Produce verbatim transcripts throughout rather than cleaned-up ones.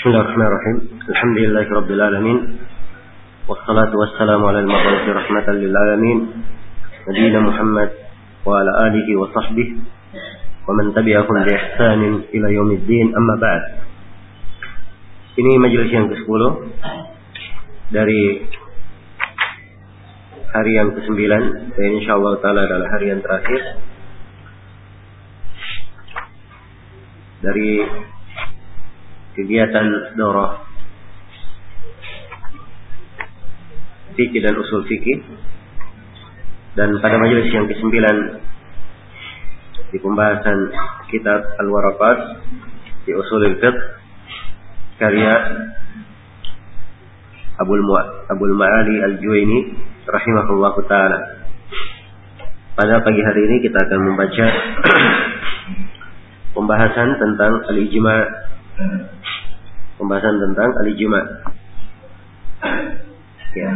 Bismillahirrahmanirrahim. Alhamdulillahirabbil alamin. Wassalatu wassalamu ala al-mab'uts rahmatan lil alamin. Nabiyyina Muhammad wa ala alihi wa sahbihi wa man tabi'ahum bi ihsanin ila yaumiddin. Amma ba'd. Ini majelis yang kesepuluh dari hari yang kesembilan dan insyaallah taala adalah hari yang terakhir dari kegiatan daurah fikih dan usul fikih. Dan pada majelis yang kesembilan di pembahasan kitab Al-Waraqat di Ushulul Fiqh karya Abul Mu'a Abul Ma'ali Al-Juwaini rahimahullahu taala. Pada pagi hari ini kita akan membaca pembahasan tentang al-ijma', pembahasan tentang al-ijma'. Ya.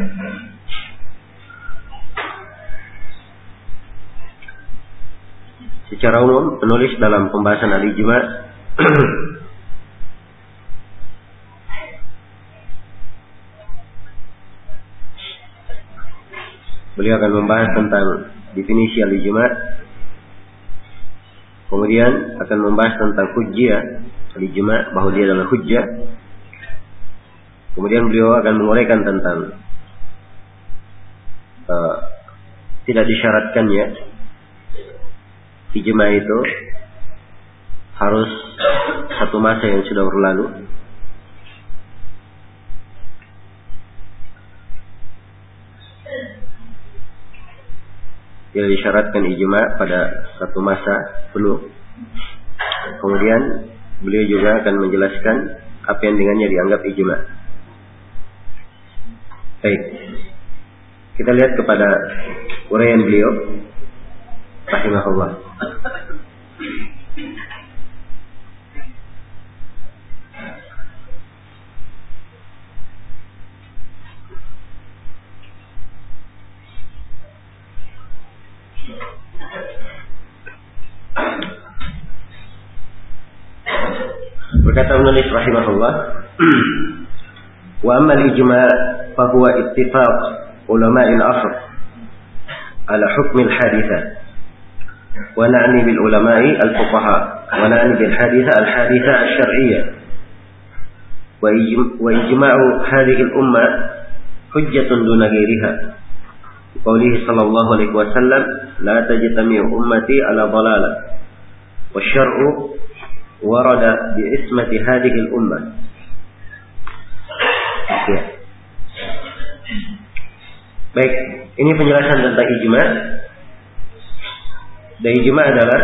Secara umum penulis dalam pembahasan al-ijma' beliau akan membahas tentang definisi al-ijma', kemudian akan membahas tentang hujjah al-ijma', bahwa dia adalah hujjah. Kemudian beliau akan menguraikan tentang uh, tidak disyaratkannya ijma' itu harus satu masa yang sudah berlalu. Tidak disyaratkan ijma' pada satu masa penuh. Kemudian beliau juga akan menjelaskan apa yang dengannya dianggap ijma'. Baik, kita lihat kepada uraian beliau rahimahullah. Berkata penulis rahimahullah, wa amma al-ijma' fa huwa ittifaq ulama' al-asr ala hukm al-hadithah, wa na'ni bil ulama'i al-fuqaha, wa na'ni bil hadithah al-hadithah al-syar'iyyah, wa ijma'u hadhihi al-ummah hujjatun duna ghairiha. Qawlihi sallallahu alaihi wasallam, la tajtami'u ummati ala dhalalah, wa syar'u warada bi ismati hadhihi al-ummah. Ya. Baik, ini penjelasan tentang ijma'. Dan ijma' adalah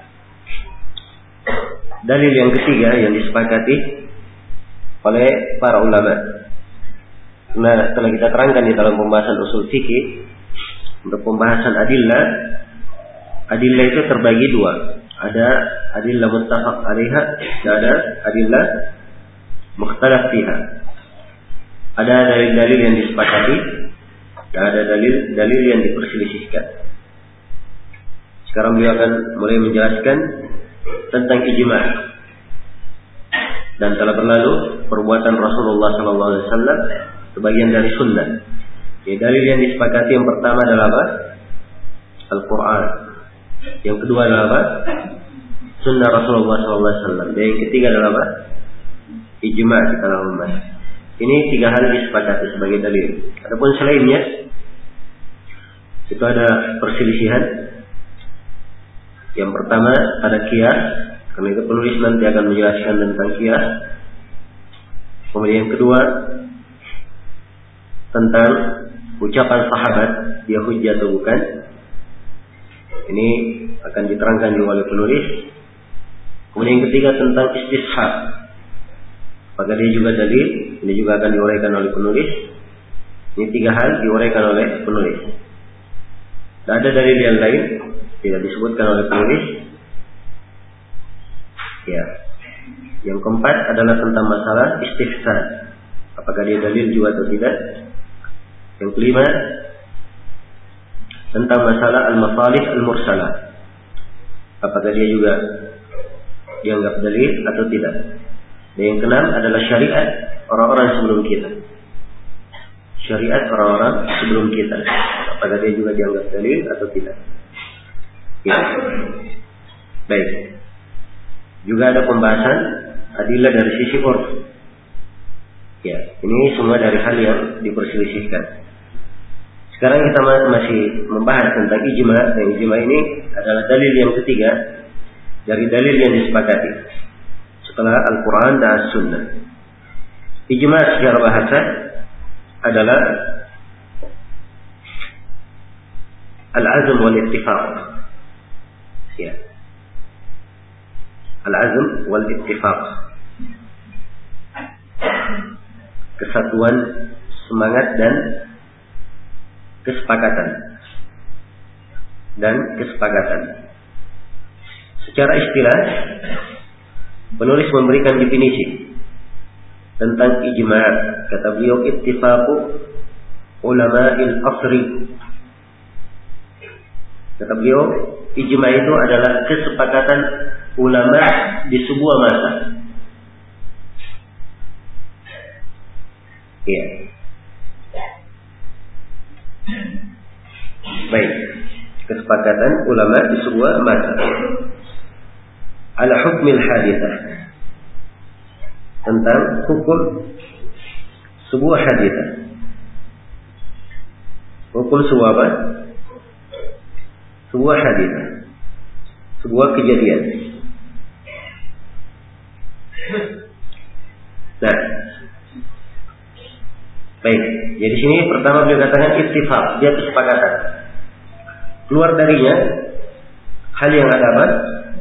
dalil yang ketiga yang disepakati oleh para ulama. Nah, telah kita terangkan di dalam pembahasan usul fikih, untuk pembahasan adillah, adillah itu terbagi dua. Ada adillah muttafaq 'alaiha dan ada adillah mukhtalaf fiha. Ada dalil-dalil yang disepakati dan ada dalil-dalil yang diperselisihkan. Sekarang beliau akan mulai menjelaskan tentang ijma'. Dan telah berlalu perbuatan Rasulullah sallallahu alaihi wasallam sebagian dari sunnah. Jadi dalil yang disepakati yang pertama adalah apa? Al-Quran. Yang kedua adalah apa? Sunnah Rasulullah sallallahu alaihi wasallam. Dan yang ketiga adalah apa? Ijma' di kalangan umat. Ini tiga hal disepakati sebagai dalil. Adapun selainnya itu ada perselisihan. Yang pertama ada qiyas, karena itu penulis nanti akan menjelaskan tentang qiyas. Kemudian yang kedua tentang ucapan sahabat, dia hujjah atau bukan. Ini akan diterangkan juga oleh penulis. Kemudian yang ketiga tentang istishab, apakah dia juga dalil. Ini juga akan diuraikan oleh penulis. Ini tiga hal diuraikan oleh penulis. Dan ada dalil yang lain tidak disebutkan oleh penulis. Ya. Yang keempat adalah tentang masalah istihsan, apakah dia dalil juga atau tidak. Yang kelima tentang masalah al-masalih al-mursalah, apakah dia juga dianggap dalil atau tidak. Dan yang keenam adalah syariat orang-orang sebelum kita. Syariat orang-orang sebelum kita. Apakah dia juga dianggap dalil atau tidak? Ya. Baik. Juga ada pembahasan adillah dari sisi urf. Ya, ini semua dari hal yang diperselisihkan. Sekarang kita masih membahas tentang ijma, dan ijma ini adalah dalil yang ketiga dari dalil yang disepakati setelah Al-Quran dan As-Sunnah. Ijma secara bahasa adalah al-azm wal-ittifaq. Ya. Al-azm wal-ittifaq. Kesatuan semangat dan kesepakatan. Dan kesepakatan. Secara istilah, penulis memberikan definisi tentang ijma'. Kata beliau, ittifaqu ulama'il asri. Kata beliau, ijma' itu adalah kesepakatan ulama di sebuah masa. Iya. Baik. Kesepakatan ulama di sebuah masa. Ala hukmil hadithah. Tentang hukum sebuah hadithah. Hukum sebuah apa? Sebuah hadithah. Sebuah kejadian. Nah, baik. Jadi sini pertama beliau katakan ittifaq, dia kesepakatan. Keluar darinya hal yang ada apa?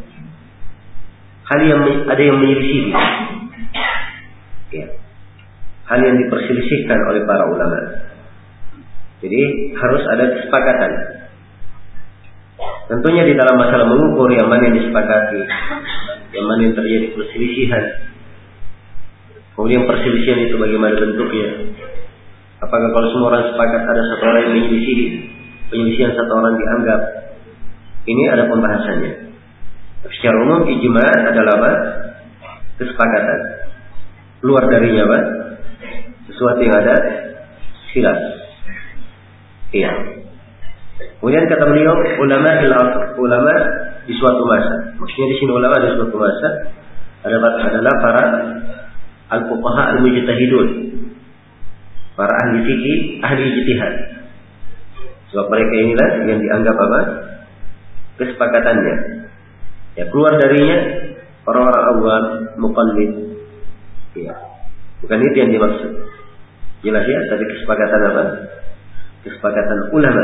Hal yang ada yang menyelisih. Ya. Hal yang diperselisihkan oleh para ulama. Jadi harus ada kesepakatan. Tentunya di dalam masalah mengukur yang mana yang disepakati, yang mana yang terjadi perselisihan. Kemudian perselisihan itu bagaimana bentuknya? Apakah kalau semua orang sepakat ada satu orang yang menyelisihi, penyelisihan satu orang dianggap? Ini ada pembahasannya. Secara umum ijma adalah apa? Kesepakatan. Keluar darinya apa? Sesuatu yang ada khilaf. Iya. Kemudian kata beliau, ulama il-asr, ulama di suatu masa. Maksudnya di sini ulama di suatu masa adalah adalah para al-fuqaha al-mujtahidun. Para ahli fikih, ahli ijtihad. Sebab mereka inilah yang dianggap apa? Kesepakatannya. Ya, keluar darinya orang-orang awam, muqallid. Ya. Bukan itu yang dimaksud. Jelas ya, tapi kesepakatan apa? Kesepakatan ulama.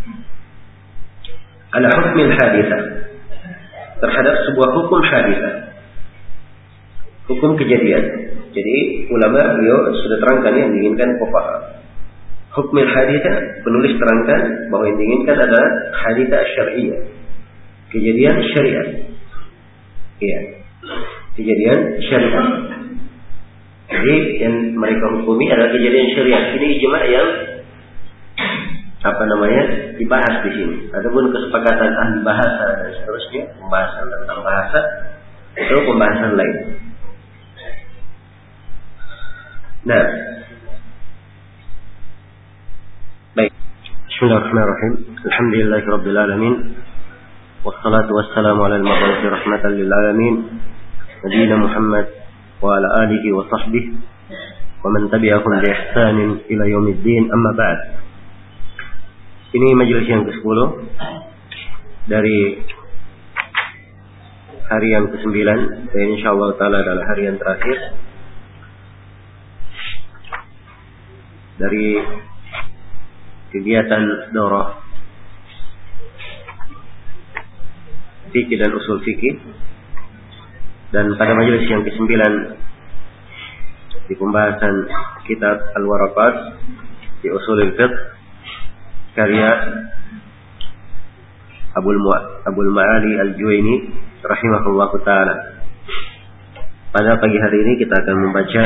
Ala hukmin hadithah. Terhadap sebuah hukum hadithah. Hukum kejadian. Jadi ulama beliau sudah terangkan yang diinginkan fuqaha. Hukmil hadithah, penulis terangkan bahwa yang diinginkan adalah hadithah syar'iyyah. Kejadian syariat. Iya. Kejadian syariat. Jadi yang mereka hukumi adalah kejadian syariat. Ini ijma' yang apa namanya dibahas di sini. Adapun kesepakatan ahli bahasa dan seterusnya, pembahasan tentang bahasa itu pembahasan lain. Nah, baik. Bismillahirrahmanirrahim. Alhamdulillahirabbil alamin. Wassalatu wassalamu ala al-mab'uuts rahmatan lil alamin. Nabiyyina Muhammad wa ala alihi wa sahbihi wa man tabi'ahum bi ihsanin ila yaumiddin. Amma ba'd. Ini majelis yang kesepuluh dari hari yang kesembilan dan insyaallah taala adalah hari yang terakhir dari kegiatan daurah fikih dan usul fikih. Dan pada majelis yang kesembilan di pembahasan kitab Al-Waraqat di Ushulul Fiqh karya Abul Abul Ma'ali Al-Juwaini rahimahullahu taala. Pada pagi hari ini kita akan membaca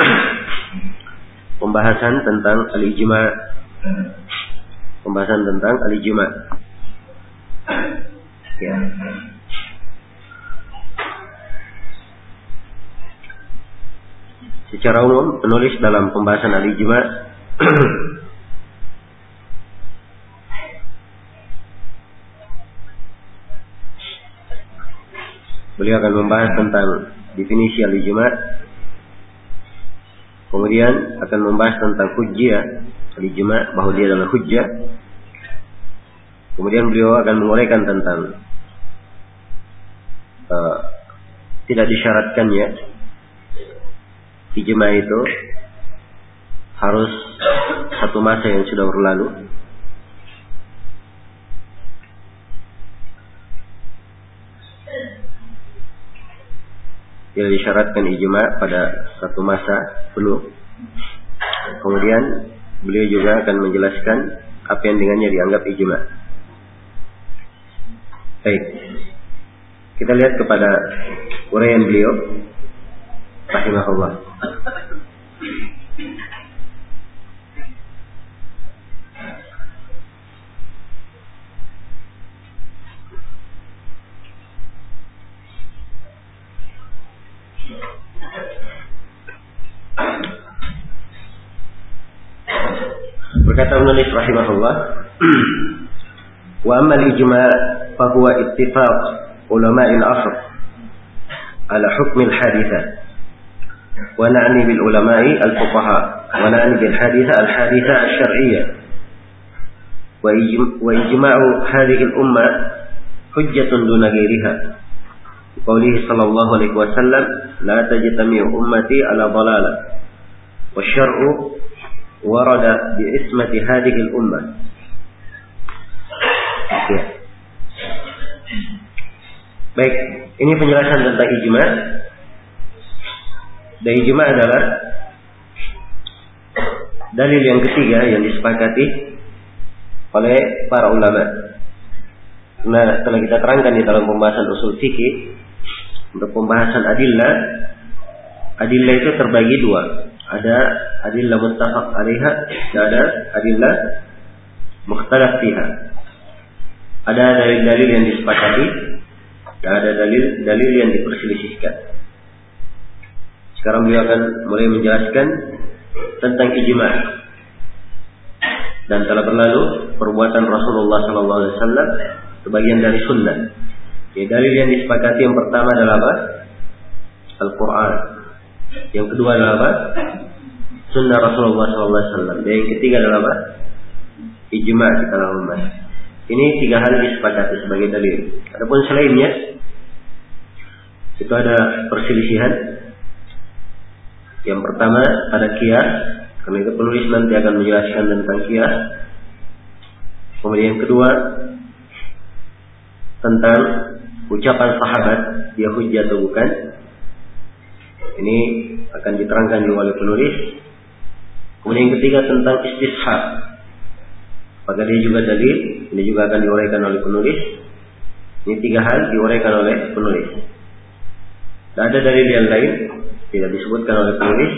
pembahasan tentang al-ijma'. Pembahasan tentang al-ijma'. Ya. secara umum penulis dalam pembahasan al-ijma' beliau akan membahas tentang definisi al-ijma', kemudian akan membahas tentang hujjah al-ijma', bahwa dia adalah hujjah. Kemudian beliau akan menguraikan tentang uh, tidak disyaratkannya ijma' itu harus satu masa yang sudah berlalu. Tidak disyaratkan ijma' pada satu masa belum. Kemudian beliau juga akan menjelaskan apa yang dengannya dianggap ijma'. Baik, kita lihat kepada uraian beliau rahimahullah. Berkata penulis rahimahullah, wa amma al-ijma' fa huwa ittifaq ulama' al-asr ala hukm al-hadithah, wa na'ni bil ulama'i al-fuqaha, wa na'ni bil hadithah al-hadithah al-syar'iyyah, wa ijma'u hadhihi al-ummah hujjatun duna ghairiha. Qawlihi sallallahu alaihi wasallam, la tajtami'u ummati ala dhalalah, wa syar'u warada bi ismati hadhihi al-ummah. Ya. Baik, ini penjelasan tentang ijma'. Dan ijma' adalah dalil yang ketiga yang disepakati oleh para ulama. Nah, telah kita terangkan di dalam pembahasan usul fikih, untuk pembahasan adillah, adillah itu terbagi dua. Ada adillah muttafaq alaiha dan ada adillah mukhtalaf fiha. Ada dalil-dalil yang disepakati dan ada dalil-dalil yang diperselisihkan. Sekarang beliau akan mulai menjelaskan tentang ijma'. Dan telah berlalu perbuatan Rasulullah sallallahu alaihi wasallam sebagian dari sunnah. Jadi dalil yang disepakati yang pertama adalah apa? Al-Quran. Yang kedua adalah apa? Sunnah Rasulullah sallallahu alaihi wasallam. Dan yang ketiga adalah apa? Ijma' di kalangan umat. Ini tiga hal disepakati sebagai dalil. Adapun selainnya, itu ada perselisihan. Yang pertama ada qiyas, karena itu penulis nanti akan menjelaskan tentang qiyas. Kemudian yang kedua tentang ucapan sahabat, dia hujjah atau bukan. Ini akan diterangkan juga oleh penulis. Kemudian yang ketiga tentang istishab, apakah dia juga dalil, ini juga akan diuraikan oleh penulis. Ini tiga hal diuraikan oleh penulis. Dan ada dalil yang lain tidak disebutkan oleh penulis.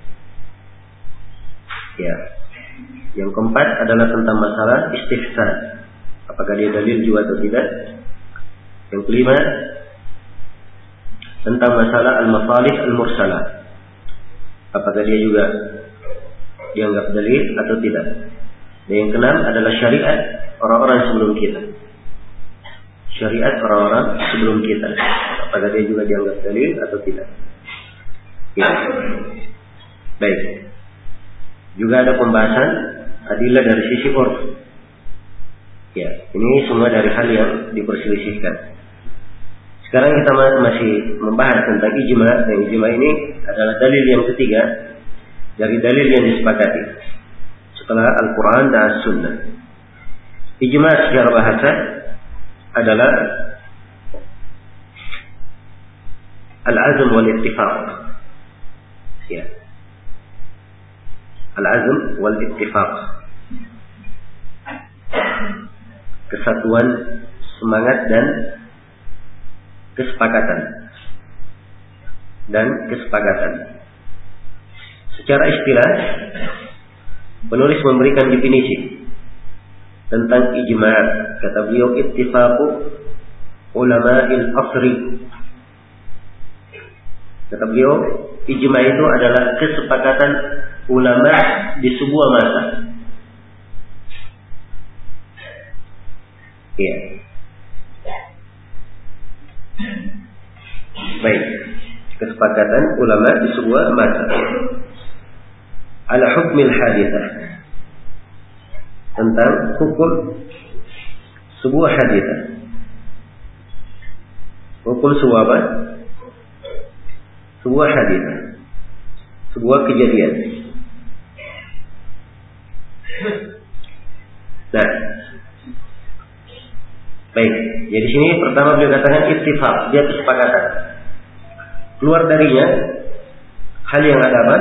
Ya. Yang keempat adalah tentang masalah istihsan, apakah dia dalil juga atau tidak. Yang kelima tentang masalah al-masalih al-mursalah, apakah dia juga dianggap dalil atau tidak. Dan yang keenam adalah syariat orang-orang sebelum kita. Syariat orang-orang sebelum kita, apakah dia juga dianggap dalil atau tidak. Ya. Baik. Juga ada pembahasan adillah dari sisi urf. Ya, ini semua dari hal yang diperselisihkan. Sekarang kita masih membahas tentang ijma', dan ijma' ini adalah dalil yang ketiga dari dalil yang disepakati setelah Al-Quran dan As-Sunnah. Ijma' secara bahasa adalah al-azm wal-ittifaq. Ya. Al-azm wal-ittifaq, kesatuan semangat dan kesepakatan dan kesepakatan. Secara istilah, penulis memberikan definisi tentang ijma'. Kata beliau, ittifaqu ulama'il asri. Kata beliau, ijma itu adalah kesepakatan ulama di sebuah masa. Iya. Baik. Kesepakatan ulama di sebuah masa. Ala hukmil hadithah. Tentang hukum sebuah hadithah. Hukum sebuah apa? Sebuah hadithah. Sebuah kejadian. Nah, baik. Jadi sini pertama beliau katakan ittifaq, dia kesepakatan. Keluar darinya hal yang ada apa?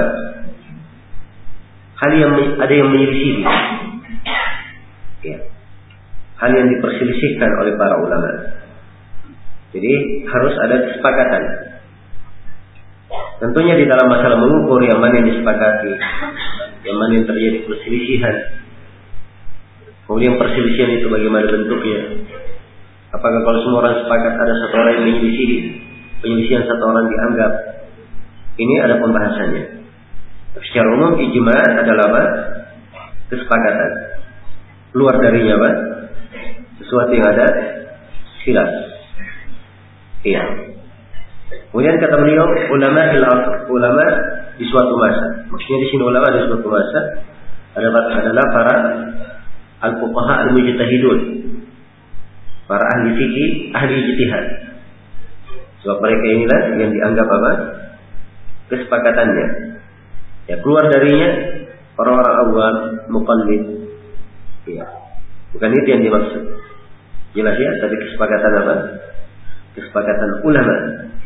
Hal yang ada yang menyelisih. Ya. Hal yang diperselisihkan oleh para ulama. Jadi harus ada kesepakatan. Tentunya di dalam masalah mengukur yang mana yang disepakati, yang mana yang terjadi perselisihan. Kemudian perselisihan itu bagaimana bentuknya? Apakah kalau semua orang sepakat ada satu orang yang menyelisih, penyelisihan satu orang dianggap? Ini ada pembahasannya. Secara umum ijma adalah apa? Kesepakatan. Keluar darinya apa? Sesuatu yang ada khilaf. Iya. Kemudian kata beliau ulama fil asr, ulama di suatu masa. Maksudnya di sini ulama di suatu masa adalah adalah para al-fuqaha al-mujtahidun. Para ahli fikih, ahli ijtihad. Sebab mereka inilah yang dianggap apa? Kesepakatannya. Ya, keluar darinya orang-orang awam, muqallid. Ya. Bukan itu yang dimaksud. Jelas ya, tapi kesepakatan apa? Kesepakatan ulama.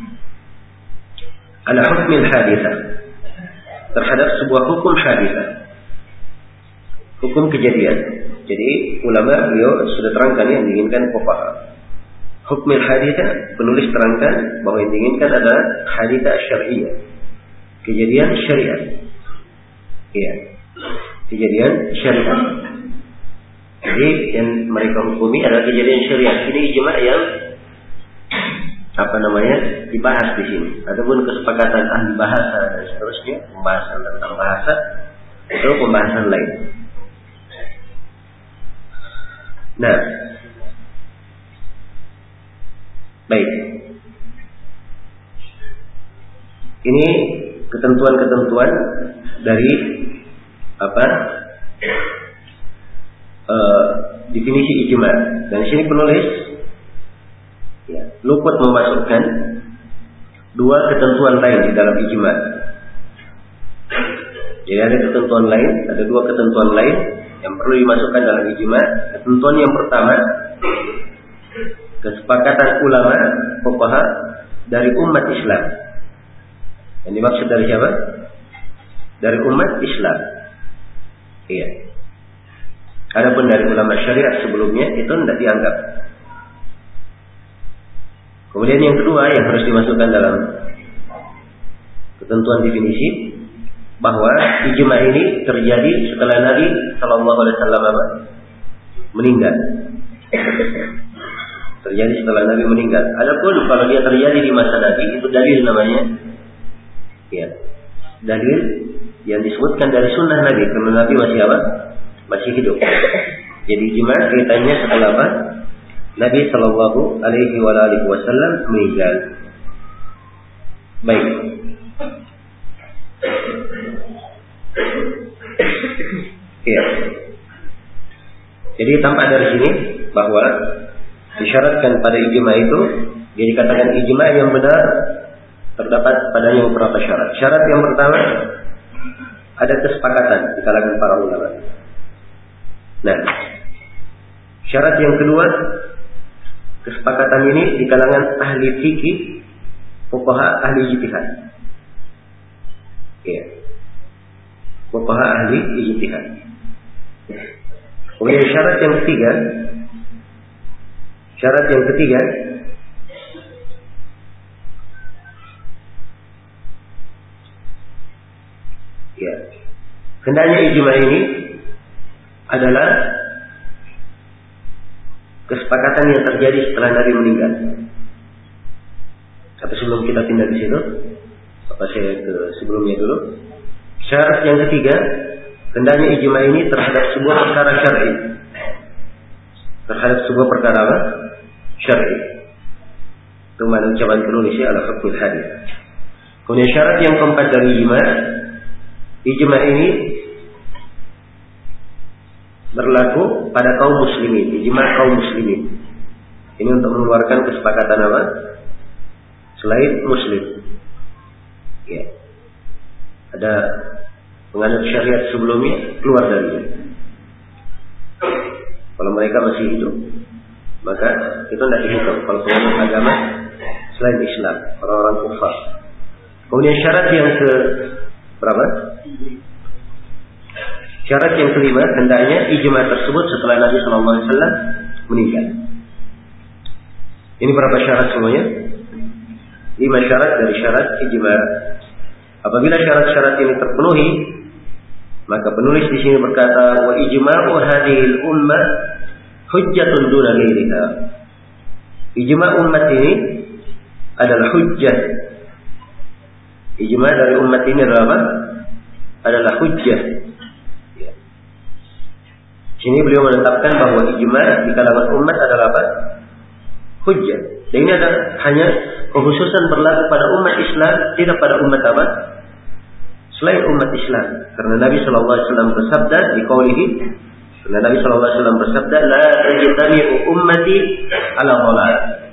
Ala hukmil hadithah. Terhadap sebuah hukum hadithah. Hukum kejadian. Jadi ulama beliau sudah terangkan yang diinginkan fuqaha. Hukmil hadithah, penulis terangkan bahwa yang diinginkan adalah hadithah syariah. Kejadian syariat. Iya. Kejadian syariat. Jadi yang mereka hukumi adalah kejadian syariat. Ini ijma yang apa namanya dibahas di sini. Adapun kesepakatan ahli bahasa dan seterusnya, pembahasan tentang bahasa itu pembahasan lain. Nah, baik. Ini ketentuan-ketentuan dari apa? Uh, definisi ijma. Dan di sini penulis ya, luput memasukkan dua ketentuan lain di dalam ijma. Jadi ada ketentuan lain, ada dua ketentuan lain yang perlu dimasukkan dalam ijma. Ketentuan yang pertama, kesepakatan ulama fuqaha dari umat Islam. Yang dimaksud dari siapa? Dari umat Islam. Iya. Adapun dari ulama syariat sebelumnya itu tidak dianggap. Kemudian yang kedua yang harus dimasukkan dalam ketentuan definisi, bahwa ijma ini terjadi setelah Nabi Shallallahu Alaihi Wasallam meninggal. Terjadi setelah Nabi meninggal. Adapun kalau dia terjadi di masa Nabi, itu dalil namanya. Ya, dalil yang disebutkan dari sunnah Nabi, karena Nabi masih apa? Masih hidup. Jadi ijma kaitannya setelah apa? Nabi Shallallahu Alaihi Wasallam meninggal. Baik. Ya. Jadi tampak dari sini bahwa disyaratkan pada ijma itu, dia dikatakan ijma yang benar terdapat padanya beberapa syarat. Syarat yang pertama, ada kesepakatan di kalangan para ulama. Nah, syarat yang kedua, kesepakatan ini di kalangan ahli fikih, fuqaha, ahli ijtihad. Ya. Fuqaha ahli ijtihad. Kemudian syarat yang ketiga, syarat yang ketiga, ya, hendaknya ijma ini adalah kesepakatan yang terjadi setelah Nabi meninggal. Tapi sebelum kita pindah di situ, Apa saya ke sebelumnya dulu. Syarat yang ketiga, hendaknya ijma ini terhadap sebuah perkara syar'i. Terhadap sebuah perkara apa? Syar'i. Itu mana ucapan penulisnya ala hukmul hadis. Kemudian syarat yang keempat dari ijma, ijma ini berlaku pada kaum muslimin, ijma kaum muslimin. Ini untuk mengeluarkan kesepakatan apa? Selain muslim. Ya. Ada penganut syariat sebelumnya keluar darinya. Kalau mereka masih hidup, maka itu tidak dihitung. Kalau penganut agama selain Islam, orang-orang kufar. Kemudian syarat yang ke berapa? Syarat yang kelima, hendaknya ijma tersebut setelah Nabi Shallallahu Alaihi Wasallam meninggal. Ini berapa syarat semuanya? Lima syarat dari syarat ijma. Apabila syarat-syarat ini terpenuhi, maka penulis di sini berkata, wa ijma'u hadhil ummah hujjatun duna ghairiha. Ijma umat ini adalah hujjah. Ijma dari umat ini adalah apa? Adalah hujjah. Sini beliau menetapkan bahwa ijma di kalangan umat adalah apa? Hujjah. Dan ini adalah hanya kekhususan berlaku pada umat Islam, tidak pada umat apa? Selain umat Islam. Karena Nabi Shallallahu Alaihi Wasallam bersabda di qaulihi, karena Nabi Shallallahu Alaihi Wasallam bersabda, la tajtami'u ummati ala dhalal.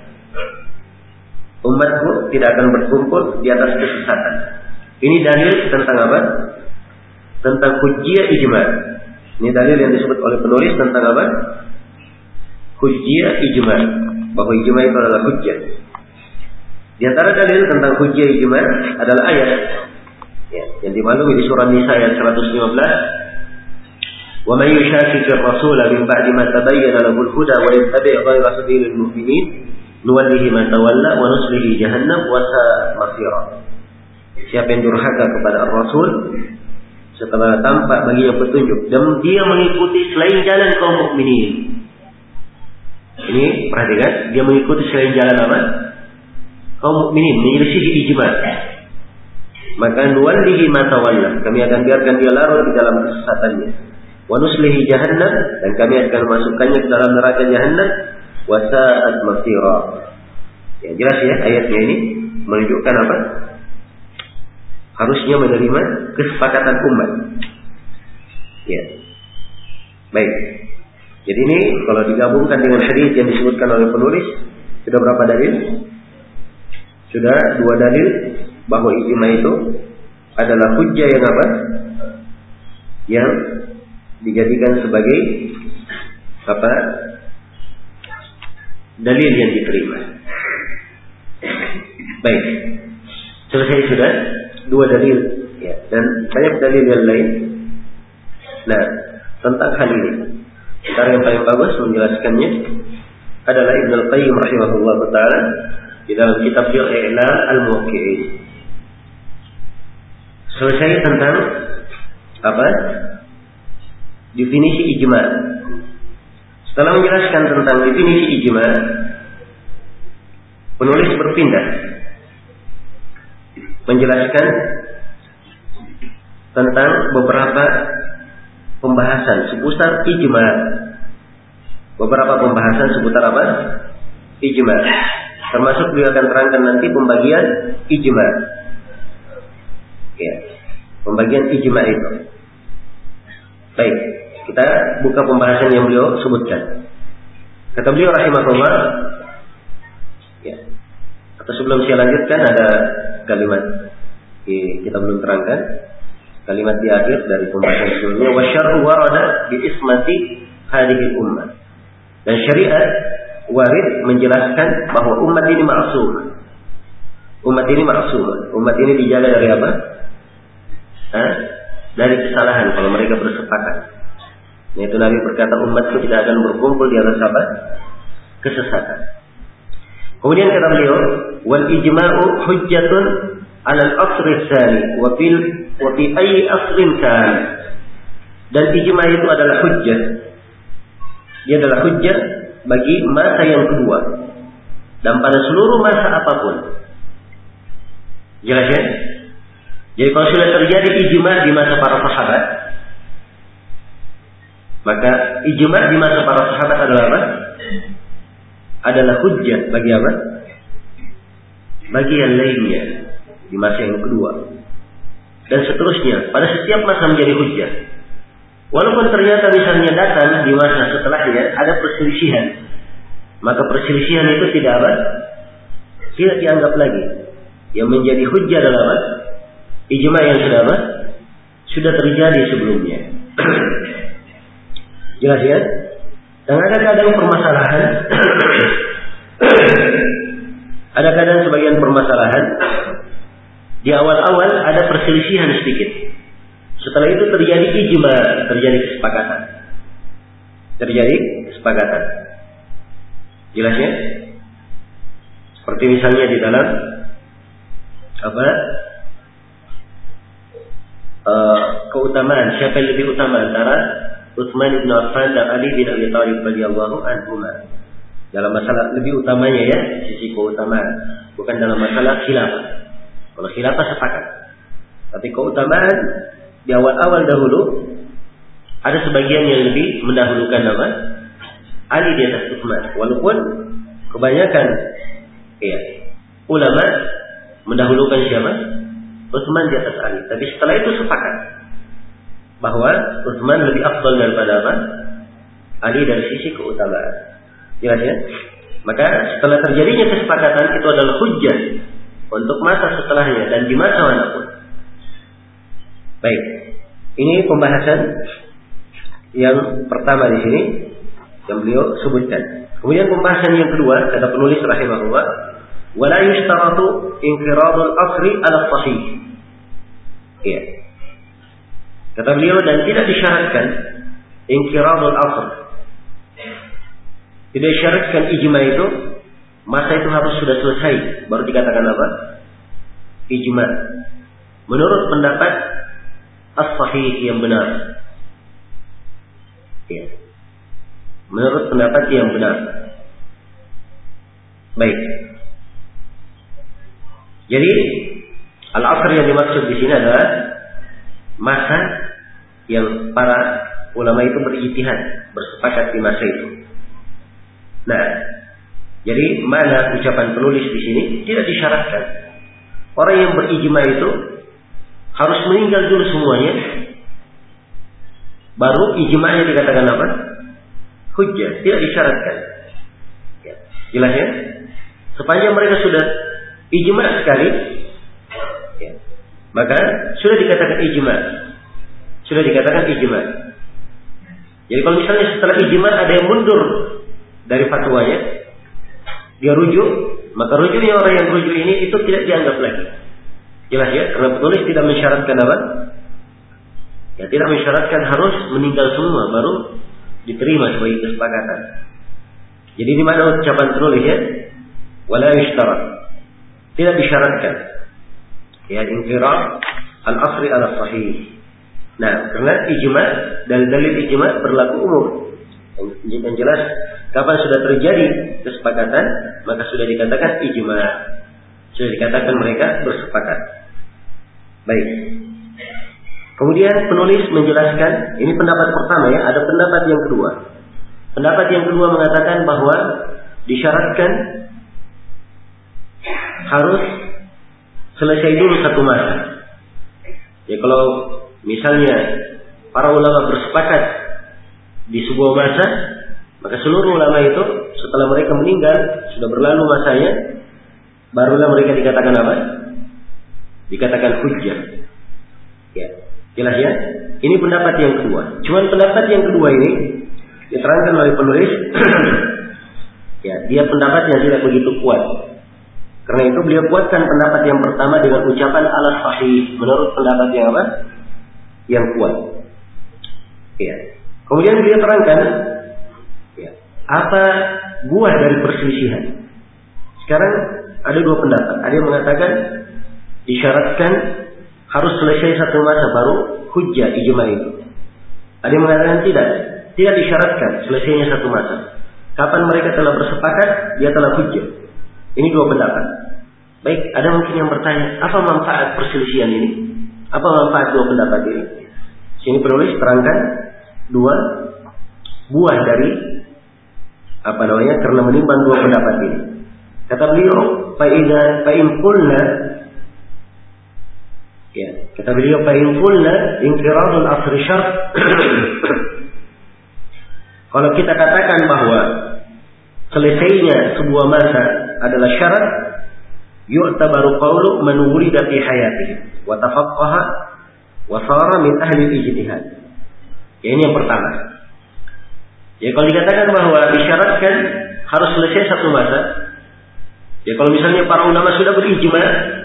Umatku tidak akan berkumpul di atas kesesatan. Ini dalil tentang apa? Tentang hujjah ijma. Ini dalil yang disebut oleh penulis tentang apa? Hujjah ijma. Bahwa ijma itu adalah hujjah. Di antara dalil tentang hujjah ijma adalah ayat ya, yang dimaklumi di surah Nisa ayat seratus lima belas. Wa may yushaqiqir rasul min ba'di ma tabayyana lahu al-huda wa yattabi' ghayra sabilil mu'minin nuwallihi ma tawalla wa nuslihi jahannam wa sa'at masira. Siapa yang durhaka kepada Ar-Rasul setelah tampak baginya petunjuk dan dia mengikuti selain jalan kaum mukminin. Ini perhatikan, dia mengikuti selain jalan apa? Kaum mukminin, menyelisihi ijma. Maka nuwallihi ma tawalla, kami akan biarkan dia larut di dalam kesesatannya. Wa nuslihi jahannam, dan kami akan masukkannya ke dalam neraka jahannam. Wa sa'at masira. Ya, jelas ya ayatnya ini menunjukkan apa? Harusnya menerima kesepakatan umat. Ya. Baik. Jadi ini kalau digabungkan dengan hadis yang disebutkan oleh penulis, sudah berapa dalil? Sudah dua dalil bahwa ijma itu adalah hujjah yang apa? Yang dijadikan sebagai apa? Dalil yang diterima. Baik. Selesai sudah dua dalil ya, dan banyak dalil yang lain. Nah, tentang hal ini, cara yang paling bagus menjelaskannya adalah Ibnu Al-Qayyim rahimahullah taala di dalam kitab I'lam Al-Muwaqqi'in. Selesai tentang apa? Definisi ijma. Setelah menjelaskan tentang definisi ijma, penulis berpindah menjelaskan tentang beberapa pembahasan seputar ijma. Beberapa pembahasan seputar apa? Ijma. Termasuk beliau akan terangkan nanti pembagian ijma. Ya, pembagian ijma itu. Baik, kita buka pembahasan yang beliau sebutkan. Kata beliau rahimahullah, ya. Atau sebelum saya lanjutkan ada kalimat kita belum terangkan. Kalimat di akhir dari pembahasan sebelumnya, wa syar'u warada bi ismati hadhihi ummah. Dan syariat warid menjelaskan bahwa umat ini maksum. Umat ini maksum. Umat ini dijaga dari apa? Hah? Dari kesalahan kalau mereka bersepakat. Yaitu Nabi berkata umatku tidak akan berkumpul di atas apa? Kesesatan. Kemudian kata beliau, wal ijma'u hujjatun 'ala al-'asr ats-tsani wa fil wa fi ayyi 'asrin kan. Dan ijma itu adalah hujjah. Dia adalah hujjah bagi masa yang kedua dan pada seluruh masa apapun. Jelas ya? Jadi kalau sudah terjadi ijma di masa para sahabat, maka ijma di masa para sahabat adalah apa? Adalah hujjah bagi apa? Bagi yang lainnya di masa yang kedua. Dan seterusnya, pada setiap masa menjadi hujjah. Walaupun ternyata misalnya datang di masa setelahnya ada perselisihan, maka perselisihan itu tidak apa? Tidak dianggap lagi. Yang menjadi hujjah adalah apa? Ijma yang sudah apa? Sudah terjadi sebelumnya. Jelas ya? Dan ada kadang permasalahan, ada kadang sebagian permasalahan di awal-awal ada perselisihan sedikit. Setelah itu terjadi ijma, terjadi kesepakatan. Terjadi kesepakatan. Jelas ya? Seperti misalnya di dalam apa? Uh, keutamaan, siapa yang lebih utama antara Utsman bin Affan dan Ali bin Abi Thalib radhiyallahu anhuma. Dalam masalah lebih utamanya ya, sisi keutamaan, bukan dalam masalah khilafah. Kalau khilafah sepakat. Tapi keutamaan di awal-awal dahulu ada sebagian yang lebih mendahulukan nama Ali di atas Utsman. Walaupun kebanyakan ya, ulama mendahulukan siapa? Utsman di atas Ali. Tapi setelah itu sepakat bahwa Utsman lebih afdal daripada apa? Ali dari sisi keutamaan. Jelas ya? Maka setelah terjadinya kesepakatan itu adalah hujjah untuk masa setelahnya dan di masa manapun. Baik. Ini pembahasan yang pertama di sini yang beliau sebutkan. Kemudian pembahasan yang kedua kata penulis rahimahullah, wala yushtaratu inqiradul asri ala sahih. Iya. Kata beliau dan tidak disyaratkan inqiradul asr. Tidak disyaratkan ijma itu masa itu harus sudah selesai baru dikatakan apa? Ijma. Menurut pendapat as-sahih yang benar. Ya. Menurut pendapat yang benar. Baik. Jadi al-asr yang dimaksud di sini adalah masa yang para ulama itu berijtihad, bersepakat di masa itu. Nah, jadi mana ucapan penulis di sini tidak disyaratkan. Orang yang berijma itu harus meninggal dulu semuanya, baru ijma'nya dikatakan apa? Hujjah, tidak disyaratkan. Ya, jelas ya? Sepanjang mereka sudah ijma' sekali, ya, maka sudah dikatakan ijma'. Sudah dikatakan ijma'. Jadi kalau misalnya setelah ijma' ada yang mundur dari fatwanya, dia rujuk, maka rujuknya orang yang rujuk ini itu tidak dianggap lagi. Jelas ya, karena penulis tidak mensyaratkan apa? Ya, tidak mensyaratkan harus meninggal semua baru diterima sebagai kesepakatan. Jadi di mana ucapan penulis ya? Wala yushtarat. Tidak disyaratkan. Ya, inqirad al-asri ala sahih. Nah, karena ijma' dan dalil ijma' berlaku umum. Yang jelas kapan sudah terjadi kesepakatan, maka sudah dikatakan ijma'. Sudah dikatakan mereka bersepakat. Baik. Kemudian penulis menjelaskan, ini pendapat pertama ya, ada pendapat yang kedua. Pendapat yang kedua mengatakan bahwa disyaratkan harus selesai dulu satu masa. Ya kalau misalnya para ulama bersepakat di sebuah masa, maka seluruh ulama itu setelah mereka meninggal, sudah berlalu masanya, barulah mereka dikatakan apa? Dikatakan hujjah. Ya, jelas ya? Ini pendapat yang kedua. Cuman pendapat yang kedua ini diterangkan oleh penulis, ya, dia pendapatnya tidak begitu kuat. Karena itu beliau kuatkan pendapat yang pertama dengan ucapan ala sahih, menurut pendapat yang apa? Yang kuat. Ya. Kemudian beliau terangkan, ya, apa buah dari perselisihan. Sekarang ada dua pendapat. Ada yang mengatakan disyaratkan harus selesai satu masa baru hujjah ijma' itu. Ada yang mengatakan tidak, tidak disyaratkan selesainya satu masa. Kapan mereka telah bersepakat, dia telah hujjah. Ini dua pendapat. Baik, ada mungkin yang bertanya, apa manfaat perselisihan ini? Apa manfaat dua pendapat ini? Sini penulis terangkan dua buah dari apa namanya karena menimbang dua pendapat ini. Kata beliau, faida fa'in qulna ya, kata beliau fa'in qulna inqiradul asr syart. Kalau kita katakan bahwa selesainya sebuah masa adalah syarat, yu'tabaru qawlu man wulida fi hayatihi wa tafaqqaha wa sara min ahli ijtihad. Ya, ini yang pertama. Ya, kalau dikatakan bahwa disyaratkan harus selesai satu masa, ya kalau misalnya para ulama sudah berijma,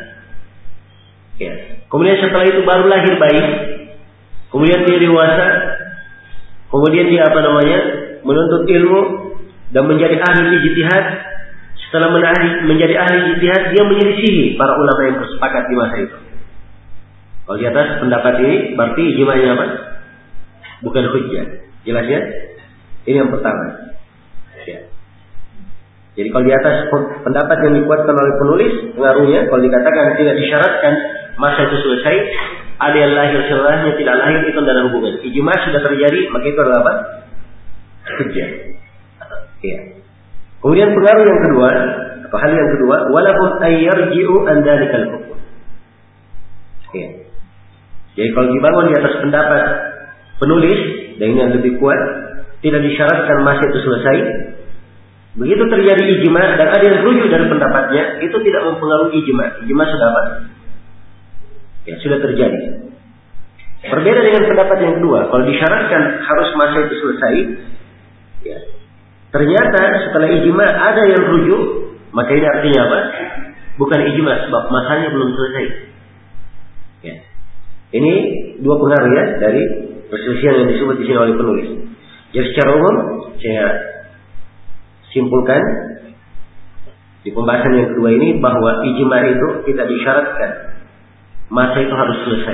ya, kemudian setelah itu baru lahir bayi, kemudian dia dewasa, kemudian dia apa namanya menuntut ilmu dan menjadi ahli ijtihad. Setelah menjadi ahli ijtihad, dia menyelisihi para ulama yang bersepakat di masa itu. Kalau di atas pendapat ini berarti ijma'nya apa? Bukan hujjah. Jelas ya? Ini yang pertama. Ya. Jadi kalau di atas pendapat yang dikuatkan oleh penulis, pengaruhnya kalau dikatakan tidak disyaratkan masa itu selesai, ada yang lahir setelahnya tidak lahir, itu tidak ada hubungan. Ijma' sudah terjadi, maka itu adalah apa? Hujjah. Ya. Kemudian pengaruh yang kedua, atau hal yang kedua, walaupun ayyarji'u an dzalikal hukm. Ya. Jadi kalau dibangun di atas pendapat penulis, dan ini yang lebih kuat, tidak disyaratkan masa itu selesai. Begitu terjadi ijma' dan ada yang rujuk dari pendapatnya, itu tidak mempengaruhi ijma'. Ijma' sudah apa? Ya, sudah terjadi. Berbeda dengan pendapat yang kedua, kalau disyaratkan harus masa itu selesai, ya, ternyata setelah ijma' ada yang rujuk, maka ini artinya apa? Bukan ijma' sebab masanya belum selesai. Ya. Ini dua pengaruh ya dari perselisihan yang disebut di sini oleh penulis. Jadi secara umum saya simpulkan di pembahasan yang kedua ini bahwa ijma' itu tidak disyaratkan masa itu harus selesai.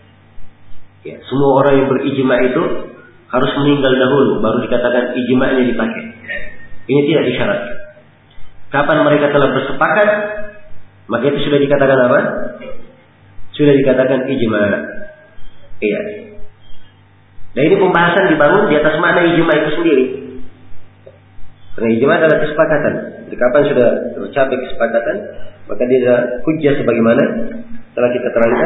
Ya, semua orang yang berijma' itu harus meninggal dahulu baru dikatakan ijma'nya dipakai. Ini tidak disyaratkan. Kapan mereka telah bersepakat, maka itu sudah dikatakan apa? Sudah dikatakan ijma'. Iya. Nah, ini pembahasan dibangun di atas makna ijma' itu sendiri. Karena ijma' adalah kesepakatan. Jadi kapan sudah tercapai kesepakatan, maka dia adalah hujjah sebagaimana telah kita terangkan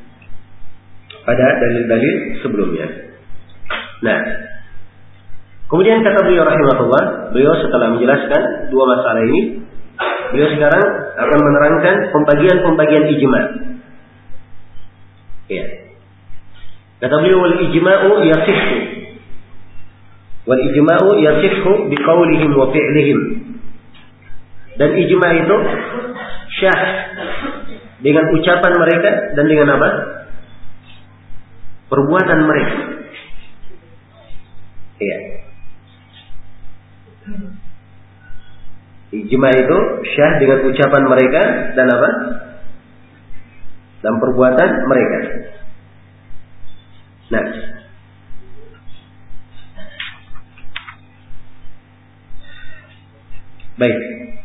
pada dalil-dalil sebelumnya. Nah, kemudian kata beliau rahimahullah, beliau setelah menjelaskan dua masalah ini, beliau sekarang akan menerangkan pembagian-pembagian ijma'. Ya. Kata beliau wal ijma'u yasihhu. Wal ijma'u yasihhu biqaulihim wa fi'lihim. Dan ijma' itu syah dengan ucapan mereka dan dengan apa? Perbuatan mereka. Iya. Ijma' itu syah dengan ucapan mereka dan apa? Dan perbuatan mereka. Nah, baik.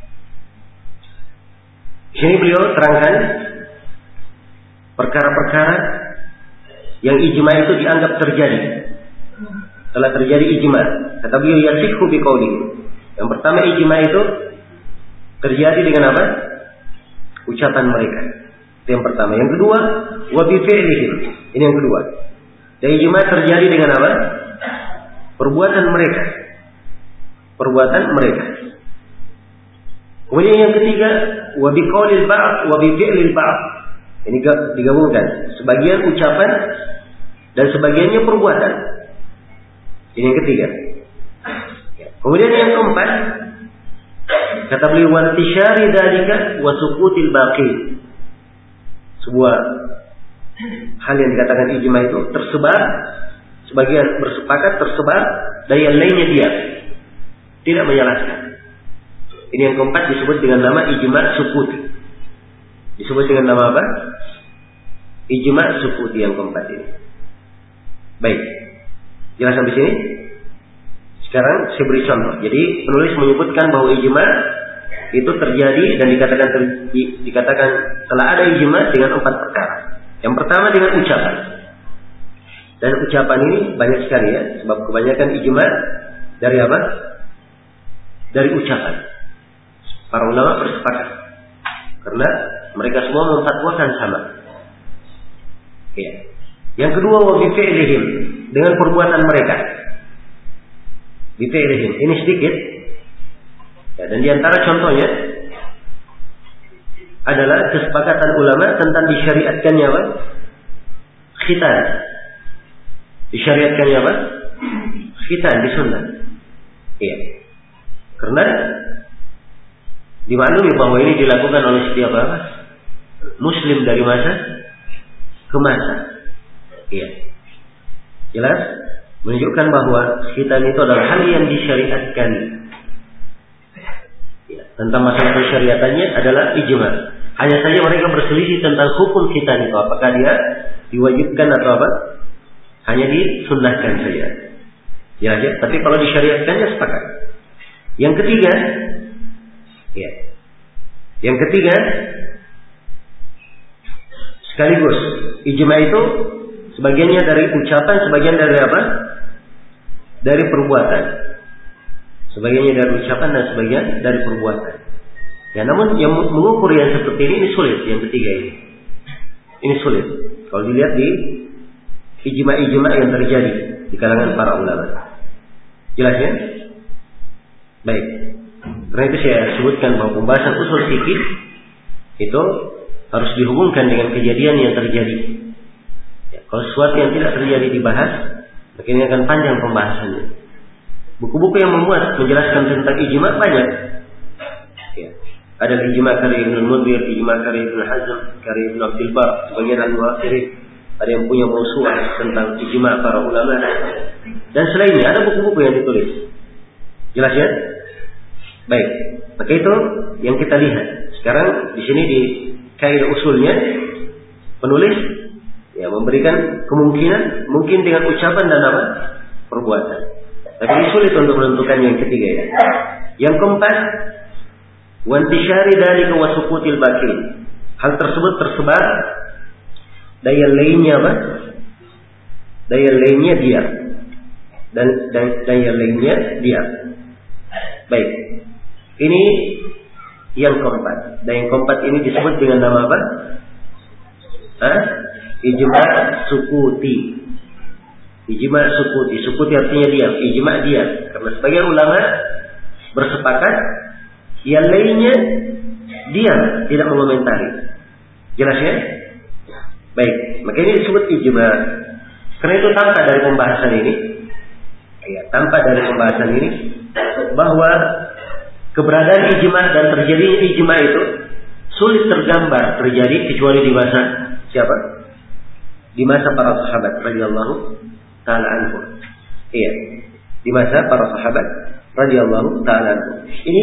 Sini beliau terangkan perkara-perkara yang ijma' itu dianggap terjadi. Telah terjadi ijma'. Kata beliau yasihhu biqaulihi. Yang pertama ijma' itu terjadi dengan apa? Ucapan mereka. Itu yang pertama. Yang kedua, wa bi fi'lihim. Ini yang kedua. Dan ijma' terjadi dengan apa? Perbuatan mereka. Perbuatan mereka. Kemudian yang ketiga, wa bi qaulil ba'd wa bi fi'lil ba'd. Ini digabungkan. Sebagian ucapan dan sebagiannya perbuatan. Ini yang ketiga. Kemudian yang keempat, kata beliau wa intishari dzalika wa sukutil baqi. Sebuah hal yang dikatakan ijma' itu tersebar, sebagian bersepakat tersebar, dan yang lainnya diam, tidak menjelaskan. Ini yang keempat disebut dengan nama ijma' sukuti. Disebut dengan nama apa? Ijma' sukuti yang keempat ini. Baik, jelas sampai sini. Sekarang saya beri contoh. Jadi penulis menyebutkan bahwa ijma' itu terjadi dan dikatakan ter, di, dikatakan telah ada ijma' dengan empat perkara. Yang pertama dengan ucapan. Dan ucapan ini banyak sekali ya, sebab kebanyakan ijma dari apa? Dari ucapan. Para ulama bersepakat. Karena mereka semua memfatwakan sama. Ya. Yang kedua wa bi fi'lihim, dengan perbuatan mereka. Bi fi'lihim, ini sedikit. Ya, dan di antara contohnya adalah kesepakatan ulama tentang disyariatkannya apa? Khitan. Disyariatkannya apa? Khitan di sunnah. Iya. Karena dimaklumi bahwa ini dilakukan oleh setiap apa? Muslim dari masa ke masa. Iya. Jelas? Menunjukkan bahwa khitan itu adalah hal yang disyariatkan. Ya, tentang masalah syariatannya adalah ijma. Hanya saja mereka berselisih tentang hukum khitan itu, apakah dia diwajibkan atau apa? Hanya disunnahkan saja. Ya, ya. Tapi kalau disyariatkannya sepakat. Yang ketiga, ya. Yang ketiga, sekaligus ijma itu sebagiannya dari ucapan, sebagian dari apa? Dari perbuatan. Sebagiannya dari ucapan dan sebagian dari perbuatan. Ya, namun yang mengukur yang seperti ini, ini sulit. Yang ketiga ini, ini sulit. Kalau dilihat di ijma-ijma yang terjadi di kalangan para ulama. Jelas ya? Baik. Karena itu saya sebutkan bahwa pembahasan usul fikih itu harus dihubungkan dengan kejadian yang terjadi. Ya, kalau sesuatu yang tidak terjadi dibahas, maka ini akan panjang pembahasannya. Buku-buku yang memuat menjelaskan tentang ijma banyak. Ya. Ada ijma karya Ibnu Munzir, ijma karya Ibnu Hazm, karya Ibnu Abdul Bar, sebagian al-muakhirin. Ada yang punya mausu'ah tentang ijma para ulama. Dan selainnya ada buku-buku yang ditulis. Jelas ya? Baik. Maka itu yang kita lihat. Sekarang di sini di kaidah usulnya penulis ya memberikan kemungkinan mungkin dengan ucapan dan apa? Perbuatan. Tapi ini sulit untuk menentukan yang ketiga ya. Yang keempat, wantishari dari kewasukutil bakin. Hal tersebut tersebar dan yang lainnya apa? Dan yang lainnya diam. Dan dan, dan yang lainnya diam. Baik. Ini yang keempat. Dan yang keempat ini disebut dengan nama apa? Hah? Ijma sukuti. Ijma sukuti. Sukuti artinya diam. Ijma diam. Karena sebagian ulama bersepakat, yang lainnya diam, tidak mengomentari. Jelas ya? Baik. Maka ini disebut ijma. Karena itu tampak dari pembahasan ini, ya, tampak dari pembahasan ini bahwa keberadaan ijma dan terjadinya ijma itu sulit tergambar terjadi kecuali di masa siapa? Di masa para sahabat radhiyallahu ta'ala anhum. Iya, di masa para sahabat radhiyallahu ta'ala anhum. Ini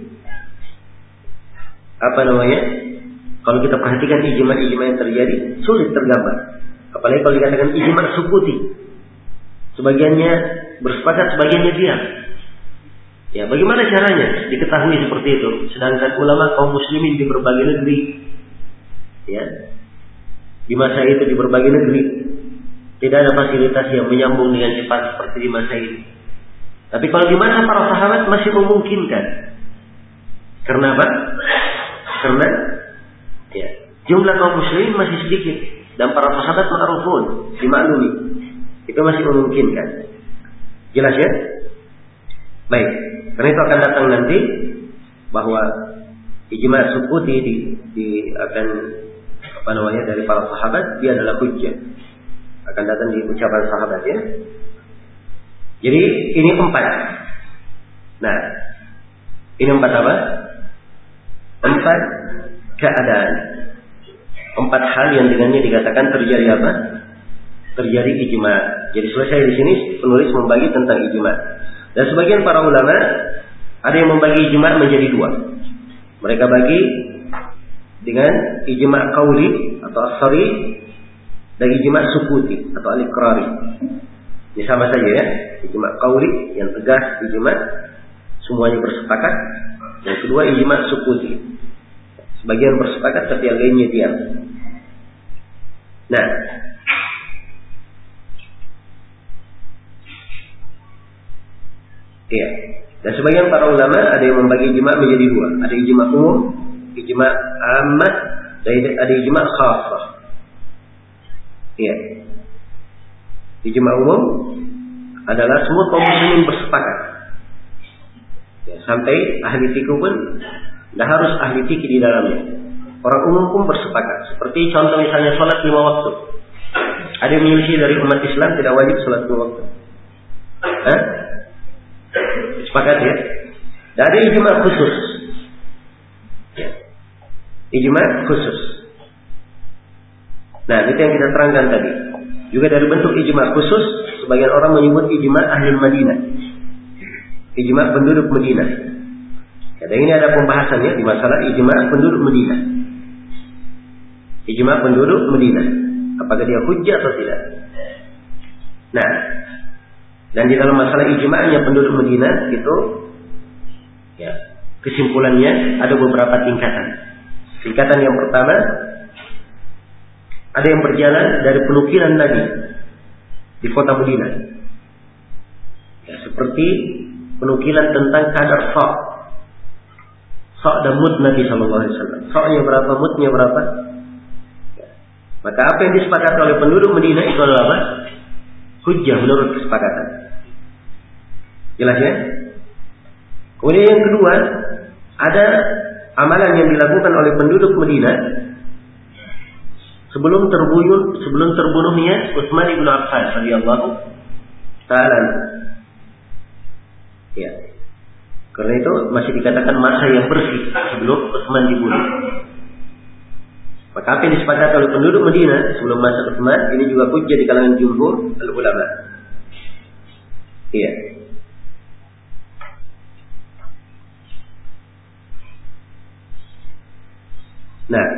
apa namanya? Kalau kita perhatikan ijma-ijma yang terjadi sulit tergambar. Apalagi kalau dikatakan ijma sukuti. Sebagiannya bersepakat, sebagiannya diam. Ya, bagaimana caranya diketahui seperti itu? Sedangkan ulama kaum muslimin di berbagai negeri, ya, di masa itu di berbagai negeri tidak ada fasilitas yang menyambung dengan cepat seperti di masa ini. Tapi kalau di masa para sahabat masih memungkinkan. Karena apa? Karena ya, jumlah kaum muslimin masih sedikit dan para sahabat ma'rufun, dimaklumi. Itu masih memungkinkan. Jelas ya? Baik. Karena itu akan datang nanti bahwa ijma sukuti di, di akan apa namanya dari para sahabat dia adalah hujjah. Akan datang di ucapan sahabat ya. Jadi ini empat. Nah, ini empat apa? Empat keadaan. Empat hal yang dengannya dikatakan terjadi apa? Terjadi ijma. Jadi selesai di sini penulis membagi tentang ijma. Dan sebagian para ulama ada yang membagi ijma menjadi dua. Mereka bagi dengan ijma qauli atau asari dan ijma sukuti atau al-iqrari. Ini sama saja ya. Ijma qauli yang tegas, ijma semuanya bersepakat. Yang kedua ijma sukuti. Sebagian bersepakat tapi yang lainnya diam. Nah, iya. Dan sebagian para ulama ada yang membagi ijma menjadi dua. Ada ijma umum, ijma ammah, dan ada ijma khassah. Iya. Ijma umum adalah semua kaum muslimin bersepakat. Ya, sampai ahli fikih pun tidak harus ahli fikih di dalamnya. Orang umum pun bersepakat. Seperti contoh misalnya sholat lima waktu. Ada yang menyelisih dari umat Islam tidak wajib sholat lima waktu. Hah? Sepakat ya. Dari ijma khusus. Ya. Ijma khusus. Nah, itu yang kita terangkan tadi. Juga dari bentuk ijma khusus, sebagian orang menyebut ijma ahli Madinah. Ijma penduduk Madinah. Ya, dan ini ada pembahasannya di masalah ijma penduduk Madinah. Ijma penduduk Madinah. Apakah dia hujjah atau tidak? Nah, dan di dalam masalah ijma'nya penduduk Madinah itu, ya, kesimpulannya ada beberapa tingkatan. Tingkatan yang pertama, ada yang berjalan dari penukilan Nabi di kota Madinah. Ya, seperti penukilan tentang kadar sa'. Sa' dan mud Nabi sallallahu alaihi wasallam. Sa'-nya berapa, mudnya berapa? Ya. Maka apa yang disepakati oleh penduduk Madinah itu adalah apa? Hujjah menurut kesepakatan. Jelas ya? Kemudian yang kedua, ada amalan yang dilakukan oleh penduduk Madinah sebelum terbunuh sebelum terbunuhnya Utsman bin Affan radhiyallahu ta'ala. Ya. Karena itu masih dikatakan masa yang bersih sebelum Utsman dibunuh. Maka apa yang disepakati oleh penduduk Madinah sebelum masa Utsman ini juga hujjah di kalangan jumhur ulama. Iya. Nah,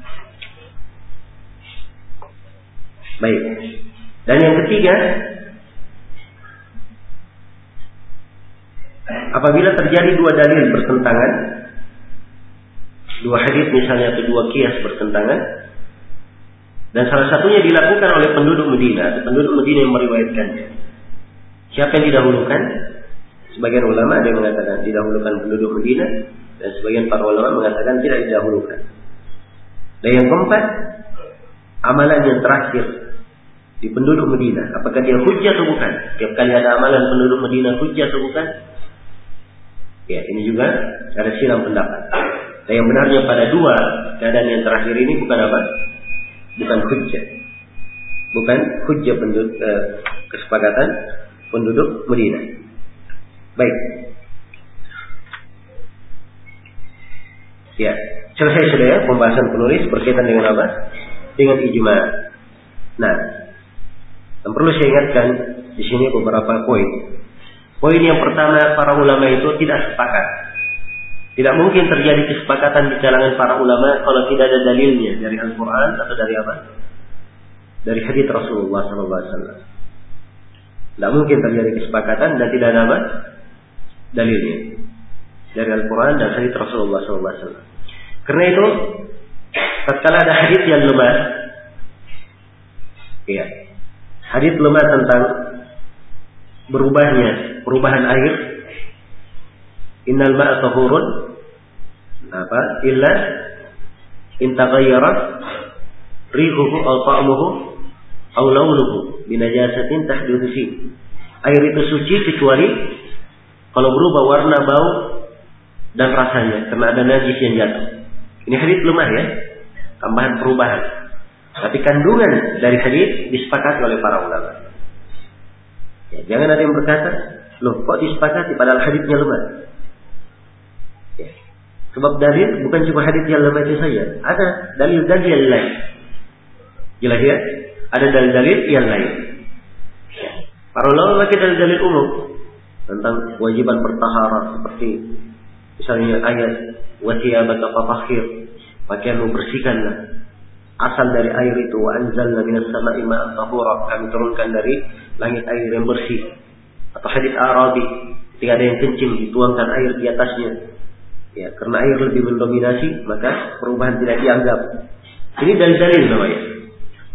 baik. Dan yang ketiga, apabila terjadi dua dalil bertentangan, dua hadis misalnya atau dua qiyas bertentangan, dan salah satunya dilakukan oleh penduduk Madinah, atau penduduk Madinah yang meriwayatkannya, siapa yang didahulukan? Sebagian ulama ada yang mengatakan didahulukan penduduk Madinah, dan sebagian para ulama mengatakan tidak didahulukan. Dan yang keempat, amalan yang terakhir di penduduk Madinah, apakah dia hujjah atau bukan? Tiap kali ada amalan penduduk Madinah hujjah atau bukan? Ya, ini juga ada silang pendapat. Dan yang benarnya pada dua keadaan yang terakhir ini bukan apa? Bukan hujjah. Bukan hujjah penduduk eh, kesepakatan penduduk Madinah. Baik. Ya, selesai sudah ya pembahasan penulis berkaitan dengan apa? Dengan ijma. Nah, dan perlu saya ingatkan di sini beberapa poin. Poin yang pertama, para ulama itu tidak sepakat. Tidak mungkin terjadi kesepakatan di kalangan para ulama kalau tidak ada dalilnya dari Al-Quran atau dari apa? Dari hadits Rasulullah sallallahu alaihi wasallam. Tidak mungkin terjadi kesepakatan dan tidak ada apa? Dalilnya dari Al-Quran dan hadits Rasulullah sallallahu alaihi wasallam. Karena itu, tatkala ada hadits yang lemah, iya, hadits lemah tentang berubahnya perubahan air, innal ma'a tahurun apa illa in taghayyara rihuhu aw ta'muhu aw launuhu binajasatin tahduthu fi. Air itu suci kecuali kalau berubah warna, bau dan rasanya karena ada najis yang jatuh. Ini hadits lemah ya, tambahan perubahan. Tapi kandungan dari hadits disepakati oleh para ulama. Ya, jangan ada yang berkata, loh kok disepakati padahal haditsnya lemah. Ya. Sebab dalil bukan cuma hadits yang lemah itu saja, ada dalil-dalil yang lain. Jelas ya? Ada dalil-dalil yang lain. Ya. Para ulama pakai dalil-dalil umum tentang kewajiban bertaharah seperti misalnya ayat wa thiyabaka fatahhir, pakaianmu bersihkanlah. Asal dari air itu wa anzalna minas sama'i ma'an tahura, kami turunkan dari langit air yang bersih. Atau hadits Arabi, ketika ada yang kencing dituangkan air di atasnya. Ya, karena air lebih mendominasi, maka perubahan tidak dianggap. Ini dalil-dalil namanya.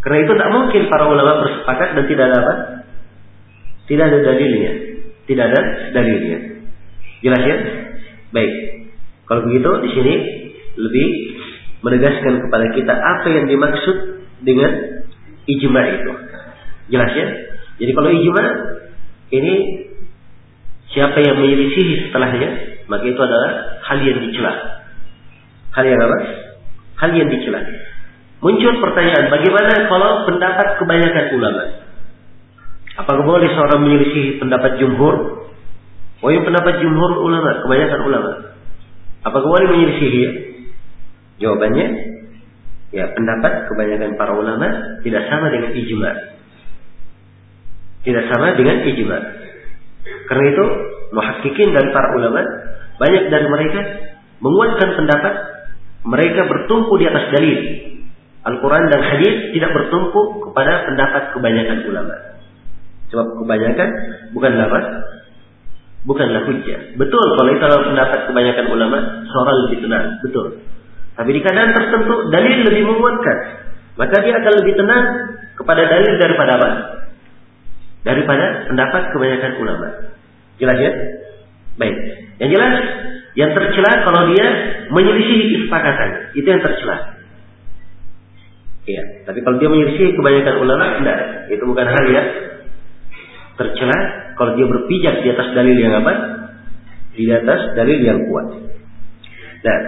Karena itu tak mungkin para ulama bersepakat dan tidak ada apa? Tidak ada dalilnya. Tidak ada dalilnya. Jelas ya? Baik. Kalau begitu di sini lebih menegaskan kepada kita apa yang dimaksud dengan ijma itu. Jelas ya? Jadi kalau ijma ini siapa yang menyelisihi setelahnya, maka itu adalah hal yang dicela. Hal yang apa? Hal yang dicela. Muncul pertanyaan, bagaimana kalau pendapat kebanyakan ulama? Apakah boleh seorang menyelisihi pendapat jumhur? Oh, yang pendapat jumhur ulama, kebanyakan ulama. Apakah boleh menyelisihi? Jawabannya, ya pendapat kebanyakan para ulama tidak sama dengan ijma. Tidak sama dengan ijma. Karena itu, muhakkikin dari para ulama, banyak dari mereka menguatkan pendapat mereka bertumpu di atas dalil. Al-Quran dan hadis tidak bertumpu kepada pendapat kebanyakan ulama. Sebab kebanyakan bukanlah apa? Bukanlah hujjah. Betul kalau itu adalah pendapat kebanyakan ulama, seorang lebih tenang. Betul. Tapi di keadaan tertentu dalil lebih menguatkan, maka dia akan lebih tenang kepada dalil daripada apa? Daripada pendapat kebanyakan ulama. Jelas ya? Baik. Yang jelas, yang tercela kalau dia menyelisihi kesepakatan, itu yang tercela. Iya. Tapi kalau dia menyelisihi kebanyakan ulama, tidak. Itu bukan hal ya tercela kalau dia berpijak di atas dalil yang apa? Di atas dalil yang kuat. Nah,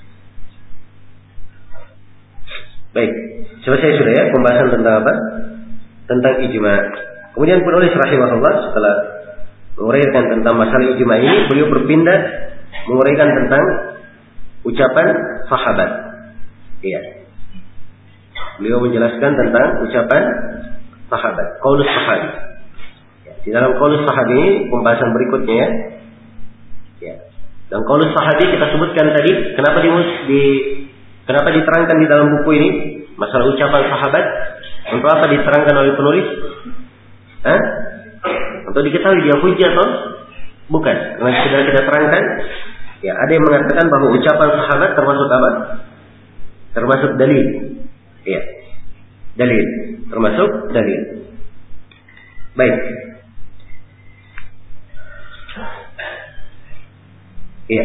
baik, selesai sudah ya pembahasan tentang apa? Tentang ijma. Kemudian penulis rahimahullah setelah menguraikan tentang masalah ijma ini, beliau berpindah menguraikan tentang ucapan sahabat. Iya. Beliau menjelaskan tentang ucapan sahabat, qaulus sahabi. Ya, di dalam qaulus sahabi ini pembahasan berikutnya ya. Ya. Dan qaulus sahabi kita sebutkan tadi, kenapa di, di kenapa diterangkan di dalam buku ini masalah ucapan sahabat? Untuk apa diterangkan oleh penulis? Hah? Untuk diketahui dia hujjah atau bukan? Karena sudah kita terangkan, ya ada yang mengatakan bahwa ucapan sahabat termasuk apa? Termasuk dalil. Ya, dalil, termasuk dalil. Baik. Iya.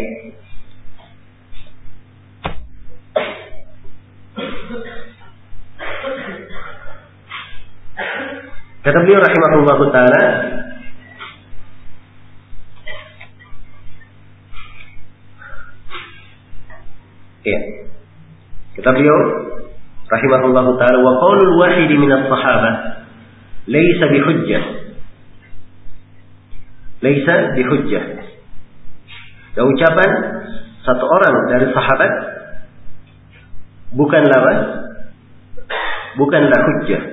Kata beliau rahimahullah ta'ala, iya. Kata beliau rahimahullah ta'ala, wa qaulul wahidi minas sahabah laysa bihujjah. Laysa bihujjah. Dan ucapan satu orang dari sahabat bukanlah apa? Bukanlah hujjah.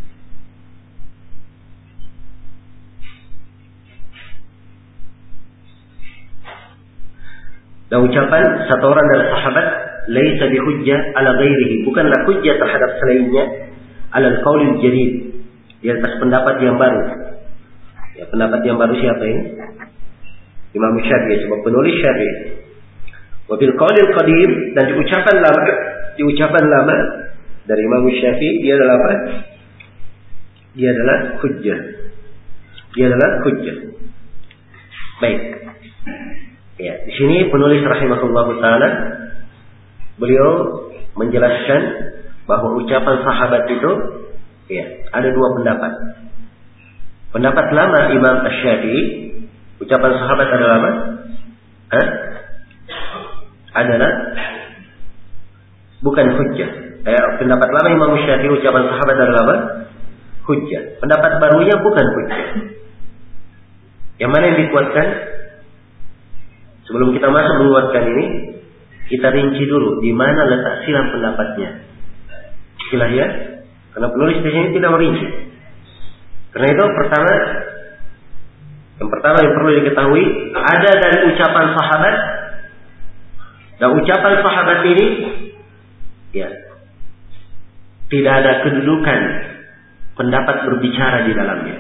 Dan ucapan satu orang dari sahabat laisa bihujjah ala ghairihi, bukanlah hujjah terhadap selainnya, ala al-qaulil jadid, di atas pendapat yang baru. Ya, pendapat yang baru siapa ini? Imam Syafi'i, sebab penulis Syafi'i. Wa bil qaulil qadim, dan di ucapan lama, di ucapan lama dari Imam Syafi'i, dia adalah apa? Dia adalah hujjah. Dia adalah hujjah. Baik. Ya, di sini penulis rahimahullahu taala beliau menjelaskan bahwa ucapan sahabat itu ya, ada dua pendapat. Pendapat lama Imam Asy-Syafi'i, ucapan sahabat adalah apa? Hah? Adalah bukan hujjah. Eh, pendapat lama Imam Syafi'i, ucapan sahabat adalah apa? Hujjah. Pendapat barunya bukan hujjah. Yang mana yang dikuatkan? Sebelum kita masuk menguatkan ini, kita rinci dulu di mana letak silang pendapatnya. Silah ya, karena penulis di sini tidak merinci. Karena itu pertama, yang pertama yang perlu diketahui ada dari ucapan sahabat, dan ucapan sahabat ini, ya, tidak ada kedudukan pendapat berbicara di dalamnya.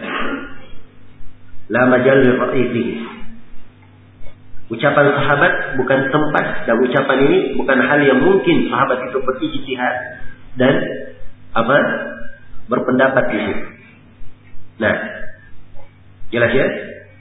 La majal li ra'yi fihi. Ucapan sahabat bukan tempat, dan ucapan ini bukan hal yang mungkin sahabat itu berijtihad dan apa berpendapat di situ. Nah, jelas ya?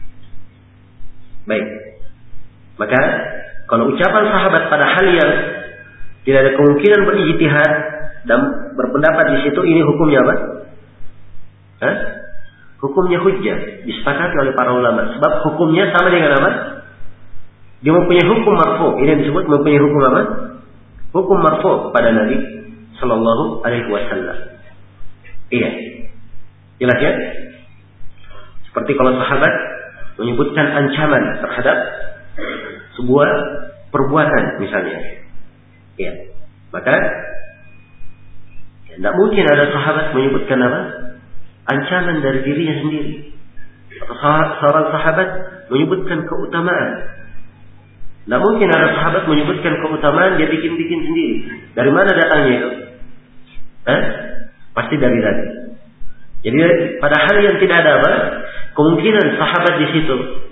Baik. Maka kalau ucapan sahabat pada hal yang tidak ada kemungkinan berijtihad dan berpendapat di situ, ini hukumnya apa? Hah? Hukumnya hujjah, disepakati oleh para ulama. Sebab hukumnya sama dengan apa? Dia mempunyai hukum marfu. Ini yang disebut mempunyai hukum apa? Hukum marfu pada Nabi Sallallahu Alaihi Wasallam. Iya, jelas ya. Seperti kalau sahabat menyebutkan ancaman terhadap sebuah perbuatan misalnya, iya, maka tidak ya, mungkin ada sahabat menyebutkan apa? Ancaman dari dirinya sendiri. Atau seorang sahabat menyebutkan keutamaan. Tidak mungkin ada sahabat menyebutkan keutamaan dia bikin-bikin sendiri. Dari mana datangnya itu? Hah? Pasti dari Nabi. Jadi pada hal yang tidak ada apa? Kemungkinan sahabat di situ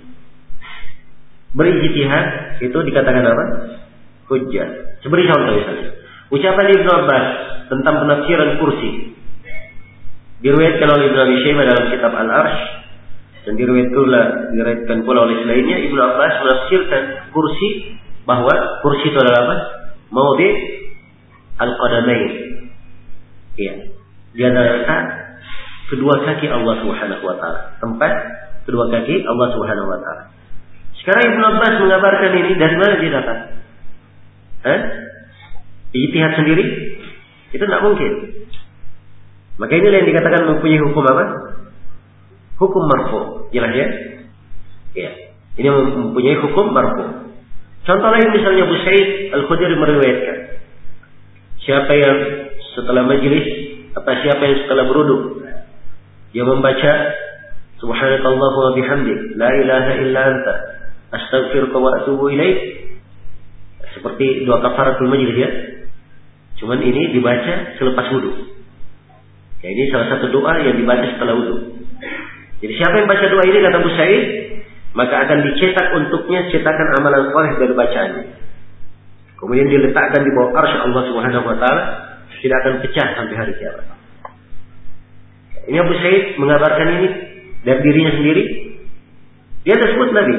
berijtihad, itu dikatakan apa? Hujjah. Seperti contoh misalnya, ucapan Ibnu Abbas tentang penafsiran kursi diriwayatkan oleh Ibnu Abi Syaibah dalam kitab Al-Arsh, dan diriwayatkan pula, diriwayatkan pula oleh selainnya. Ibnu Abbas menafsirkan kursi bahwa kursi itu adalah apa? Maudhi' al-qadamain. Iya. Dia adalah kedua kaki Allah Subhanahu wa taala. Tempat kedua kaki Allah Subhanahu wa taala. Sekarang Ibnu Abbas mengabarkan ini, dari mana dia dapat? Hah? Ijtihad sendiri? Itu tidak mungkin. Maka inilah yang dikatakan mempunyai hukum apa? Hukum marfu. Jelas ya? Ya. Ini mempunyai hukum marfu. Contoh lain misalnya Abu Sa'id Al-Khudri meriwayatkan, siapa yang setelah majlis, apa siapa yang setelah berwudu, dia membaca Subhanakallahumma wa bihamdik, la ilaha illa anta, astaghfiruka wa atubu ilaik, seperti doa kafaratul majlis ya. Cuman ini dibaca selepas wudu. Ya, ini salah satu doa yang dibaca setelah wudu. Jadi siapa yang baca doa ini, kata Abu Sa'id, maka akan dicetak untuknya cetakan amalan saleh dari bacaannya. Kemudian diletakkan di bawah arsy Allah Subhanahu wa taala, tidak akan pecah sampai hari kiamat. Ini Abu Sa'id mengabarkan ini dari dirinya sendiri. Dia tersebut Nabi.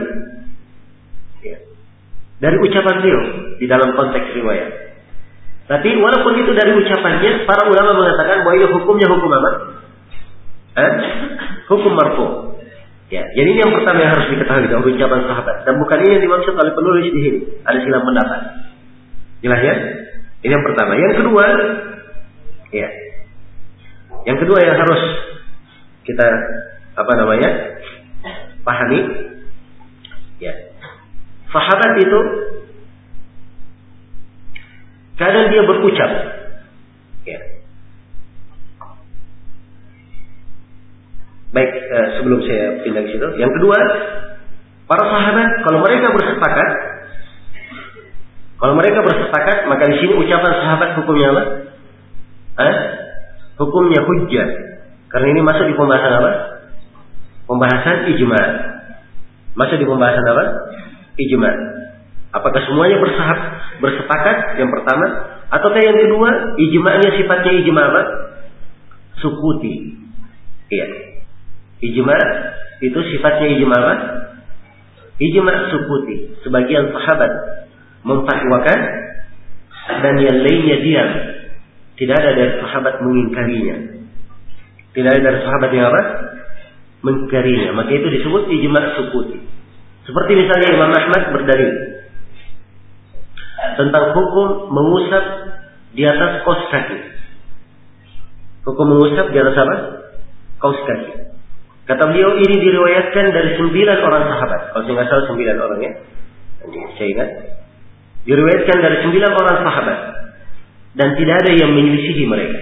Ya. Dari ucapan beliau di dalam konteks riwayat. Tapi walaupun itu dari ucapannya, para ulama mengatakan bahwa ini hukumnya hukum apa? Eh? Hukum marfu. Ya, jadi ini yang pertama yang harus diketahui dari ucapan sahabat. Dan bukan ini yang dimaksud oleh penulis di sini. Ada silang pendapat. Jelas ya? Ini yang pertama. Yang kedua, ya. Yang kedua yang harus kita apa namanya? Pahami, ya. Sahabat itu kadang dia berucap, ya. Baik, eh, sebelum saya pindah ke situ, yang kedua, para sahabat kalau mereka bersepakat, kalau mereka bersepakat, maka di sini ucapan sahabat hukumnya apa? Eh? Hukumnya hujjah, karena ini masuk di pembahasan apa? Pembahasan ijma. Masuk di pembahasan apa? Ijma. Apakah semuanya bersahab, bersepakat? Yang pertama, ataukah yang kedua, ijma'nya sifatnya ijma apa? Sukuti. Iya. Ijma itu sifatnya ijma apa? Ijma sukuti. Sebagian sahabat memfatwakan dan yang lainnya diam. Tidak ada dari sahabat mengingkarinya. Tidak ada dari sahabat yang apa? Mengingkarinya. Maka itu disebut ijma sukuti. Seperti misalnya Imam Ahmad berdalil tentang hukum mengusap di atas kaus kaki. Hukum mengusap di atas apa? Kaus kaki. Kata beliau ini diriwayatkan dari sembilan orang sahabat. Kalau saya nggak salah sembilan orang ya. Nanti saya ingat. Diriwayatkan dari sembilan orang sahabat. Dan tidak ada yang menyelisihi mereka.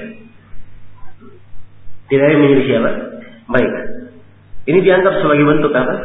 Tidak ada yang menyelisihi apa? Mereka. Ini dianggap sebagai bentuk apa?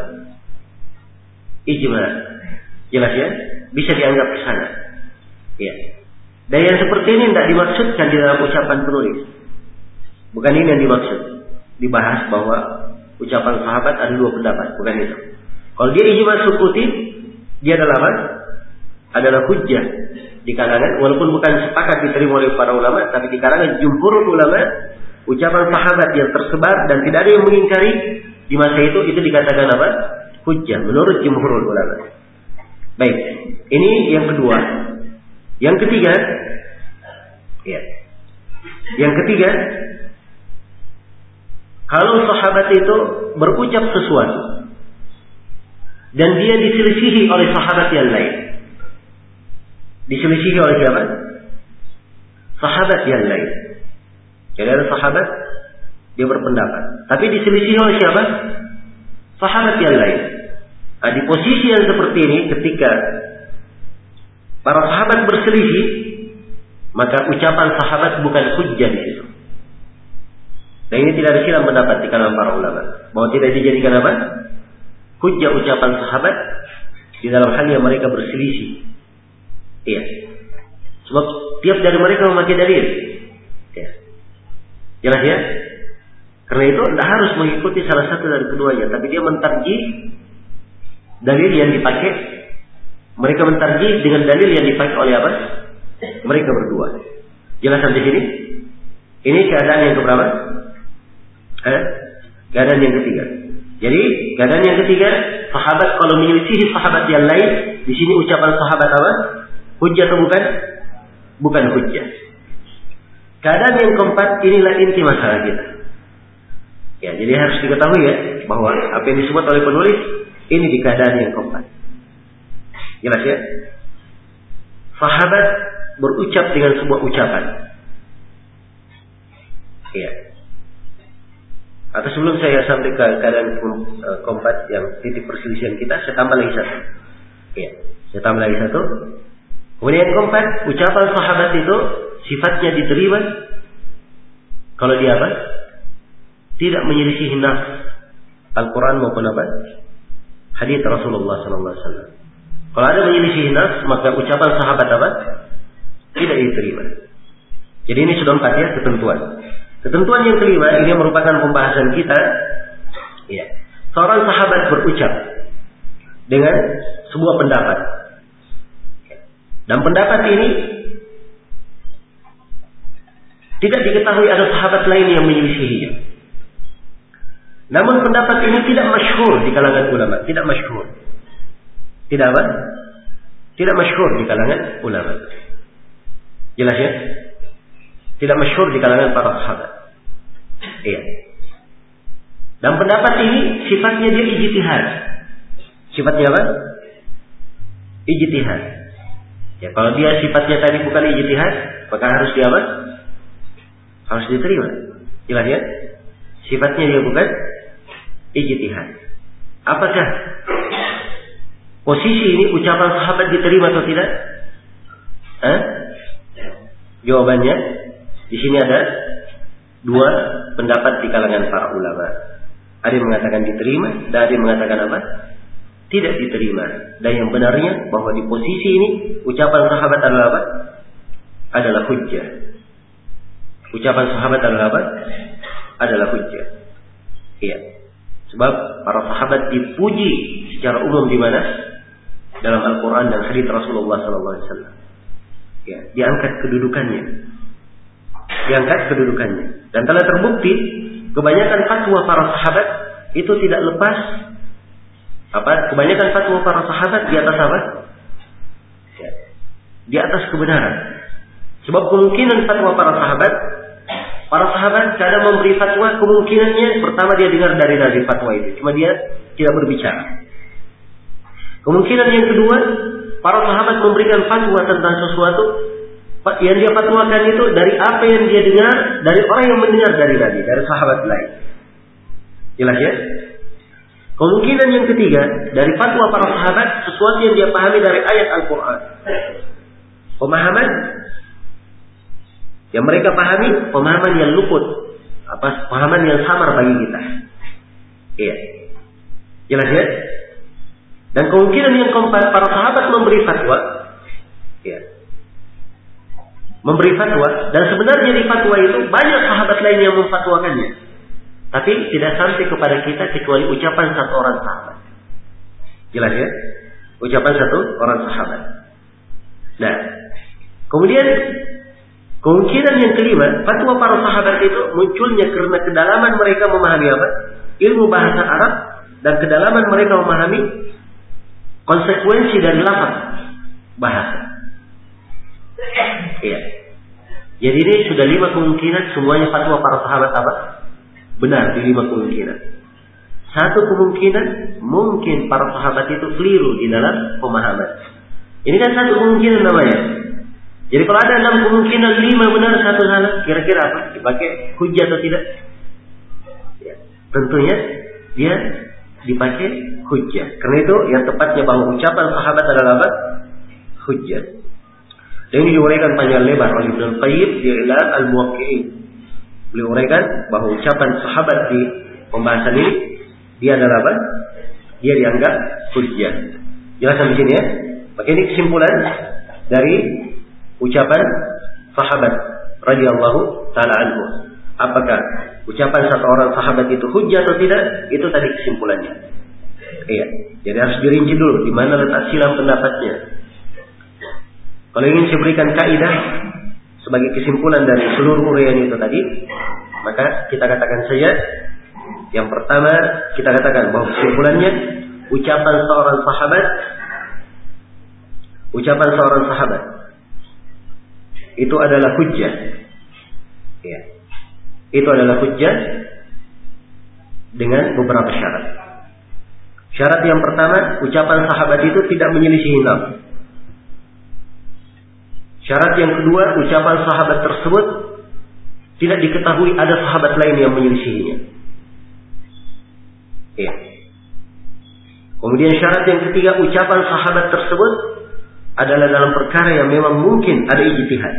Ijma. Jelas ya? Bisa dianggap ke sana. Ya. Dan yang seperti ini tidak dimaksudkan di dalam ucapan penulis. Bukan ini yang dimaksud. Dibahas bahwa ucapan sahabat ada dua pendapat. Bukan itu. Kalau dia ijma sukuti, dia adalah apa? Adalah hujjah di kalangan, walaupun bukan sepakat diterima oleh para ulama, tapi di kalangan jumhur ulama ucapan sahabat yang tersebar dan tidak ada yang mengingkari di masa itu, itu dikatakan apa? Hujjah menurut jumhurul ulama. Baik, ini yang kedua. Yang ketiga, ya. Yang ketiga, kalau sahabat itu berucap sesuatu dan dia diselisihi oleh sahabat yang lain. Diselisihi oleh siapa? Sahabat yang lain. Jadi ada sahabat, dia berpendapat, tapi diselisihi oleh siapa? Sahabat yang lain. Nah, di posisi yang seperti ini, ketika para sahabat berselisih, maka ucapan sahabat bukan hujjah di situ. Dan ini tidak ada silang pendapat di kalangan para ulama bahwa tidak dijadikan apa? Hujjah ucapan sahabat di dalam hal yang mereka berselisih. Iya. Sebab tiap dari mereka memakai dalil. Ya. Jelas ya? Karena itu tidak harus mengikuti salah satu dari keduanya, tapi dia mentarjih dalil yang dipakai. Mereka mentarjih dengan dalil yang dipakai oleh apa? Mereka berdua. Jelas sampai sini? Ini keadaan yang keberapa? Eh? Keadaan yang ketiga. Jadi keadaan yang ketiga, sahabat kalau menyelisihi sahabat yang lain, di sini ucapan sahabat apa? Hujjah atau bukan? Bukan hujjah. Keadaan yang keempat, inilah inti masalah kita. Ya, jadi harus diketahui ya bahwa apa yang disebut oleh penulis ini di keadaan yang keempat. Jelas ya? Sahabat berucap dengan sebuah ucapan. Iya. Atau sebelum saya sampai ke keadaan keempat yang titik perselisihan kita, saya tambah lagi satu. Iya, saya tambah lagi satu. Kemudian yang keempat, ucapan sahabat itu sifatnya diterima kalau dia apa? Tidak menyelisihi nas Al-Quran maupun apa? Hadits Rasulullah sallallahu alaihi wasallam. Kalau ada menyelisihi nas, maka ucapan sahabat apa? Tidak diterima. Jadi ini sudah empat ya ketentuan. Ketentuan yang kelima, ini merupakan pembahasan kita. Ya. Seorang sahabat berucap dengan sebuah pendapat. Dan pendapat ini tidak diketahui ada sahabat lain yang menyelisihinya. Namun pendapat ini tidak masyhur di kalangan ulama, tidak masyhur. Tidak apa? Tidak masyhur di kalangan ulama. Jelas ya? Tidak masyhur di kalangan para sahabat. Iya. Dan pendapat ini sifatnya dia ijtihad. Sifatnya apa? Ijtihad. Ya, kalau dia sifatnya tadi bukan ijtihad, maka harus dia apa? Harus diterima. Jelas ya? Sifatnya dia bukan ijtihad. Apakah posisi ini ucapan sahabat diterima atau tidak? Hah? Jawabannya di sini ada dua pendapat di kalangan para ulama. Ada yang mengatakan diterima, dan ada yang mengatakan apa? Tidak diterima. Dan yang benarnya bahwa di posisi ini ucapan sahabat adalah apa? Adalah hujjah. Ucapan sahabat adalah apa? Adalah hujjah. Iya. Sebab para sahabat dipuji secara umum di mana? Dalam Al-Quran dan hadits Rasulullah sallallahu alaihi wasallam. Ya, diangkat kedudukannya. Diangkat kedudukannya. Dan telah terbukti kebanyakan fatwa para sahabat itu tidak lepas apa? Kebanyakan fatwa para sahabat di atas apa? Ya, di atas kebenaran. Sebab kemungkinan fatwa para sahabat, para sahabat kadang memberi fatwa, kemungkinannya pertama dia dengar dari Nabi fatwa itu, cuma dia tidak berbicara. Kemungkinan yang kedua, para sahabat memberikan fatwa tentang sesuatu yang dia fatwakan itu dari apa yang dia dengar dari orang yang mendengar dari Nabi, dari sahabat lain. Jelas ya? Kemungkinan yang ketiga, dari fatwa para sahabat sesuatu yang dia pahami dari ayat Al-Quran. Pemahaman yang mereka pahami, pemahaman yang luput, apa pemahaman yang samar bagi kita. Iya. Jelas ya? Dan kemungkinan yang keempat, para sahabat memberi fatwa. Iya. Memberi fatwa, dan sebenarnya di fatwa itu banyak sahabat lain yang memfatwakannya, tapi tidak sampai kepada kita kecuali ucapan satu orang sahabat. Jelas ya? Ucapan satu orang sahabat. Nah, kemudian Kemungkinan yang kelima, fatwa para sahabat itu munculnya karena kedalaman mereka memahami apa? Ilmu bahasa Arab dan kedalaman mereka memahami konsekuensi dari lafaz bahasa. Iya. Jadi ini sudah lima kemungkinan semuanya fatwa para sahabat apa? Benar di lima kemungkinan. Satu kemungkinan mungkin para sahabat itu keliru di dalam pemahaman. Ini kan satu kemungkinan namanya. Jadi kalau ada enam kemungkinan, lima benar satu salah, kira-kira apa? Dipakai hujjah atau tidak? Ya, tentunya dia dipakai hujjah. Karena itu yang tepatnya bahwa ucapan sahabat adalah apa? Hujjah. Dan ini diuraikan panjang lebar oleh Ibnu Qayyim di Ilam Al-Muwaqqi'in. Beliau uraikan bahwa ucapan sahabat di pembahasan ini dia adalah apa? Dia dianggap hujjah. Jelaskan di sini ya. Maka ini kesimpulan dari ucapan sahabat radhiyallahu taala anhu. Apakah ucapan satu orang sahabat itu hujjah atau tidak? Itu tadi kesimpulannya. Iya. Jadi harus dirinci dulu di mana letak silam pendapatnya. Kalau ingin saya berikan kaidah sebagai kesimpulan dari seluruh uraian itu tadi, maka kita katakan saja yang pertama kita katakan bahwa kesimpulannya ucapan seorang sahabat ucapan seorang sahabat itu adalah hujjah. Ya. Itu adalah hujjah dengan beberapa syarat. Syarat yang pertama, ucapan sahabat itu tidak menyelisihi nas. Syarat yang kedua, ucapan sahabat tersebut tidak diketahui ada sahabat lain yang menyelisihinya. Ya. Kemudian syarat yang ketiga, ucapan sahabat tersebut adalah dalam perkara yang memang mungkin ada ijtihad.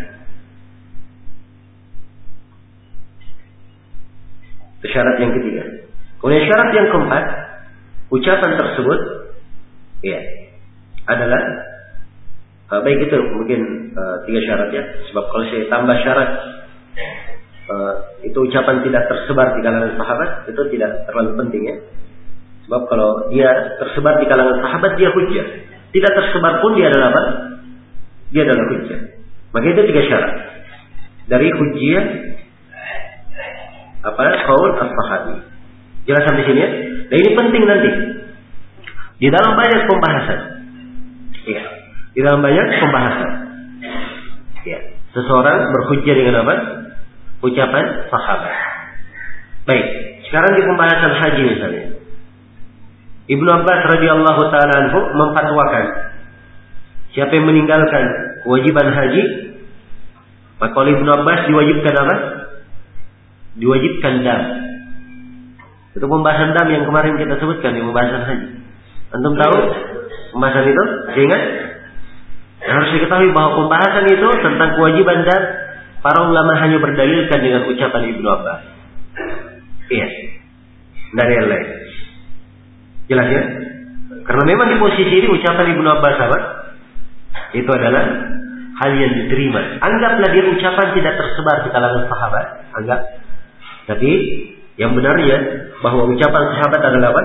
Syarat yang ketiga. Kemudian syarat yang keempat, ucapan tersebut ya adalah uh, baik itu mungkin uh, tiga syarat ya. Sebab kalau saya tambah syarat uh, itu ucapan tidak tersebar di kalangan sahabat, itu tidak terlalu penting ya. Sebab kalau dia tersebar di kalangan sahabat dia hujjah. Tidak tersebar pun dia adalah apa? Dia adalah hujjah. Maka itu tiga syarat dari hujjah apa? Qaul as-sahabi. Jelas sampai sini ya. Dan ini penting nanti di dalam banyak pembahasan. Ya. Di dalam banyak pembahasan. Ya. Seseorang berhujjah dengan apa? Ucapan sahabat. Baik. Sekarang di pembahasan haji misalnya. Ibnu Abbas radhiyallahu taala anhu memfatwakan siapa yang meninggalkan kewajiban haji maka oleh Ibnu Abbas diwajibkan apa? Diwajibkan dam. Itu pembahasan dam yang kemarin kita sebutkan di pembahasan haji. Antum tahu pembahasan itu? Ingat? Nah, harus diketahui bahwa pembahasan itu tentang kewajiban dam para ulama hanya berdalilkan dengan ucapan Ibnu Abbas. Iya. Dari yang lain. Jelas ya? Karena memang di posisi ini ucapan Ibnu Abbas apa? Itu adalah hal yang diterima. Anggaplah dia ucapan tidak tersebar di kalangan sahabat. Anggap. Tapi yang benarnya bahwa ucapan sahabat adalah apa?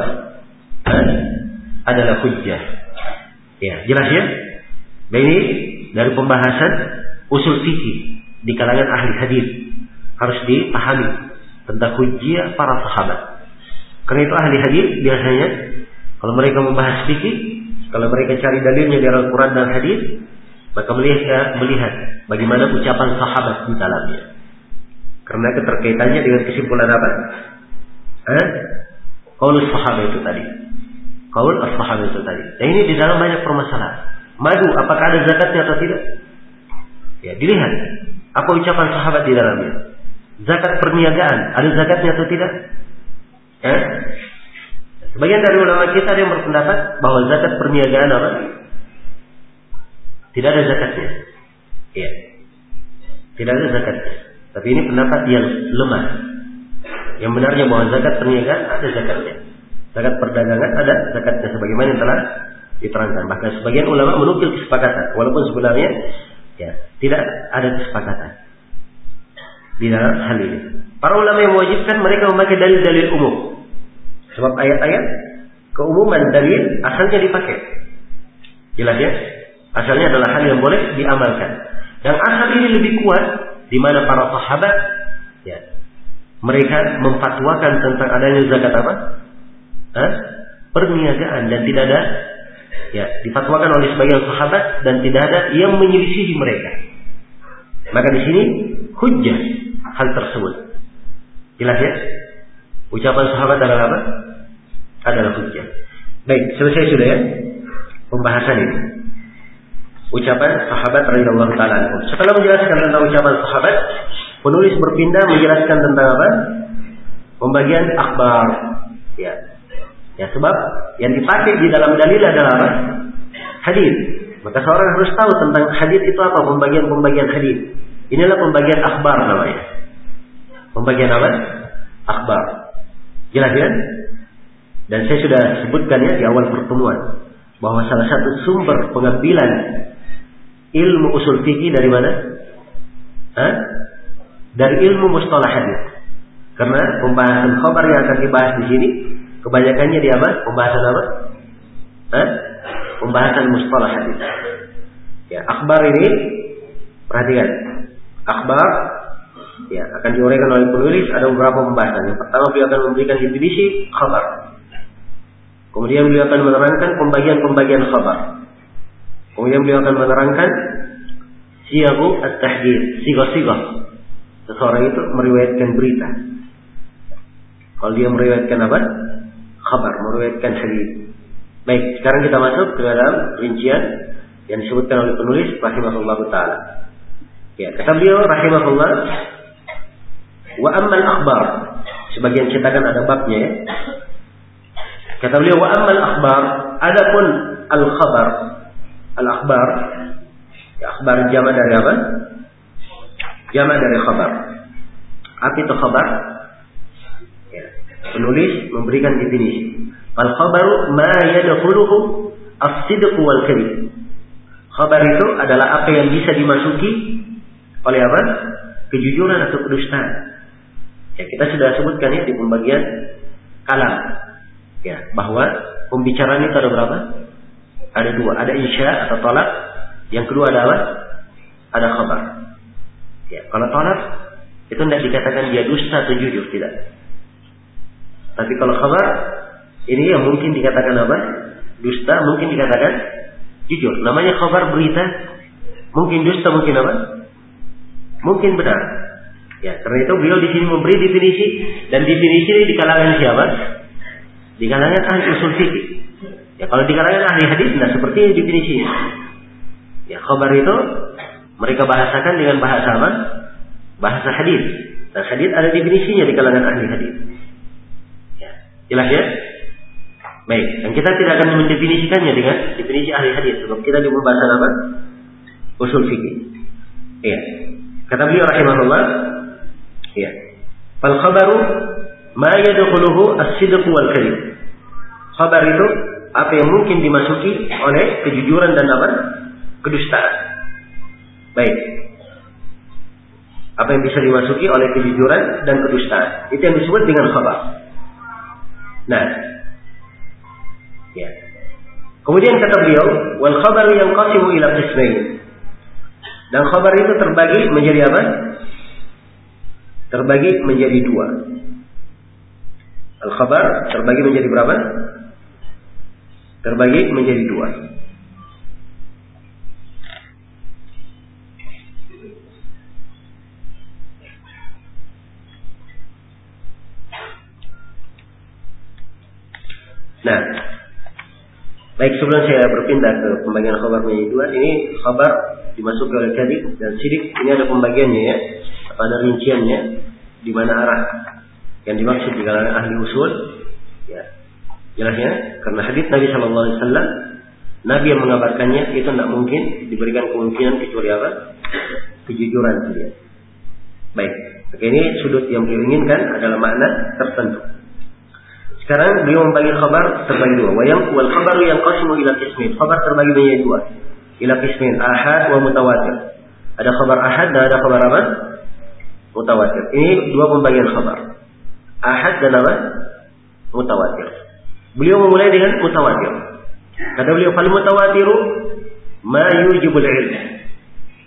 Adalah hujjah. Ya, jelas ya? Dan ini dari pembahasan usul fikih di kalangan ahli hadis harus dipahami tentang hujjah para sahabat. Karena itu ahli hadis biasanya kalau mereka membahas fikih, kalau mereka cari dalilnya dari Al-Quran dan hadis, maka mereka melihat bagaimana ucapan sahabat di dalamnya. Karena keterkaitannya dengan kesimpulan apa? Eh? Qaul as-sahabat itu tadi. Qaul as-sahabat itu tadi. Dan ini di dalam banyak permasalahan. Madu, apakah ada zakatnya atau tidak? Ya, dilihat. Apa ucapan sahabat di dalamnya? Zakat perniagaan, ada zakatnya atau tidak? Eh? Sebagian dari ulama kita ada yang berpendapat bahwa zakat perniagaan apa? Tidak ada zakatnya. Ya. Tidak ada zakatnya. Tapi ini pendapat yang lemah. Yang benarnya bahwa zakat perniagaan ada zakatnya. Zakat perdagangan ada zakatnya sebagaimana yang telah diterangkan. Bahkan sebagian ulama menukil kesepakatan, walaupun sebenarnya ya tidak ada kesepakatan di dalam hal ini. Para ulama yang mewajibkan mereka memakai dalil-dalil umum. Sebab ayat-ayat keumuman dalil asalnya dipakai. Jelas ya? Asalnya adalah hal yang boleh diamalkan. Dan asal ini lebih kuat di mana para sahabat ya, mereka memfatwakan tentang adanya zakat apa? Hah? Perniagaan, dan tidak ada ya, difatwakan oleh sebagian sahabat dan tidak ada yang menyelisihi mereka. Maka di sini hujjah hal tersebut. Jelas ya? Ucapan sahabat adalah apa? Adalah hujjah. Baik, selesai sudah ya pembahasan ini. Ucapan sahabat radhiyallahu ta'ala anhum. Setelah menjelaskan tentang ucapan sahabat, penulis berpindah menjelaskan tentang apa? Pembagian akhbar. Ya. Ya, sebab yang dipakai di dalam dalil adalah apa? Hadis. Maka seorang harus tahu tentang hadis itu apa, pembagian-pembagian hadis. Inilah pembagian akhbar namanya. Pembagian apa? Akhbar. Jelas ya? Dan saya sudah sebutkan ya di awal pertemuan bahwa salah satu sumber pengambilan ilmu usul fikih dari mana? Hah? Dari ilmu mustalah hadis. Karena pembahasan khabar yang akan dibahas di sini kebanyakannya di apa? Pembahasan apa? Hah? Pembahasan mustalah hadis. Ya, akhbar ini perhatikan. Akhbar ya akan diuraikan oleh penulis ada beberapa pembahasan. Yang pertama beliau akan memberikan definisi khabar. Kemudian beliau akan menerangkan pembagian-pembagian khabar. Kemudian beliau akan menerangkan siyagu at-tahdid, sigah-sigah. Seseorang itu meriwayatkan berita. Kalau dia meriwayatkan apa? Khabar, meriwayatkan hadis. Baik, sekarang kita masuk ke dalam rincian yang disebutkan oleh penulis rahimahullah taala. Ya, kata beliau rahimahullah, wa ammal akhbar. Sebagian cetakan ada babnya ya. Kata beliau wa ammal akhbar, adapun al-khabar, al-akhbar, ya, akhbar jama' dari apa? Jama' dari khabar. Apa itu khabar? Ya, penulis memberikan definisi. Al-khabaru ma yadkhuluhu as-sidq wal kadhib. Khabar itu adalah apa yang bisa dimasuki oleh apa? Kejujuran atau kedustaan. Ya, kita sudah sebutkan ya di pembagian kalam. Ya, bahwa pembicaraan itu ada berapa? Ada dua, ada insya atau tolak. Yang kedua ada apa? Ada khabar. Ya, kalau tolak itu tidak dikatakan dia dusta atau jujur, tidak. Tapi kalau khabar ini yang mungkin dikatakan apa? Dusta, mungkin dikatakan jujur. Namanya khabar berita. Mungkin dusta, mungkin apa? Mungkin benar. Ya, karena itu beliau di sini memberi definisi, dan definisi ini di kalangan siapa? Di kalangan ahli usul fikih. Ya, kalau di kalangan ahli hadis tidak seperti ini definisinya. Ya, khabar itu mereka bahasakan dengan bahasa apa? Bahasa hadis. Dan hadis ada definisinya di kalangan ahli hadis. Ya, jelas ya? Baik, dan kita tidak akan mendefinisikannya dengan definisi ahli hadis, sebab kita di pembahasan apa? Usul fikih. Iya. Kata beliau rahimahullah, iya. Fal khabaru ma yadkhuluhu as-sidq wal kadhib. Khabar itu apa yang mungkin dimasuki oleh kejujuran dan apa? Kedustaan. Baik. Apa yang bisa dimasuki oleh kejujuran dan kedustaan. Itu yang disebut dengan khabar. Nah, ya. Kemudian kata beliau, wal khabaru yanqasimu ila qismain. Dan khabar itu terbagi menjadi apa? Terbagi menjadi dua. Al khabar terbagi menjadi berapa? Terbagi menjadi dua. Nah, baik, sebelum saya berpindah ke pembagian khabar menjadi dua, ini khabar dimasuki oleh kadhib dan sidik. Ini ada pembagiannya ya, ada rinciannya di mana arah yang dimaksud di kalangan ahli usul. Ya, jelasnya karena hadits Nabi Shallallahu Alaihi Wasallam, Nabi yang mengabarkannya itu tidak mungkin diberikan kemungkinan kecuali apa? Kejujuran dia. Baik, oke, ini sudut yang beliau inginkan adalah makna tertentu. Sekarang beliau membagi khabar terbagi dua. Wayang wal khabaru yang qasimu ila qismain. Khabar terbagi menjadi dua. Ila qismain ahad wa mutawatir. Ada khabar ahad dan ada khabar apa? Mutawatir. Ini dua pembagian khabar. Ahad dan apa? Mutawatir. Beliau memulai dengan mutawatir. Kata beliau, fal mutawatiru ma yujibul ilm.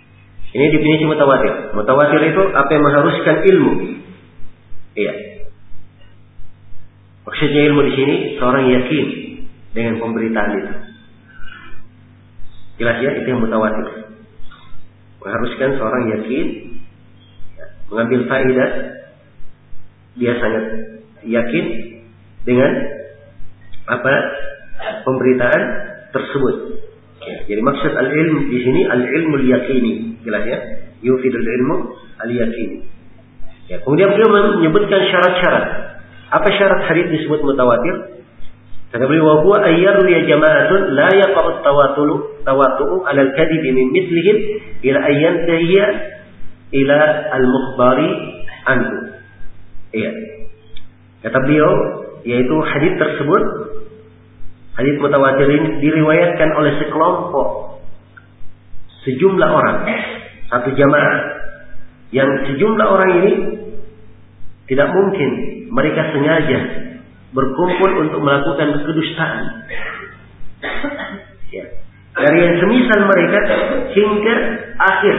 Ini definisi mutawatir. Mutawatir itu apa yang mengharuskan ilmu. Iya. Maksudnya ilmu di sini seorang yakin dengan pemberitaan itu. Jelas ya, itu yang mutawatir. Mengharuskan seorang yakin ya, mengambil faedah. Dia sangat yakin dengan apa pemberitaan tersebut. Ya, jadi maksud al-ilm di sini al-ilmu al-yaqini, jelas ya? Yufidul ilmu al-yaqini. Ya, kemudian beliau menyebutkan syarat-syarat. Apa syarat hadits disebut mutawatir? Kata beliau, wa huwa ayyarru ya jama'atun la yaqa'u tawatulu tawatu'u 'ala al-kadhib min mithlihim ila ayyan tahiya ila al-mukhbari anhu. Iya. Kata beliau, yaitu hadits tersebut, hadits mutawatir ini diriwayatkan oleh sekelompok, sejumlah orang, satu jamaah, yang sejumlah orang ini tidak mungkin mereka sengaja berkumpul untuk melakukan kedustaan. Ya. Dari yang semisal mereka hingga akhir,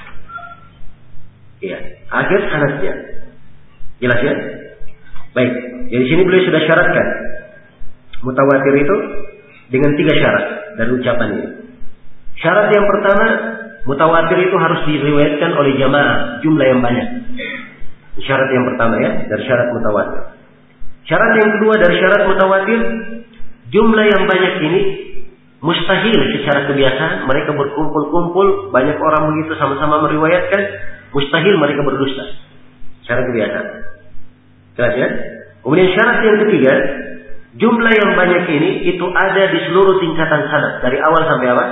ya, akhir sanadnya. Jelas ya? Baik. Jadi sini beliau sudah syaratkan mutawatir itu dengan tiga syarat dari ucapan ini. Syarat yang pertama, mutawatir itu harus diriwayatkan oleh jamaah, jumlah yang banyak. Syarat yang pertama ya, dari syarat mutawatir. Syarat yang kedua dari syarat mutawatir, jumlah yang banyak ini mustahil secara kebiasaan mereka berkumpul-kumpul, banyak orang begitu sama-sama meriwayatkan, mustahil mereka berdusta secara kebiasaan. Jelas ya? Kemudian syarat yang ketiga, jumlah yang banyak ini itu ada di seluruh tingkatan sanad dari awal sampai apa?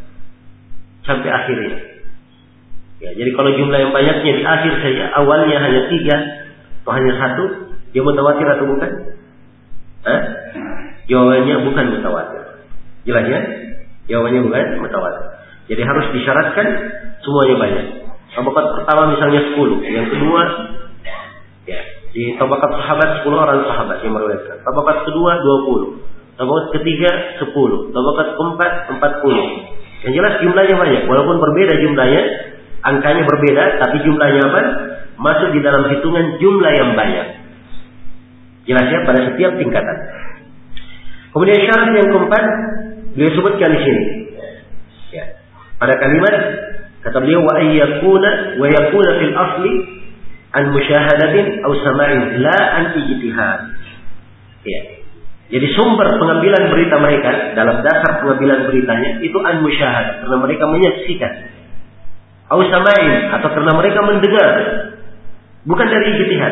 Sampai akhirnya. Ya, jadi kalau jumlah yang banyaknya di akhir saja, awalnya hanya tiga atau hanya satu, dia mutawatir atau bukan? Hah? Jawabannya bukan mutawatir. Jelas ya? Jawabannya bukan mutawatir. Jadi harus disyaratkan semuanya banyak. Tabakat pertama misalnya sepuluh, yang kedua ya, di tabakat sahabat sepuluh orang sahabat yang meriwayatkan. Tabakat kedua dua puluh, tabakat ketiga sepuluh, tabakat keempat empat puluh. Yang jelas jumlahnya banyak, walaupun berbeda jumlahnya, angkanya berbeda, tapi jumlahnya apa? Masuk di dalam hitungan jumlah yang banyak. Jelas ya, pada setiap tingkatan. Kemudian syarat yang keempat beliau sebutkan di sini. Ya. Pada kalimat kata beliau wa ayyakuna wa yakuna fil asli an musyahadatin aw sama'in la an ijtihad. Ya. Jadi sumber pengambilan berita mereka dalam dasar pengambilan beritanya itu an musyahadah, karena mereka menyaksikan. Aw sama'in, atau karena mereka mendengar, bukan dari ijtihad.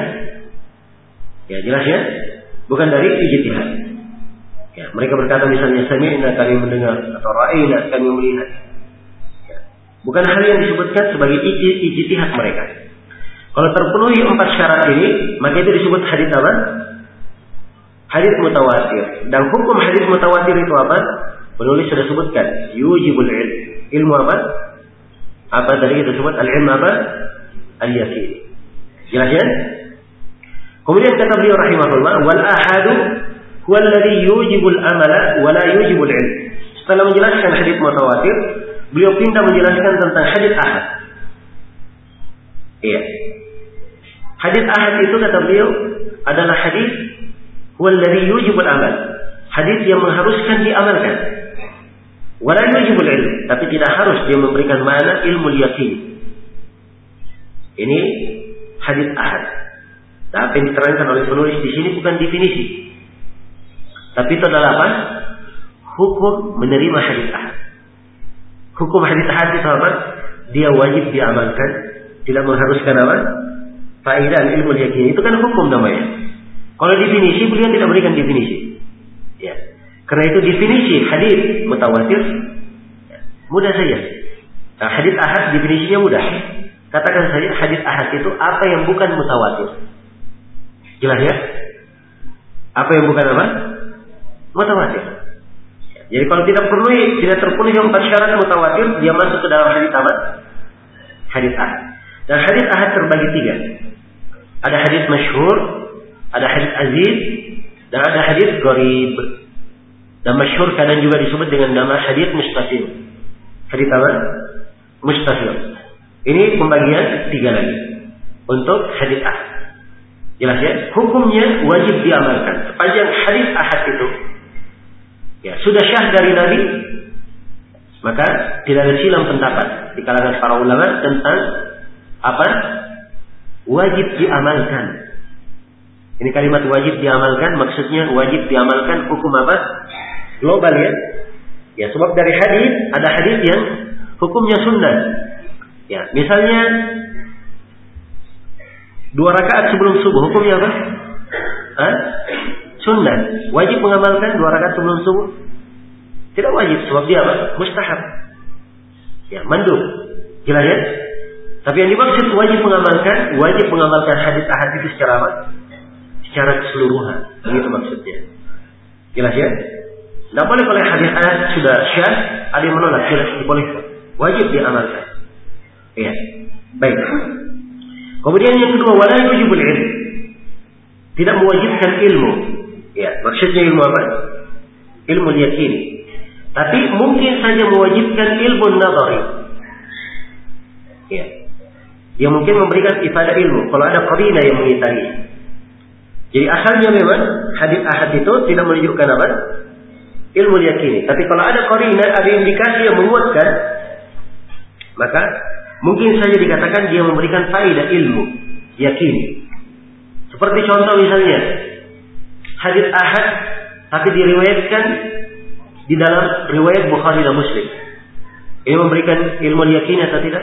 Ya, jelas ya? Bukan dari ijtihad. Ya, mereka berkata misalnya sami'na, kami mendengar, atau ra'ina, kami melihat. Ya. Bukan hal yang disebutkan sebagai ijtihad mereka. Kalau terpenuhi empat syarat ini, maka itu disebut hadits apa? Hadits mutawatir. Dan hukum hadits mutawatir itu apa? Penulis sudah sebutkan, yujibul ilm. Ilmu apa? Apa tadi kita sebut al-ilm apa? Al-yaqin. Jelas ya? Kemudian kata beliau rahimahullah, wal ahadu huwa alladhi yujibul amala wa la yujibul ilm. Setelah menjelaskan hadits mutawatir, beliau pindah menjelaskan tentang hadits ahad. Iya. Hadits ahad itu kata beliau adalah hadits huwa alladhi yujibul amal. Hadits yang mengharuskan diamalkan. Wa la yujibul ilm, tapi tidak harus dia memberikan makna ilmu yakin. Ini hadits ahad. Nah, apa yang diterangkan oleh penulis di sini bukan definisi, tapi itu adalah apa? Hukum menerima hadits ahad. Hukum hadits ahad itu apa? Dia wajib diamalkan, tidak mengharuskan apa? Faedah ilmu yakin. Itu kan hukum namanya. Kalau definisi beliau tidak berikan definisi. Ya. Karena itu definisi hadits mutawatir ya, mudah saja. Nah, hadits ahad definisinya mudah. Katakan saja hadits ahad itu apa yang bukan mutawatir. Jelas ya? Apa yang bukan apa? Mutawatir. Jadi kalau tidak perlu, tidak terpenuhi empat syarat mutawatir, dia masuk ke dalam hadits apa? Hadits ahad. Dan hadits ahad terbagi tiga. Ada hadits masyhur, ada hadits aziz, dan ada hadits gharib. Dan masyhur kadang juga disebut dengan nama hadits mustafil. Hadits apa? Mustafil. Ini pembagian tiga lagi untuk hadis ahad. Jelas ya, hukumnya wajib diamalkan sepanjang hadis ahad itu ya sudah syah dari Nabi, maka tidak ada silang pendapat di kalangan para ulama tentang apa wajib diamalkan. Ini kalimat wajib diamalkan maksudnya wajib diamalkan hukum apa? Global ya. Ya, sebab dari hadis ada hadis yang hukumnya sunnah. Ya, misalnya dua rakaat sebelum subuh hukumnya apa? Hah? Sunnah. Wajib mengamalkan dua rakaat sebelum subuh? Tidak wajib, sebab dia apa? Mustahab. Ya, mandub. Jelas ya? Tapi yang dimaksud wajib mengamalkan, wajib mengamalkan hadis ahad itu secara apa? Secara keseluruhan. Begitu maksudnya. Jelas ya? Tidak boleh kalau hadis ahad sudah syah, ada yang menolak, tidak dibolehkan. Wajib diamalkan. Iya. Baik. Kemudian yang kedua, wala yujibul ilm. Tidak mewajibkan ilmu. Ya, maksudnya ilmu apa? Ilmu yakini. Tapi mungkin saja mewajibkan ilmu nazari. Ya. Dia mungkin memberikan ifadah ilmu kalau ada qarina yang mengitari. Jadi asalnya memang hadis ahad itu tidak menunjukkan apa? Ilmu yakini. Tapi kalau ada qarina, ada indikasi yang menguatkan, maka mungkin saja dikatakan dia memberikan faedah ilmu yakini. Seperti contoh misalnya hadis ahad tapi diriwayatkan di dalam riwayat Bukhari dan Muslim. Ini memberikan ilmu yakini atau tidak?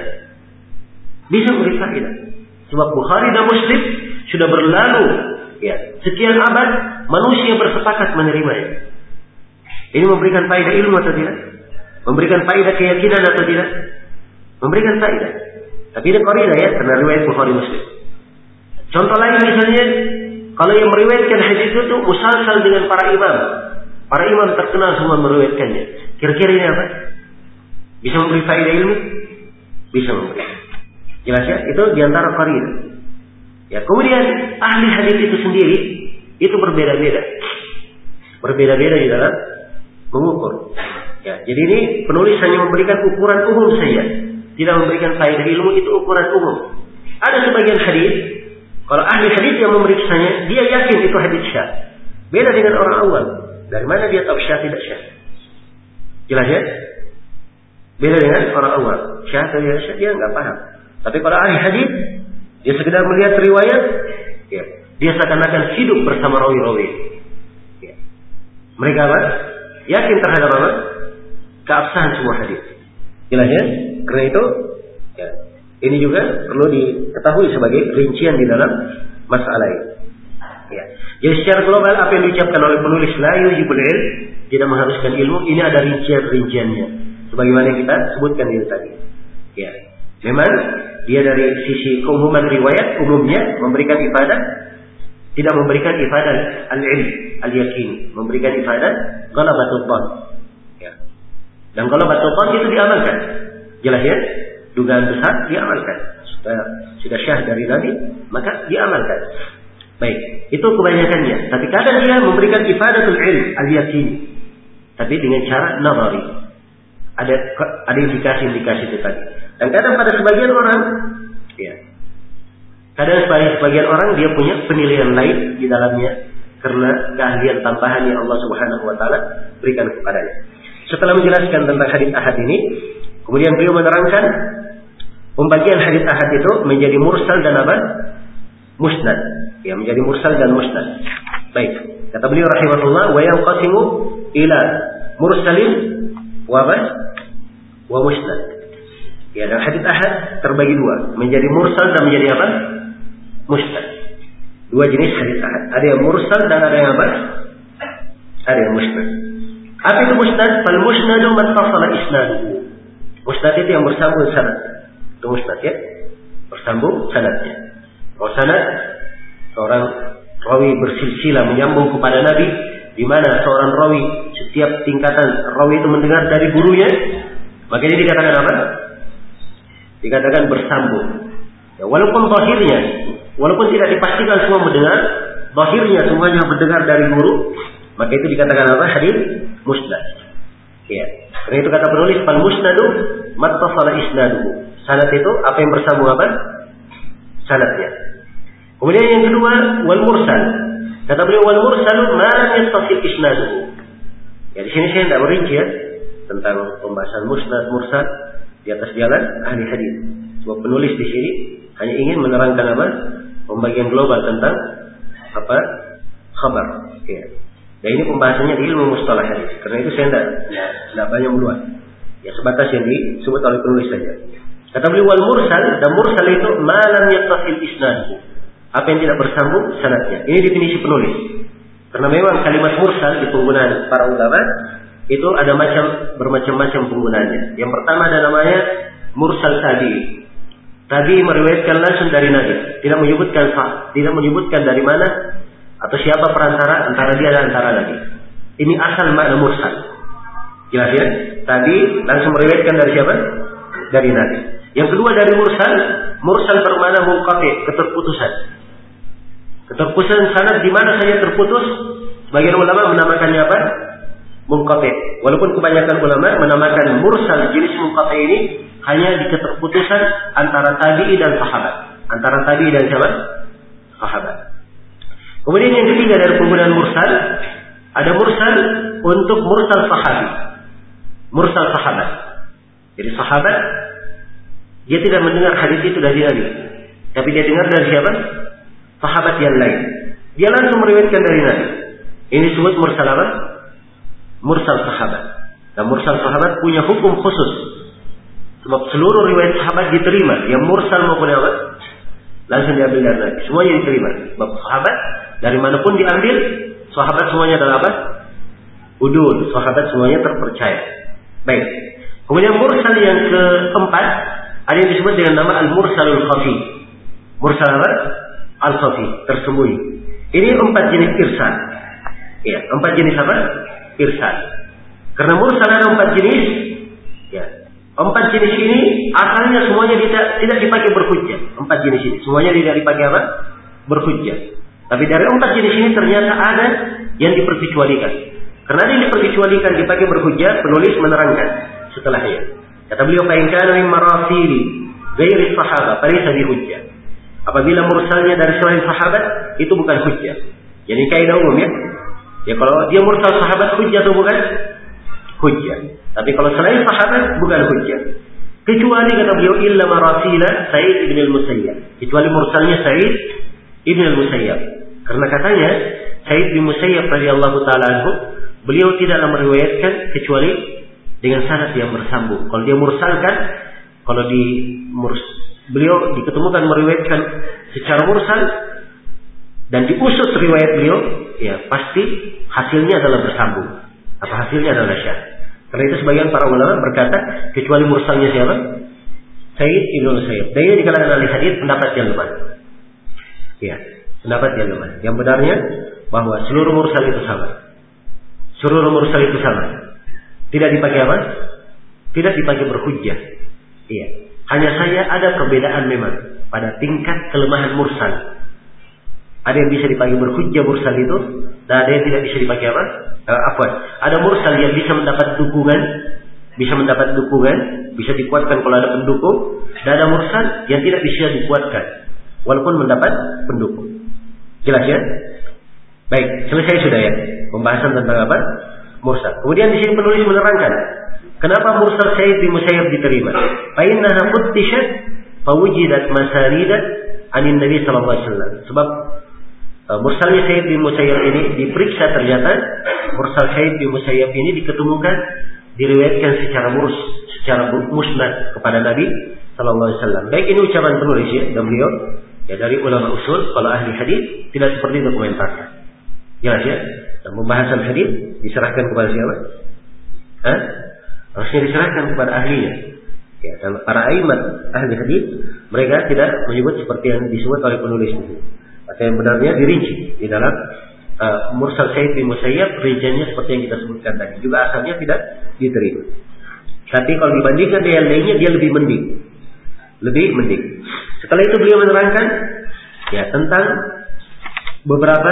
Bisa memberi faedah. Sebab Bukhari dan Muslim sudah berlalu ya, sekian abad manusia bersepakat menerimanya. Ini memberikan faedah ilmu atau tidak? Memberikan faedah keyakinan atau tidak? Memberikan faedah. Tapi ini qarina ya, karena riwayat Bukhari Muslim. Contoh lain misalnya, kalau yang meriwayatkan hadis itu musalsal dengan para imam. Para imam terkenal semua meriwayatkannya. Kira-kira ini apa? Bisa memberi faedah ilmu? Bisa memberi. Jelas ya? Itu diantara qarina. Ya, kemudian ahli hadis itu sendiri itu berbeda-beda. Berbeda-beda di dalam mengukur. Ya, jadi ini penulis hanya memberikan ukuran umum saja. Tidak memberikan faedah ilmu, itu ukuran umum. Ada sebagian hadis, kalau ahli hadis yang memeriksanya, dia yakin itu hadis syah. Beda dengan orang awam. Dari mana dia tahu syah tidak syah? Jelas ya? Beda dengan orang awam. Syah atau tidak syah, dia nggak paham. Tapi kalau ahli hadis, dia sekedar melihat riwayat, ya, dia seakan-akan hidup bersama rawi-rawi. Ya. Mereka apa? Yakin terhadap apa? Keabsahan semua hadis. Jelas ya? Karena itu, ya, ini juga perlu diketahui sebagai rincian di dalam masalah ini. Ya. Jadi secara global apa yang diucapkan oleh penulis la yujibul ilm, tidak mengharuskan ilmu, ini ada rincian-rinciannya. Sebagaimana yang kita sebutkan itu tadi. Ya. Memang dia dari sisi keumuman riwayat umumnya memberikan ifadah, tidak memberikan ifadah al-ilm, al-yakin, memberikan ifadah ghalabatul dhann. Ya. Dan ghalabatul dhann itu diamalkan. Jelas ya? Dugaan besar diamalkan. Sudah sudah syah dari Nabi, maka diamalkan. Baik, itu kebanyakannya. Tapi kadang dia memberikan ifadatul ilm, al-yakin, tapi dengan cara nazari. Ada ada indikasi-indikasi itu tadi. Dan kadang pada sebagian orang, ya, kadang sebagian sebagian orang dia punya penilaian lain di dalamnya karena keahlian tambahan yang Allah Subhanahu Wa Taala berikan kepadanya. Setelah menjelaskan tentang hadis ahad ini, kemudian beliau menerangkan pembagian hadis ahad itu menjadi mursal dan apa? Musnad. Ya, menjadi mursal dan musnad. Baik. Kata beliau rahimahullah, wa yanqasimu ila mursalin wa apa? Wa musnad. Ya, dan hadis ahad terbagi dua, menjadi mursal dan menjadi apa? Musnad. Dua jenis hadis ahad. Ada yang mursal dan ada yang apa? Ada yang musnad. Apa itu musnad? Fal musnadu man fasala isnaduhu. Musnad itu yang bersambung sanad. Itu musnad ya. Bersambung sanadnya. Kalau sanad seorang rawi bersilsilah menyambung kepada Nabi, di mana seorang rawi setiap tingkatan rawi itu mendengar dari gurunya, maka ini dikatakan apa? Dikatakan bersambung. Ya, walaupun zahirnya, walaupun tidak dipastikan semua mendengar, zahirnya semuanya mendengar dari guru, maka itu dikatakan apa? Hadis musnad. Ya. Karena itu kata penulis, fal musnadu mattasala isnaduhu. Sanad itu apa yang bersambung apa? Sanadnya. Kemudian yang kedua, wal mursal. Kata beliau wal mursal ma lam yattasil isnaduhu. Ya di sini saya tidak merinci ya tentang pembahasan musnad mursal di atas jalan ahli hadis. Sebab penulis di sini hanya ingin menerangkan apa? Pembagian global tentang apa? Khabar. Ya. Dan ini pembahasannya di ilmu mustalah hadis. Karena itu saya tidak tidak banyak meluas. Ya sebatas yang disebut oleh penulis saja. Kata beliau wal mursal, dan mursal itu ma lam yattasil isnaduhu. Apa yang tidak bersambung sanadnya. Ini definisi penulis. Karena memang kalimat mursal di penggunaan para ulama itu ada macam bermacam-macam penggunaannya. Yang pertama ada namanya mursal tabi'i. Tabi'i meriwayatkan langsung dari Nabi, tidak menyebutkan tidak menyebutkan dari mana atau siapa perantara antara dia dan antara Nabi. Ini asal makna mursal. Jelas ya? Tabi'i langsung meriwayatkan dari siapa? Dari Nabi. Yang kedua dari mursal, mursal bermakna munqati, keterputusan. Keterputusan sanad di mana saja terputus. Sebagian ulama menamakannya apa? Munqati. Walaupun kebanyakan ulama menamakan mursal jenis munqati ini hanya di keterputusan antara tabi'i dan sahabat. Antara tabi'i dan siapa? Sahabat. Kemudian yang ketiga dari penggunaan mursal, ada mursal untuk mursal sahabi. Mursal sahabat. Jadi sahabat dia tidak mendengar hadis itu dari Nabi, tapi dia dengar dari siapa? Sahabat yang lain. Dia langsung meriwayatkan dari Nabi. Ini disebut mursal apa? Mursal sahabat. Dan mursal sahabat punya hukum khusus. Sebab seluruh riwayat sahabat diterima, yang mursal maupun apa? Langsung diambil dari Nabi. Semuanya diterima. Sebab sahabat dari manapun diambil, sahabat semuanya adalah apa? Udul. Sahabat semuanya terpercaya. Baik. Kemudian mursal yang keempat ada yang disebut dengan nama al-mursalul khafi. Mursal apa? Al-khafi, tersembunyi. Ini empat jenis irsal. Ya, empat jenis apa? Irsal. Karena mursal ada empat jenis. Ya, empat jenis ini asalnya semuanya tidak tidak dipakai berhujjah. Empat jenis ini semuanya tidak dipakai apa? Berhujjah. Tapi dari empat jenis ini ternyata ada yang diperkecualikan. Karena ada yang diperkecualikan dipakai berhujjah, penulis menerangkan setelahnya. Kata beliau, "Fa in kana min marasili ghairi sahabat, falaysa bihujjah." Apabila mursalnya dari selain sahabat, itu bukan hujjah. Jadi kaidah umum ya. Ya kalau dia mursal sahabat hujjah atau bukan? Hujjah. Tapi kalau selain sahabat bukan hujjah. Kecuali kata beliau illa marasila Sa'id ibn al-Musayyab. Kecuali mursalnya Sa'id ibn al-Musayyab. Karena katanya Sa'id bin Musayyab radhiyallahu taala anhu, beliau tidaklah meriwayatkan kecuali dengan sanad yang bersambung. Kalau dia mursalkan, kalau di murs, beliau diketemukan meriwayatkan secara mursal dan diusut riwayat beliau, ya pasti hasilnya adalah bersambung. Apa hasilnya adalah syah. Karena itu sebagian para ulama berkata kecuali mursalnya siapa? Sa'id ibn Musayyab. Dan ini dikatakan oleh hadis pendapat yang lemah. Ya, pendapat yang lemah. Yang benarnya bahwa seluruh mursal itu sama. Seluruh mursal itu sama. Tidak dipakai apa? Tidak dipakai berhujjah. Iya. Hanya saja ada perbedaan memang pada tingkat kelemahan mursal. Ada yang bisa dipakai berhujjah mursal itu, dan ada yang tidak bisa dipakai apa? Uh, apa? Ada mursal yang bisa mendapat dukungan, bisa mendapat dukungan, bisa dikuatkan kalau ada pendukung, dan ada mursal yang tidak bisa dikuatkan, walaupun mendapat pendukung. Jelas ya? Baik, selesai sudah ya pembahasan tentang apa? Mursal. Kemudian di sini penulis menerangkan kenapa mursal Sa'id bin Musayyab diterima. Fa innaha futtishat fa wujidat masaridat anin Nabi sallallahu alaihi wasallam. Sebab uh, mursalnya Sa'id bin Musayyab ini diperiksa, ternyata mursal Sa'id bin Musayyab ini diketemukan diriwayatkan secara murs, secara musnad kepada Nabi sallallahu alaihi wasallam. Baik, ini ucapan penulis ya, dan beliau ya dari ulama usul, kalau ahli hadis tidak seperti itu komentarnya. Jelas ya? Dan pembahasan hadis diserahkan kepada siapa? Hah? Harusnya diserahkan kepada ahlinya. Ya, dan para aimat ahli hadis mereka tidak menyebut seperti yang disebut oleh penulis itu. Maka yang benarnya dirinci di dalam uh, mursal Sa'id bin Musayyab, rinciannya seperti yang kita sebutkan tadi. Juga asalnya tidak diterima. Tapi kalau dibandingkan dengan lainnya dia lebih mending. Lebih mending. Setelah itu beliau menerangkan ya tentang beberapa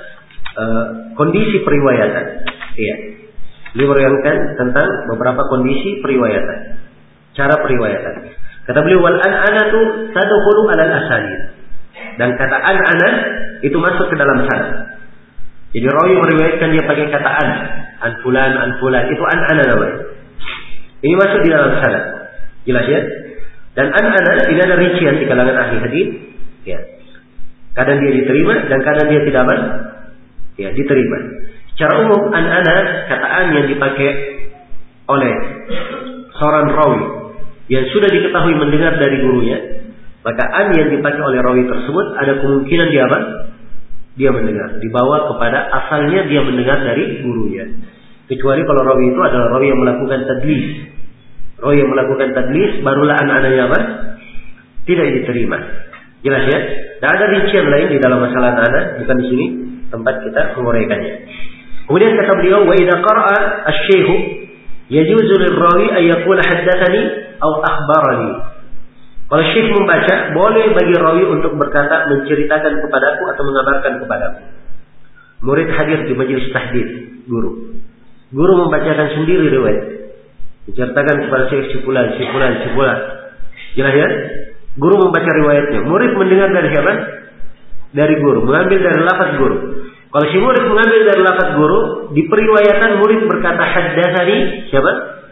Uh, kondisi periwayatan. Iya. Beliau menerangkan tentang beberapa kondisi periwayatan. Cara periwayatan. Kata beliau, wal an-anatu tadkhulu 'ala al-asanid. Dan kata an-ana itu masuk ke dalam sanad. Jadi rawi meriwayatkan dia pakai kata an, an fulan, an fulan, itu an-ana namanya. Ini masuk di dalam sanad. Jelas ya? Dan an-ana ini ada rincian di kalangan ahli hadis, ya. Kadang dia diterima dan kadang dia tidak apa? Ya, diterima. Secara umum an-ana kata an yang dipakai oleh seorang rawi yang sudah diketahui mendengar dari gurunya, maka an yang dipakai oleh rawi tersebut ada kemungkinan dia apa? Dia mendengar, dibawa kepada asalnya dia mendengar dari gurunya. Kecuali kalau rawi itu adalah rawi yang melakukan tadlis. Rawi yang melakukan tadlis barulah an-ananya apa? Tidak diterima. Jelas ya? Dan ada rincian lain di dalam masalah an-ana, bukan di sini tempat kita menguraikannya. Kemudian kata beliau, wa idza qara'a asy-syaikhu yajuzu lir-rawi ay yaqula haddatsani aw akhbarani. Kalau syekh membaca, boleh bagi rawi untuk berkata menceritakan kepadaku atau mengabarkan kepadaku. Murid hadir di majelis tahdits guru. Guru membacakan sendiri riwayat. Menceritakan kepada syekh si fulan, si fulan, si fulan. Jelas ya? Guru membaca riwayatnya. Murid mendengar dari siapa? Dari guru, mengambil dari lafaz guru. Kalau si murid mengambil dari lafaz guru, di periwayatan murid berkata haddatsani siapa?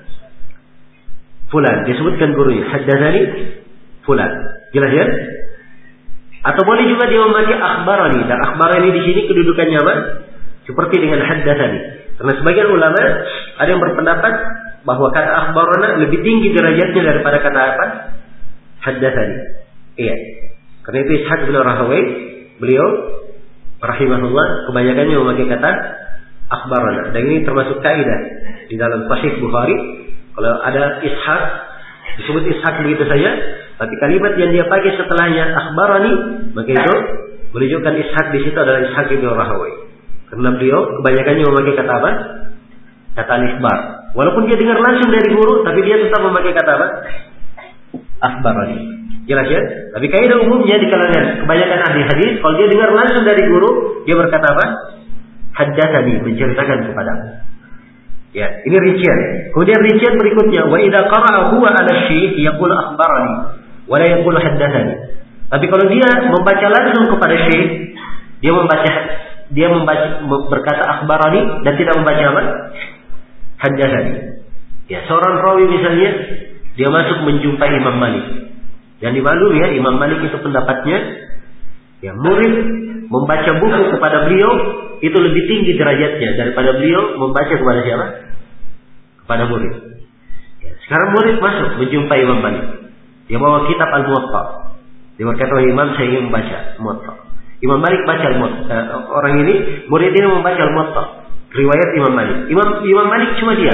Fulan. Disebutkan gurunya, haddatsani fulan. Jelas ya? Atau boleh juga dia memakai akhbarani. Dan akhbarani di sini kedudukannya apa? Seperti dengan haddatsani. Karena sebagian ulama ada yang berpendapat bahwa kata akhbarana lebih tinggi derajatnya daripada kata apa? Haddatsani. Iya. Karena itu Ishaq bin Rahawai, beliau rahimahullah kebanyakannya memakai kata akhbarana. Dan ini termasuk kaidah di dalam Sahih Bukhari. Kalau ada Ishaq disebut Ishaq begitu saja, tapi kalimat yang dia pakai setelahnya akhbarani, maka itu menunjukkan Ishaq di situ adalah Ishaq bin Rahawai. Karena beliau kebanyakannya memakai kata apa? Kata al-ikhbar. Walaupun dia dengar langsung dari guru, tapi dia tetap memakai kata apa? Akhbarani. Jelas ya? Tapi kaidah umumnya di kalangan kebanyakan ahli hadis, kalau dia dengar langsung dari guru, dia berkata apa? Haddatsani, menceritakan kepadamu. Ya, ini rincian. Kemudian rincian berikutnya, wa idza qara'a huwa 'ala syekh yaqulu akhbarani wa la yaqulu haddatsani. Tapi kalau dia membaca langsung kepada syekh, dia membaca dia membaca berkata akhbarani dan tidak membaca apa? Haddatsani. Ya, seorang rawi misalnya dia masuk menjumpai Imam Malik. Dan dimaklumi ya, Imam Malik itu pendapatnya, ya murid membaca buku kepada beliau itu lebih tinggi derajatnya daripada beliau membaca kepada siapa? Kepada murid. Ya, sekarang murid masuk menjumpai Imam Malik. Dia bawa kitab Al-Muwatta. Dia berkata, Imam saya ingin membaca Muwatta. Imam Malik baca Al-Muwatta. Orang ini, murid ini membaca Al-Muwatta. Riwayat Imam Malik. Imam Imam Malik cuma diam.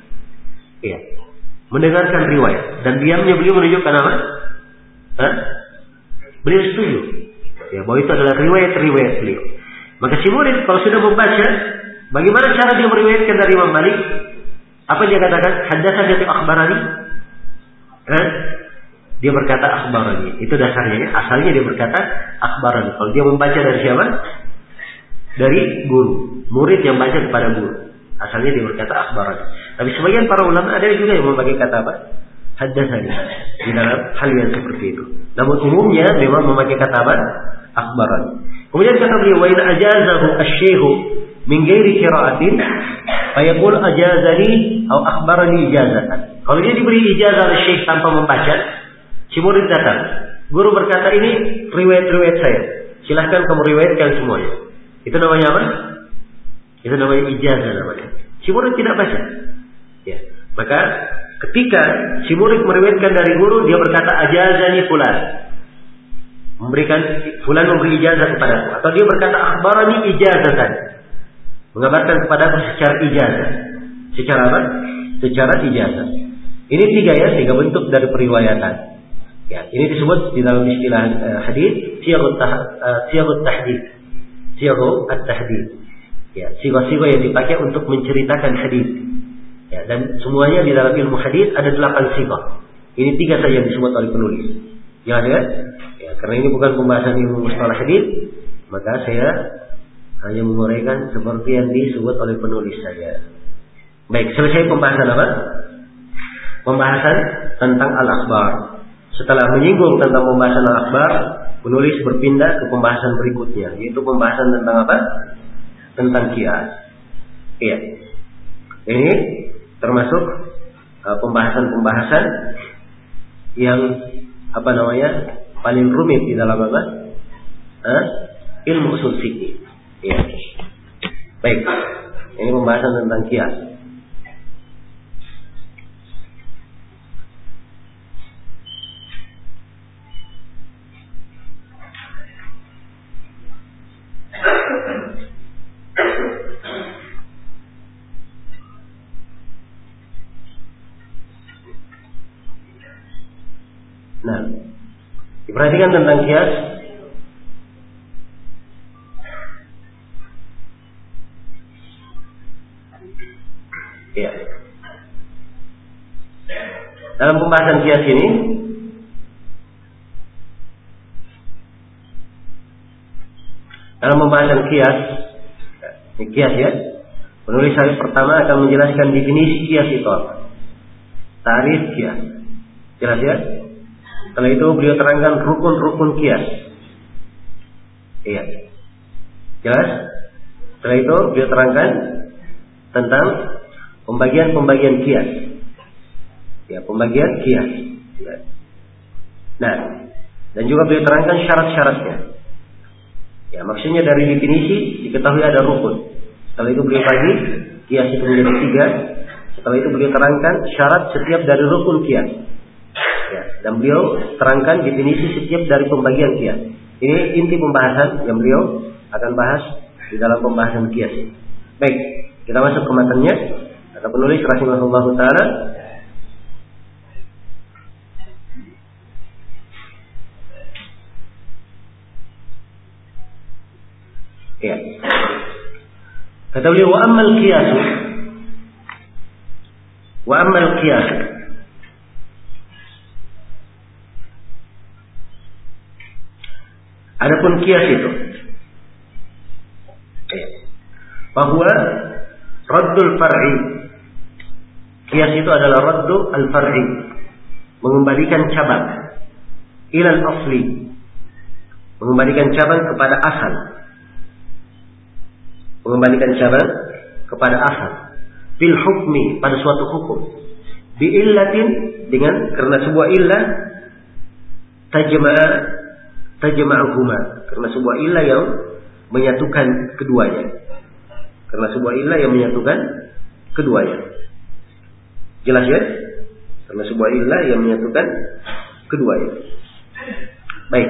Iya. Mendengarkan riwayat. Dan diamnya beliau menunjukkan apa? Hah? Beliau setuju. Ya, bahwa itu adalah riwayat-riwayat beliau. Maka si murid kalau sudah membaca, bagaimana cara dia meriwayatkan dari Imam Malik? Apa dia katakan? Haddatsani atau akhbarani? Hah? Dia berkata akhbarani. Itu dasarnya. Asalnya dia berkata akhbarani. Kalau dia membaca dari siapa? Dari guru. Murid yang baca kepada guru. Asalnya dia berkata akhbarani. Tapi sebagian para ulama ada juga yang memakai kata apa? Haddatsani. Di dalam hal yang seperti itu. Namun umumnya memang memakai kata apa? Akhbarani. Kemudian kata beliau, wa in ajazahu asy-syaikhu min ghairi qira'atin fa yaqul ajazani atau akhbarani ijazatan. Kalau dia diberi ijazah oleh syekh tanpa membaca, si murid datang. Guru berkata, ini riwayat-riwayat saya. Silahkan kamu riwayatkan semuanya. Itu namanya apa? Itu namanya ijazah namanya. Si murid tidak baca. Ya. Maka ketika si murid meriwayatkan dari guru, dia berkata ajazani fulan. Memberikan fulan memberi ijazah kepadaku, atau dia berkata akhbarani ijazatan, mengabarkan kepadaku secara ijazah. Secara apa? Secara ijazah. Ini tiga ya, tiga bentuk dari periwayatan. Ya, ini disebut di dalam istilah uh, hadis siyaghut uh, tahdits. Siyaghut at-tahdits. Ya, siwa-siwa yang dipakai untuk menceritakan hadis. Ya, dan semuanya di dalam ilmu hadis ada delapan sifat. Ini tiga saja yang disebut oleh penulis. Ya, ya. Ya, karena ini bukan pembahasan ilmu mustalah hadis, maka saya hanya menguraikan seperti yang disebut oleh penulis saja. Baik, selesai pembahasan apa? Pembahasan tentang al-akhbar. setelah menyinggung tentang pembahasan al-akhbar, penulis berpindah ke pembahasan berikutnya, yaitu pembahasan tentang apa? Tentang qiyas. Iya. Ini termasuk uh, pembahasan-pembahasan yang apa namanya? Paling rumit di dalam apa? Uh, ilmu usul fikih. Iya. Baik. Ini pembahasan tentang qiyas. Nah, diperhatikan tentang qiyas. Ya. Dalam pembahasan qiyas ini, dalam pembahasan qiyas, ini qiyas ya. Penulis hari pertama akan menjelaskan definisi qiyas itu apa. Ta'rif qiyas. Jelas ya? Setelah itu beliau terangkan rukun-rukun qiyas. Iya. Jelas? Setelah itu beliau terangkan tentang pembagian-pembagian qiyas. Ya, pembagian qiyas. Ya. Nah, dan juga beliau terangkan syarat-syaratnya. Ya, maksudnya dari definisi diketahui ada rukun. Setelah itu beliau bagi qiyas itu menjadi tiga. Setelah itu beliau terangkan syarat setiap dari rukun qiyas. Ya, dan beliau terangkan definisi setiap dari pembagian qiyas. Ini inti pembahasan yang beliau akan bahas di dalam pembahasan qiyas ini. Baik, kita masuk ke matanya. Kata penulis rahimahullah taala, ya. Kata beliau, wa ammal qiyas wa ammal qiyas adapun qiyas itu ya, bahwa raddul far'i, qiyas itu adalah raddu al-far'i, mengembalikan cabang ilal asli, mengembalikan cabang kepada asal, mengembalikan cabang kepada asal, bil hukmi, pada suatu hukum, bi illatin, dengan karena sebuah illah, tajma'a tajma'uhuma, karena sebuah illah yang menyatukan keduanya, karena sebuah illah yang menyatukan keduanya. Jelas ya? Karena sebuah illah yang menyatukan keduanya. Baik.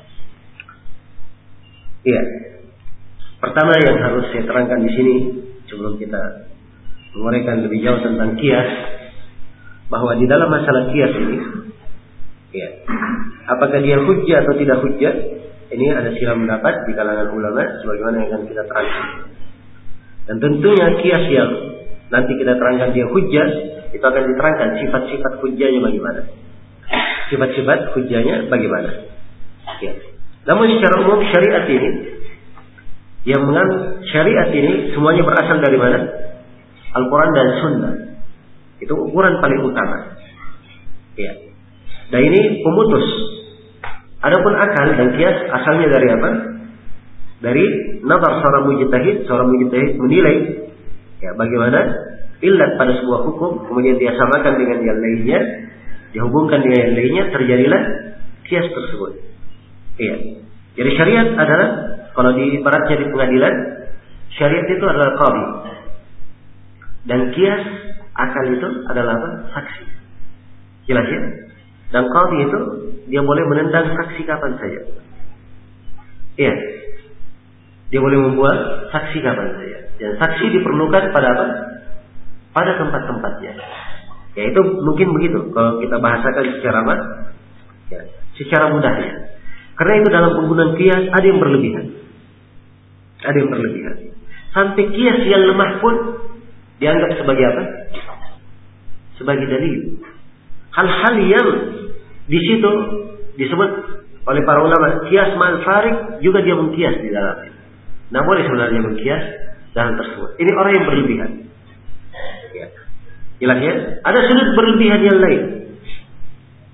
Iya. Pertama yang harus saya terangkan di sini sebelum kita menguraikan lebih jauh tentang qiyas, bahwa di dalam masalah qiyas ini, ya, apakah dia hujjah atau tidak hujjah, ini ada silang pendapat di kalangan ulama sebagaimana yang akan kita terangkan. Dan tentunya qiyas yang nanti kita terangkan dia hujjah, itu akan diterangkan sifat-sifat hujjahnya bagaimana, sifat-sifat hujjahnya bagaimana. Ya. Namun secara umum syariat ini, yang mengambil syariat ini semuanya berasal dari mana? Al-Quran dan Sunnah. Itu ukuran paling utama. Ya. Dan ini pemutus. Adapun akal dan qiyas asalnya dari apa? Dari nazar seorang mujtahid, seorang mujtahid menilai ya bagaimana illat pada sebuah hukum, kemudian dia samakan dengan yang lainnya, dihubungkan dengan yang lainnya, terjadilah qiyas tersebut. Iya. Jadi syariat adalah, kalau di ibaratnya di pengadilan, syariat itu adalah qadhi. Dan qiyas, akal itu adalah apa? Saksi. Jelas ya? Dan qadhi itu dia boleh menendang saksi kapan saja. Iya. Dia boleh membuat saksi kapan saja. Dan saksi diperlukan pada apa? Pada tempat-tempatnya. Ya itu mungkin begitu kalau kita bahasakan secara apa? Ya, secara mudahnya. Karena itu dalam penggunaan qiyas ada yang berlebihan. Ada yang berlebihan. Sampai qiyas yang lemah pun dianggap sebagai apa? Sebagai dalil. Hal-hal yang di situ disebut oleh para ulama qiyas ma'al farik, juga dia mengqiyas di dalamnya. Nah, boleh sebenarnya mengqiyas dalam tersebut. Ini orang yang berlebihan. Ya. Jelas ya? Ada sudut berlebihan yang lain.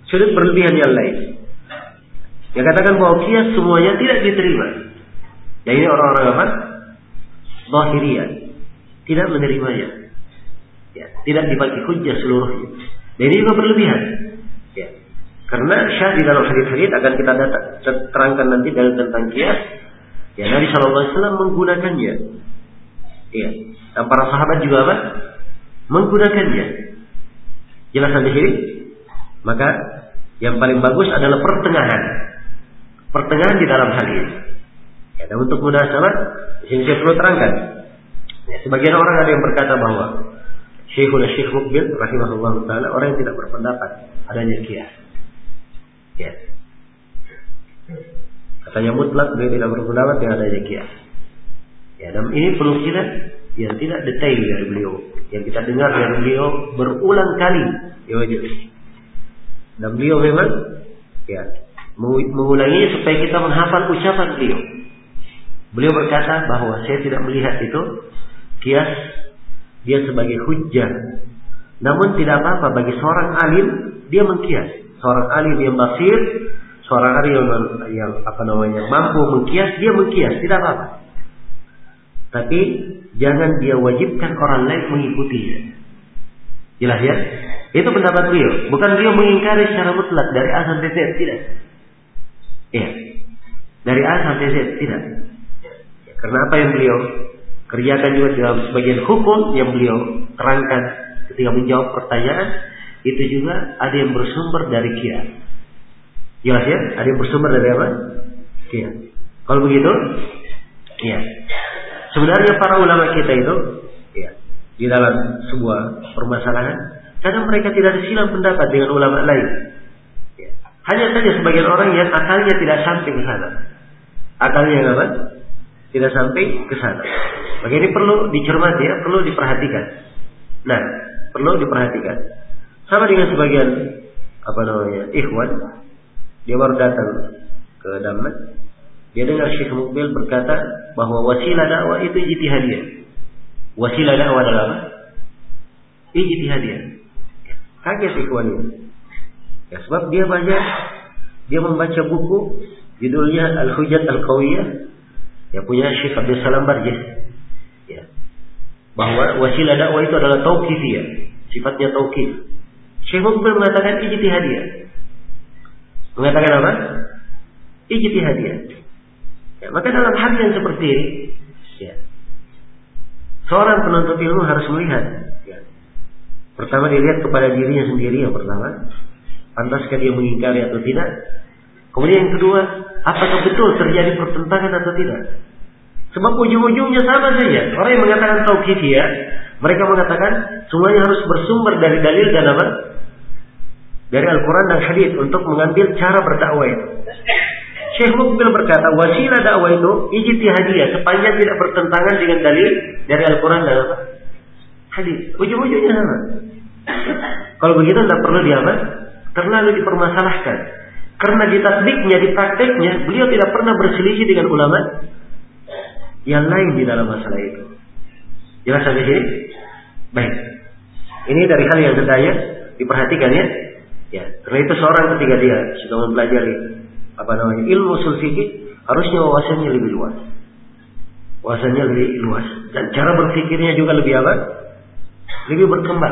sudut berlebihan yang lain. Dia katakan bahwa kias semuanya tidak diterima. Dan ini orang-orang apa? Zahiriyah. Tidak menerimanya. Ya, tidak dibagi hujjah seluruhnya. Dan ini juga berlebihan. Ya. Karena syah di dalam hadis-hadis akan kita datang, terangkan nanti dalam tentang kias. Ya, Nabi shallallahu alaihi wasallam menggunakannya. Ya. Dan para sahabat juga apa? Menggunakannya. Jelas sampai sini? Maka yang paling bagus adalah pertengahan. Pertengahan di dalam hal ini. Ya, dan untuk munasabah, di sini saya perlu terangkan. Ya, sebagian orang ada yang berkata bahwa Syekhul Syekh Mukbil rahimahullah taala orang yang tidak berpendapat adanya kias. Ya. Katanya mutlak dia tidak berpendapat dengan adanya kias. Ya, dan ini perlu kita yang tidak detail dari beliau, yang kita dengar dari beliau berulang kali, ya wajib. Dan beliau memang ya mengulanginya supaya kita menghafal ucapan beliau. Beliau berkata bahwa saya tidak melihat itu kias dia sebagai hujjah. Namun tidak apa-apa bagi seorang alim dia mengkias. Seorang alim yang basir, seorang alim yang, yang apa namanya mampu mengkias, dia mengkias, tidak apa-apa. Tapi jangan dia wajibkan orang lain mengikutinya. Jelas ya? Itu pendapat beliau. Bukan beliau mengingkari secara mutlak dari A sampai Z, tidak. Iya. Dari A sampai Z, tidak. Ya, karena apa yang beliau kerjakan juga dalam sebagian hukum yang beliau terangkan ketika menjawab pertanyaan, itu juga ada yang bersumber dari kias. Jelas ya? Ada yang bersumber dari apa? Kias. Kalau begitu, ya. Sebenarnya para ulama kita itu, ya, di dalam sebuah permasalahan, kadang mereka tidak disilang pendapat dengan ulama lain. Ya. Hanya saja sebagian orang yang akalnya tidak sampai ke sana. Akalnya apa? Tidak sampai ke sana. Maka ini perlu dicermati ya, perlu diperhatikan. Nah, perlu diperhatikan. Sama dengan sebagian apa namanya ikhwan, dia baru datang ke Damat, dia dengar Syekh Mukbil berkata bahwa wasilah dakwah itu ijtihadiyah. Wasilah dakwah adalah apa? Ijtihadiyah. Kaget ikhwan ini. Ya, sebab dia banyak dia membaca buku judulnya Al-Hujjat Al-Qawiyah yang punya Syekh Abdul Salam Barjis. Ya. Bahwa wasilah dakwah itu adalah tauqifiyah, sifatnya tauqif. Syekh Mukbil mengatakan ijtihadiyah. Mengatakan apa? Ijtihadiyah. Ya, maka dalam hal yang seperti ini, ya, seorang penuntut ilmu harus melihat. Ya. Pertama dilihat kepada dirinya sendiri yang pertama, pantaskah dia mengingkari atau tidak. Kemudian yang kedua, apakah betul terjadi pertentangan atau tidak. Sebab ujung-ujungnya sama saja. Orang yang mengatakan tauqifiyah, mereka mengatakan semuanya harus bersumber dari dalil dan apa? Dari Al-Quran dan Hadis untuk mengambil cara berdakwah itu. Syekh Mukbil berkata wasilah dakwah itu ijtihadiyah sepanjang tidak bertentangan dengan dalil dari Al-Quran dan apa? Hadis. Ujung-ujungnya sama. Kalau begitu tidak perlu di apa? Terlalu dipermasalahkan. Karena di tatbiknya, di prakteknya, beliau tidak pernah berselisih dengan ulama yang lain di dalam masalah itu. Jelas sampai sini? Baik. Ini dari hal yang hendaknya diperhatikan ya. Ya, karena itu seorang ketika dia sudah mempelajari apa namanya ilmu ushul fikih, harusnya wawasannya lebih luas. Wawasannya lebih luas dan cara berpikirnya juga lebih apa? Lebih berkembang.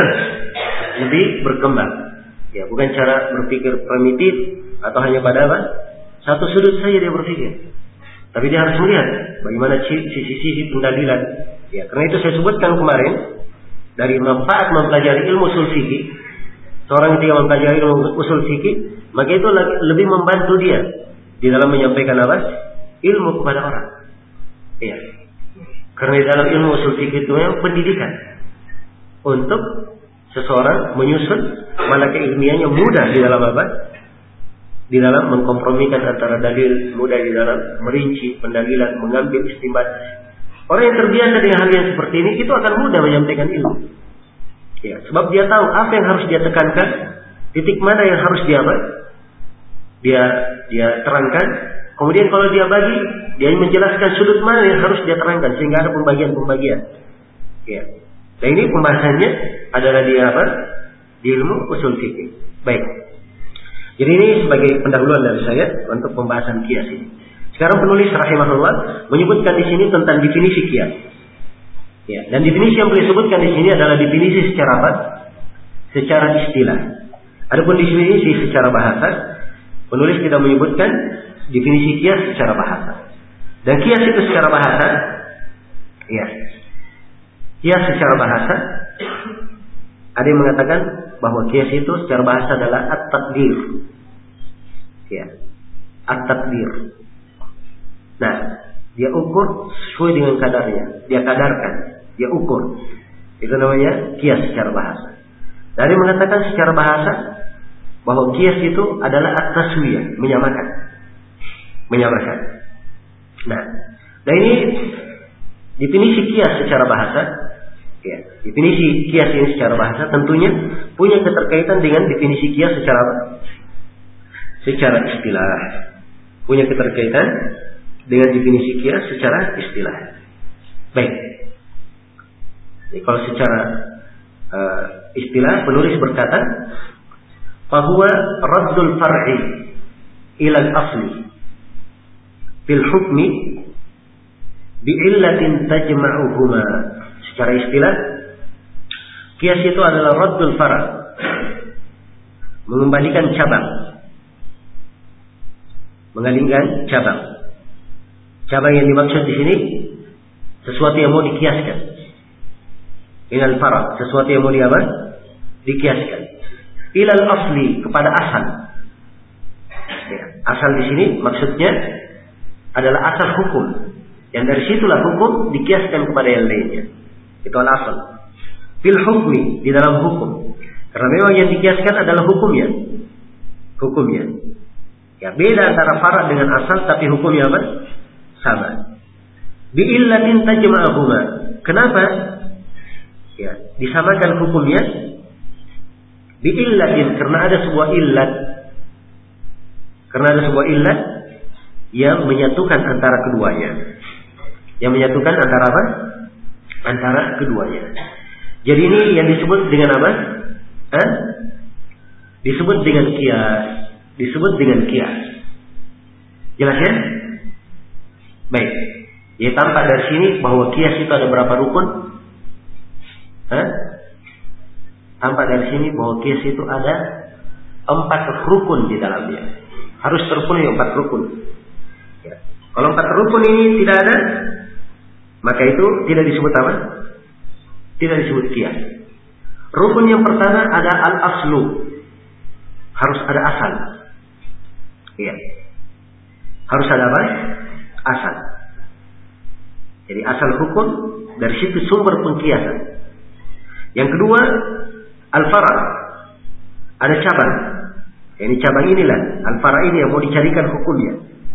lebih berkembang. Ya, bukan cara berpikir primitif atau hanya pada apa? Satu sudut saja dia berpikir. Tapi dia harus melihat bagaimana sisi-sisi pendalilan. Ya, karena itu saya sebutkan kemarin dari manfaat mempelajari ilmu ushul fikih. Seorang ketika mempelajari ilmu ushul fikih, maka itu lebih membantu dia di dalam menyampaikan apa? Ilmu kepada orang. Ya. Karena di dalam ilmu ushul fikih itu memang pendidikan untuk seseorang menyusun malaka ilmiahnya mudah di dalam apa? Di dalam mengkompromikan antara dalil, mudah di dalam merinci pendalilan, mengambil istinbat. Orang yang terbiasa dengan hal yang seperti ini itu akan mudah menyampaikan ilmu. Ya, sebab dia tahu apa yang harus dia tekankan, titik mana yang harus dia apa? Dia dia terangkan. Kemudian kalau dia bagi, dia menjelaskan sudut mana yang harus dia terangkan sehingga ada pembagian-pembagian. Ya. Dan ini pembahasannya adalah di apa? Di ilmu ushul fikih. Baik. Jadi ini sebagai pendahuluan dari saya untuk pembahasan kias ini. Sekarang penulis rahimahullah menyebutkan di sini tentang definisi kias. Ya, dan definisi yang beliau sebutkan di sini adalah definisi secara apa? Secara istilah. Adapun definisi secara bahasa, penulis tidak menyebutkan definisi kias secara bahasa. Dan kias itu secara bahasa, ya, kias secara bahasa, ada yang mengatakan bahwa kias itu secara bahasa adalah at-taqdir. Ya, at-taqdir. Nah, dia ukur sesuai dengan kadarnya, dia kadarkan, dia ukur. Itu namanya kias secara bahasa. Dari mengatakan secara bahasa bahwa kias itu adalah at-taswiyah, menyamakan. Menyamakan. Nah, nah ini definisi kias secara bahasa. Ya, definisi kias ini secara bahasa tentunya punya keterkaitan dengan definisi kias secara secara istilah. Punya keterkaitan dengan definisi kias secara istilah. Baik. Jadi kalau secara uh, istilah penulis berkata, "Fahuwa raddul far'i ila al-asli fil hukmi bi'illatin tajma'uhuma." Secara istilah, kias itu adalah raddul far', mengembalikan cabang. Mengalihkan cabang. Cabang yang dimaksud di sini sesuatu yang mau dikiaskan. Ilal far', sesuatu yang mau diapa? Dikiaskan. Ilal asli, kepada asal. Ya, asal di sini maksudnya adalah asal hukum. Yang dari situlah hukum dikiaskan kepada yang lainnya. Itu al-asal. Fil hukmi, di dalam hukum. Karena memang yang dikiaskan adalah hukumnya. Hukumnya. Ya, beda antara far' dengan asal, tapi hukumnya apa? Sama. Bi'illatin tajma'ahuma. Kenapa? Ya, disamakan hukumnya. Bi'illatin, karena ada sebuah illat. Karena ada sebuah illat yang menyatukan antara keduanya. Yang menyatukan antara apa? Antara keduanya. Jadi ini yang disebut dengan apa? Hah? Disebut dengan kias. Disebut dengan kias. Jelas ya? Baik. Ya, tampak dari sini bahwa kias itu ada berapa rukun? Hah? Tampak dari sini bahwa kias itu ada empat rukun di dalamnya. Harus terpenuhi empat rukun. Ya. Kalau empat rukun ini tidak ada, maka itu tidak disebut apa? Tidak disebut kias. Rukun yang pertama ada al-aslu. Harus ada asal. Iya. Harus ada apa? Asal. Jadi asal hukum, dari situ sumber pengkiasan. Yang kedua, al-fara'. Ada cabang. Ini cabang inilah, al-fara' ini yang mau dicarikan hukumnya.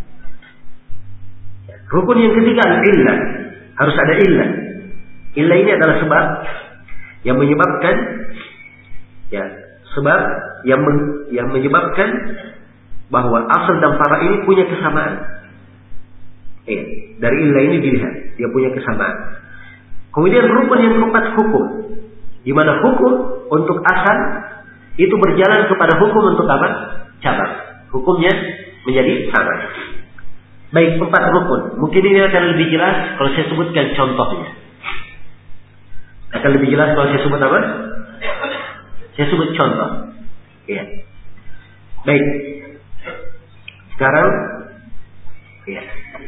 Rukun yang ketiga al-illah. Harus ada illah. Illah ini adalah sebab yang menyebabkan, ya, sebab yang men, yang menyebabkan bahwa asal dan fara' ini punya kesamaan. Eh, dari illah ini dilihat dia punya kesamaan. Kemudian rukun yang keempat hukum, di mana hukum untuk asal itu berjalan kepada hukum untuk apa? Cabang. Hukumnya menjadi sama. Baik, empat rukun. Mungkin ini akan lebih jelas kalau saya sebutkan contohnya. Akan lebih jelas kalau saya sebut apa? Saya sebut contoh. Iya. Baik. Sekarang, iya.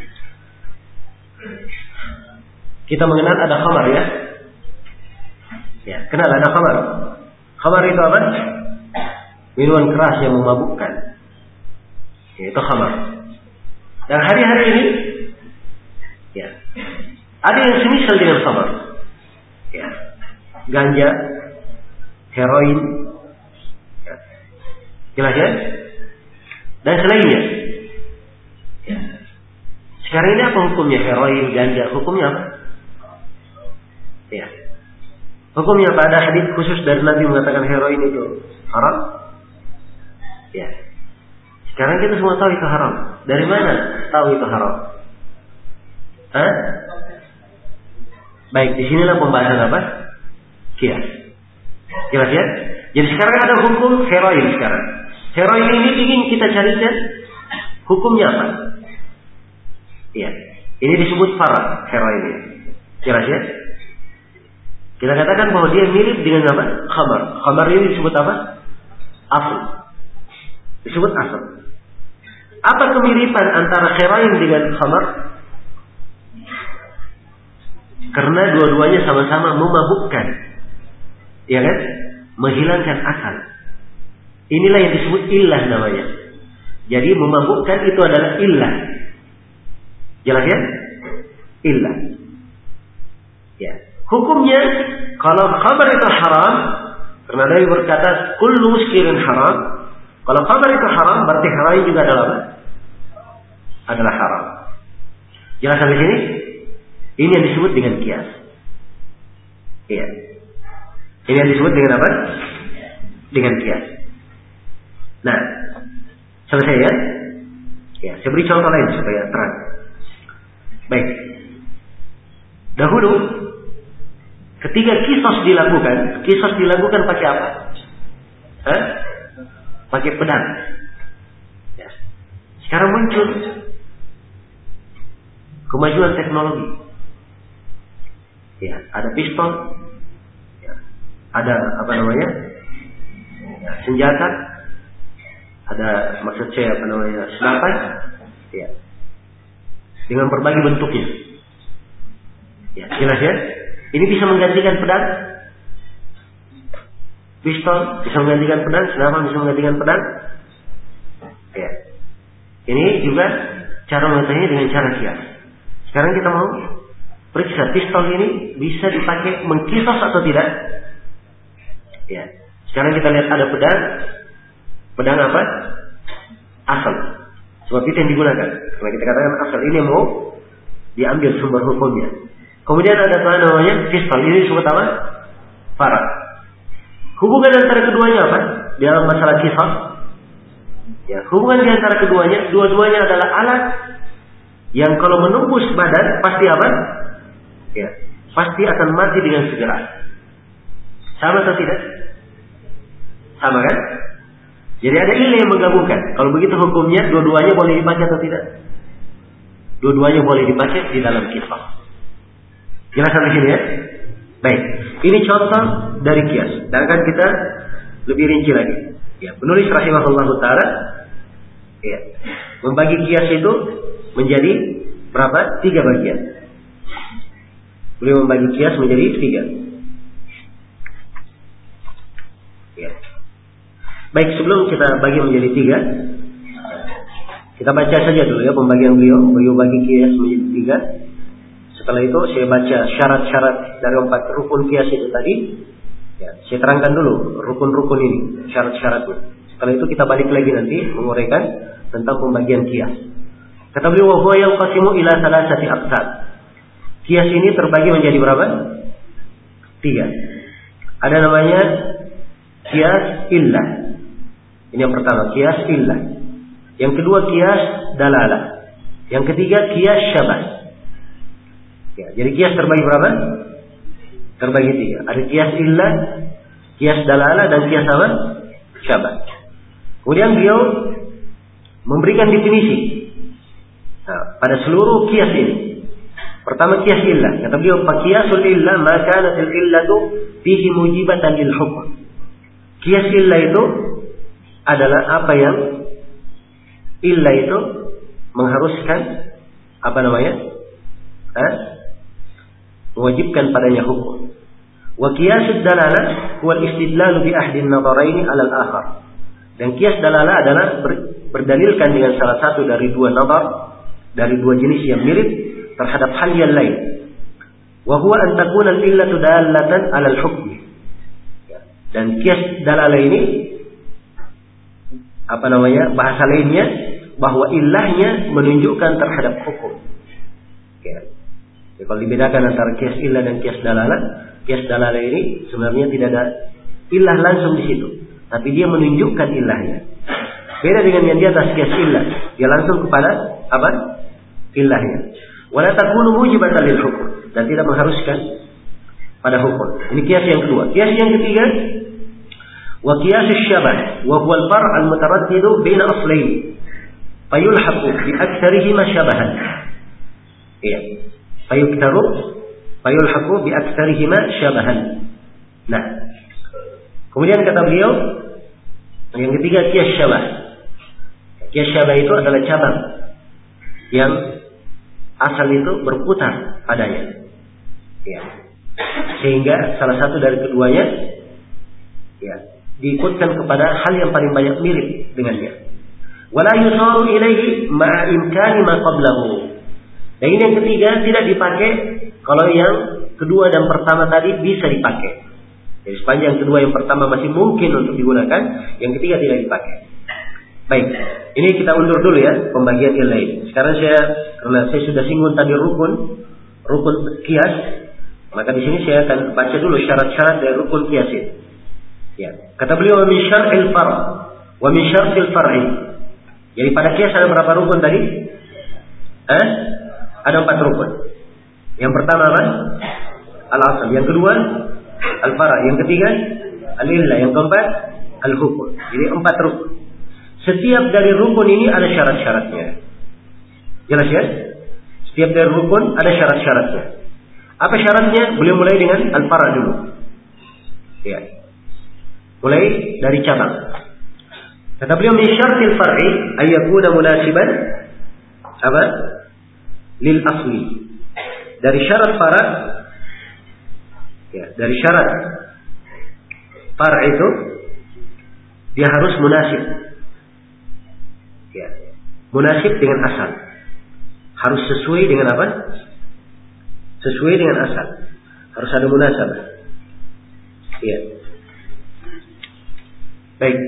Kita mengenal ada khamar ya. Ya, kenal ada khamar. Khamar itu apa? Minuman keras yang memabukkan. Ya, itu khamar. Dan hari-hari ini, ya, ada yang semisal dengan khamar. Ya, ganja, heroin, ya. Jelas ya? Dan selainnya. Ya. Sekarang ini apa hukumnya heroin, ganja? Hukumnya apa? Ya. Hukumnya apa? Ada hadis khusus dari Nabi mengatakan heroin itu haram? Ya. Sekarang kita semua tahu itu haram. Dari mana tahu itu haram? Hah? Baik, disinilah pembahasan apa? Kias. Jelas ya? Jadi sekarang ada hukum heroin sekarang. Heroin ini ingin kita carikan hukumnya apa? Iya. Ini disebut farad, heroin ini. Jelas ya? Kita katakan bahwa dia mirip dengan apa? Khamar. Khamar ini disebut apa? Asal. Disebut asal. Apa kemiripan antara heroin dengan khamar? Karena dua-duanya sama-sama memabukkan. Ya kan? Menghilangkan akal. Inilah yang disebut illah namanya. Jadi memabukkan itu adalah illah. Jelas ya? Illah. Ya. Hukumnya kalau khamar itu haram, karena Nabi berkata kullu muskirin haram. Kalau khamar itu haram, berarti heroin juga adalah apa? Adalah haram. Jelas sampai sini? Ini yang disebut dengan kias. Iya. Ini yang disebut dengan apa? Dengan kias. Nah, selesai ya? Ya, saya beri contoh lain supaya terang. Baik. Dahulu ketika kisos dilakukan, kisos dilakukan pakai apa? Hah? Pakai pedang. Ya. Sekarang muncul kemajuan teknologi. Ya, ada pistol, ya, ada apa namanya? Ya, senjata, ada maksud saya apa namanya? Senapan, ya. Dengan berbagai bentuknya. Ya, jelas ya? Ini bisa menggantikan pedang. Pistol bisa menggantikan pedang, senapan bisa menggantikan pedang. Ya. Ini juga cara mengetahuinya dengan cara kias. Sekarang kita mau periksa pistol ini bisa dipakai mengkisos atau tidak? Ya. Sekarang kita lihat ada pedang. Pedang apa? Asal. Sebab itu yang digunakan. Karena kita katakan asal ini mau diambil sumber hukumnya. Kemudian ada apa namanya? Pistol. Ini disebut apa? Farad. Hubungan antara keduanya apa? Dalam masalah kisah. Ya, hubungan di antara keduanya, dua-duanya adalah alat yang kalau menembus badan pasti apa? Ya, pasti akan mati dengan segera. Sama atau tidak? Sama kan? Jadi ada ilah yang menggabungkan. Kalau begitu hukumnya, dua-duanya boleh dipakai atau tidak? Dua-duanya boleh dipakai di dalam kisah. Jelas sampai sini ya? Baik, ini contoh dari kias. Dan akan kita lebih rinci lagi. Ya, penulis rahimahullah taala ya, membagi kias itu menjadi berapa? Tiga bagian. Beliau membagi kias menjadi tiga. Ya. Baik, sebelum kita bagi menjadi tiga, kita baca saja dulu ya pembagian beliau. Beliau bagi kias menjadi tiga. Setelah itu saya baca syarat-syarat dari empat rukun kias itu tadi. Ya, saya terangkan dulu rukun-rukun ini, syarat-syaratnya. Setelah itu kita balik lagi nanti menguraikan tentang pembagian kias. Kata beliau, wa huwa yanqasimu ila thalathati aqsam. Kias ini terbagi menjadi berapa? Tiga. Ada namanya kias illah. Ini yang pertama, kias illah. Yang kedua kias dalalah. Yang ketiga kias syabah. Ya, jadi kias terbagi berapa? Terbagi tiga. Ada kias illah, kias dalalah, dan kias apa? Syabah. Kemudian beliau memberikan definisi nah, pada seluruh kias ini. Pertama kias illah. Kata beliau, "Faqiyasul illah ma kanatil illatu fihi mujibatan lil hukm." Kias illah itu adalah apa yang illah itu mengharuskan apa namanya? Hah? Mewajibkan padanya hukum. Wa qiyasud dalalah huwa al-istidlal bi ahdi an-nadharain 'ala al-akhar. Dan qiyas dalalah adalah ber, berdalilkan dengan salah satu dari dua nazar, dari dua jenis yang mirip terhadap hal yang lain. Wa huwa an takuna al-illatu dallatan 'ala al-hukm. Dan qiyas dalalah ini apa namanya? Bahasa lainnya bahwa ilahnya menunjukkan terhadap hukum. Ya. Ya, kalau dibedakan antara kias illah dan kias dalalah, kias dalalah ini sebenarnya tidak ada illah langsung di situ, tapi dia menunjukkan ilahnya. Beda dengan yang di atas kias illah, dia langsung kepada apa? Ilahnya. Wala takunu mujibatan lil hukum, dan tidak mengharuskan pada hukum. Ini kias yang kedua. Kias yang ketiga, Wa qiyas asy-syabah wa huwa al-far' al-mutaraddid baina aslayn. Fayulhaqu bi aktsarihima syabahan. Iya. Fayuktaru fayulhaqu bi aktsarihima syabahan. Nah. Kemudian kata beliau yang ketiga qiyas syabah. Qiyas syabah itu adalah cabang yang asal itu berputar padanya. Ya. Sehingga salah satu dari keduanya ya, diikutkan kepada hal yang paling banyak mirip dengannya. Wala yusaru ilaihi ma'a imkani ma qablahu. Dan ini yang ketiga tidak dipakai kalau yang kedua dan pertama tadi bisa dipakai. Jadi sepanjang kedua yang pertama masih mungkin untuk digunakan, yang ketiga tidak dipakai. Baik, ini kita undur dulu ya pembagian yang lain. Sekarang saya karena saya sudah singgung tadi rukun, rukun qiyas, maka di sini saya akan baca dulu syarat-syarat dari rukun qiyas ini. Ya, kata beliau wa min syar'il far' wa min syar'il far'i. Jadi pada qiyas ada berapa rukun tadi? Eh? Ada empat rukun. Yang pertama apa? Al-asl. Yang kedua al-far'. Yang ketiga al-illah. Yang keempat al-hukm. Jadi empat rukun. Setiap dari rukun ini ada syarat-syaratnya. Jelas ya? Setiap dari rukun ada syarat-syaratnya. Apa syaratnya? Beliau mulai dengan al-far' dulu. Ya. Mulai dari cabang. Kata beliau min syartil far'i ay yakuna munasiban apa? Lil asli. Dari syarat far' ya, dari syarat far' itu dia harus munasib. Ya. Munasib dengan asal. Harus sesuai dengan apa? Sesuai dengan asal. Harus ada munasabah. Ya. Baik.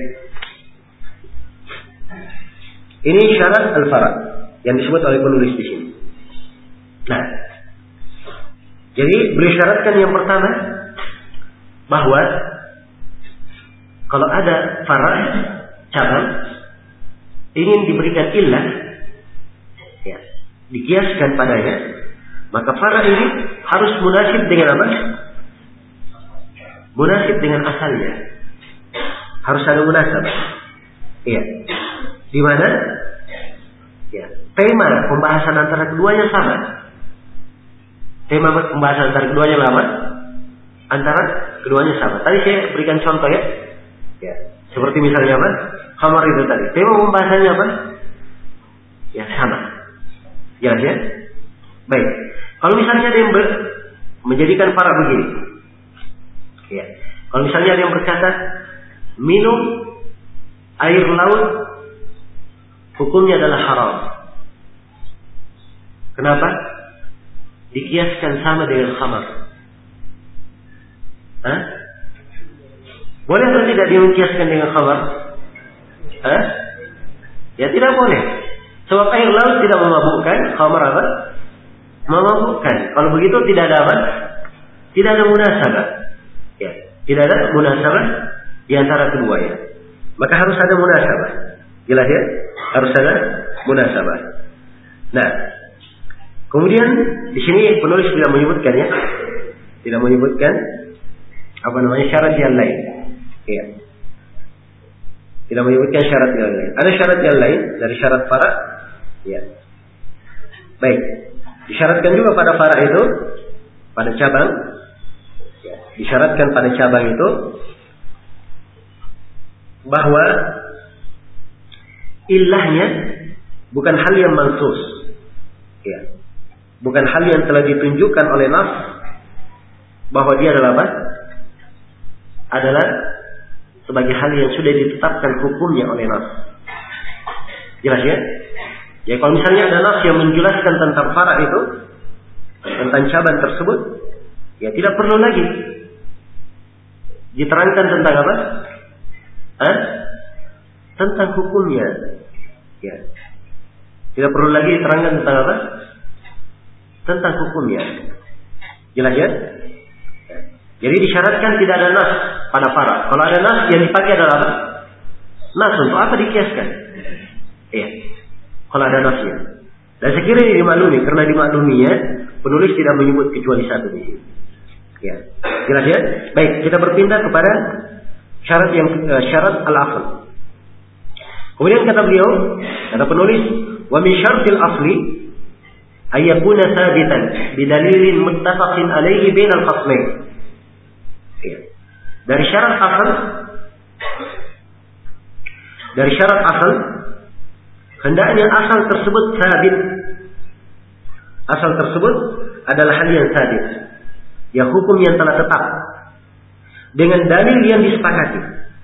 Ini syarat al-far' yang disebut oleh penulis di sini. Nah, jadi beliau syaratkan yang pertama bahwa kalau ada far' cabang ingin diberikan illah, ya, dikiaskan padanya, maka far' ini harus munasib dengan apa? Munasib dengan asalnya. Harus ada munasabah. Iya. Di mana? Ya, tema pembahasan antara keduanya sama. Tema pembahasan antara keduanya lama. Antara keduanya sama. Tadi saya berikan contoh ya. Ya, seperti misalnya apa? Khamar itu tadi. Tema pembahasannya apa? Ya, sama. Jelas ya? Baik. Kalau misalnya ada yang ber, menjadikan far' begini. Ya. Kalau misalnya ada yang berkata minum air laut hukumnya adalah haram. Kenapa? Dikiaskan sama dengan khamar. Hah? Boleh atau tidak dia menkiaskan dengan khamar? Hah? Ya tidak boleh. Sebab air laut tidak memabukkan, khamar apa? Memabukkan. Kalau begitu tidak ada apa? Tidak ada munasabah. Ya, tidak ada munasabah di antara keduanya. Maka harus ada munasabah. Jelas ya? Harus ada munasabah. Nah, kemudian di sini penulis tidak menyebutkan ya, tidak menyebutkan apa namanya syarat yang lain. Ya. Tidak menyebutkan syarat yang lain. Ada syarat yang lain dari syarat far'. Ya. Baik. Disyaratkan juga pada far' itu, pada cabang. Ya. Disyaratkan pada cabang itu bahwa ilahnya bukan hal yang mansus, ya, bukan hal yang telah ditunjukkan oleh nas bahwa dia adalah apa? Adalah sebagai hal yang sudah ditetapkan hukumnya oleh nas. Jelas ya? Ya kalau misalnya ada nas yang menjelaskan tentang far' itu, tentang cabang tersebut, ya tidak perlu lagi diterangkan tentang apa? Hah? Tentang hukumnya. Ya. Tidak perlu lagi diterangkan tentang apa? Tentang hukumnya. Jelas ya? Jadi disyaratkan tidak ada nas pada far'. Kalau ada nas yang dipakai adalah apa? Nas untuk apa dikiaskan? Iya. Kalau ada nasnya. Dan sekiranya ini dimaklumi, karena dimakluminya penulis tidak menyebut kecuali satu di sini. Ya. Jelas ya? Baik, kita berpindah kepada Syarat yang uh, syarat al-asl. Kemudian kata beliau, kata penulis, wa min syartil asli ay yakuna thabitan bidalilin muttafaqin alaihi bainal khasmain. Ya. Dari syarat asal, dari syarat asal, hendaknya asal tersebut sabit. Asal tersebut adalah hal yang sabit, ya hukum yang telah tetap dengan dalil yang disepakati.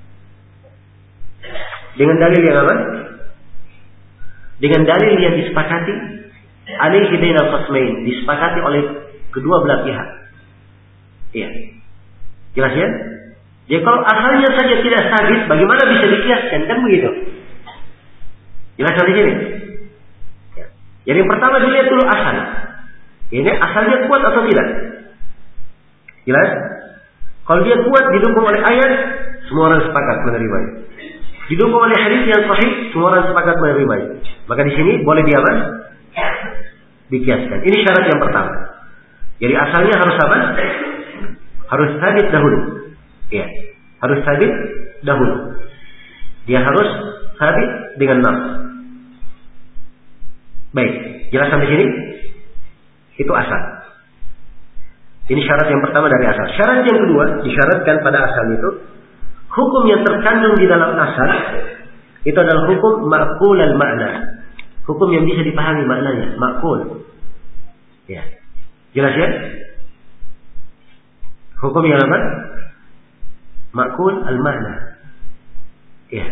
Dengan dalil yang apa? Dengan dalil yang disepakati alaihi bainal khasmain, disepakati oleh kedua belah pihak. Iya. Jelas ya? Jadi kalau asalnya saja tidak sabit, bagaimana bisa dikiaskan? Kan begitu. Jelas di sini? Ya. Jadi yang pertama dilihat dulu asal. Ini asalnya kuat atau tidak? Jelas? Kalau dia kuat didukung oleh ayat, semua orang sepakat menerimanya. Didukung oleh hadis yang sahih, semua orang sepakat menerimanya. Maka di sini boleh dia apa? Dikiaskan. Ini syarat yang pertama. Jadi asalnya harus apa? Harus sabit dahulu. Ya, harus sabit dahulu. Dia harus sabit dengan nas. Baik, jelas sampai sini? Itu asal. Ini syarat yang pertama dari asal. Syarat yang kedua disyaratkan pada asal itu, hukum yang terkandung di dalam asal itu adalah hukum ma'qul al-ma'na. Hukum yang bisa dipahami maknanya, ma'qul. Ya. Jelas ya? Hukum yang apa? Ma'qul al-ma'na. Ya.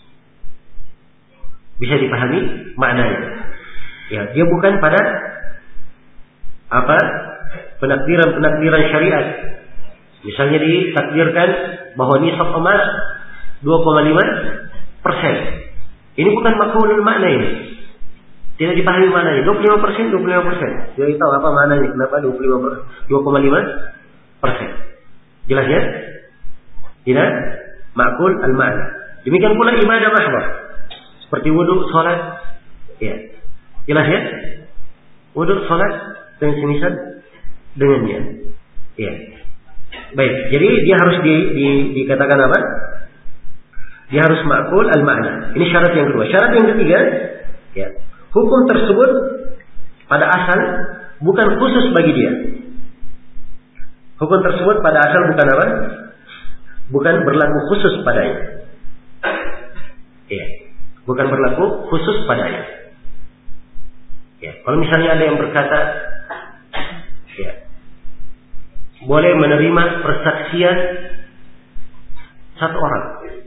Bisa dipahami maknanya. Ya, dia bukan pada apa? Penakdiran-penakdiran syariat. Misalnya ditakdirkan bahwa nisab emas dua koma lima persen. Ini bukan maqulul makna ini. Tidak dipahami maknanya. dua puluh lima persen, dua puluh lima persen. Dia tahu apa maknanya. Kenapa dua puluh lima persen? dua koma lima persen. Jelas ya? Tidak maqul al-makna. Demikian pula ibadah mahdoh. Seperti wudu, salat. Ya. Jelas ya? Wudu, salat dan semisal dengannya. Ya. Baik, jadi dia harus di, di, dikatakan apa? Dia harus ma'qul al-ma'na. Ini syarat yang kedua. Syarat yang ketiga, ya, hukum tersebut pada asal bukan khusus bagi dia. Hukum tersebut pada asal bukan apa? Bukan berlaku khusus padanya. Ya, bukan berlaku khusus padanya. Ya, kalau misalnya ada yang berkata, ya, boleh menerima persaksian satu orang.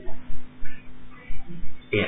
Ya.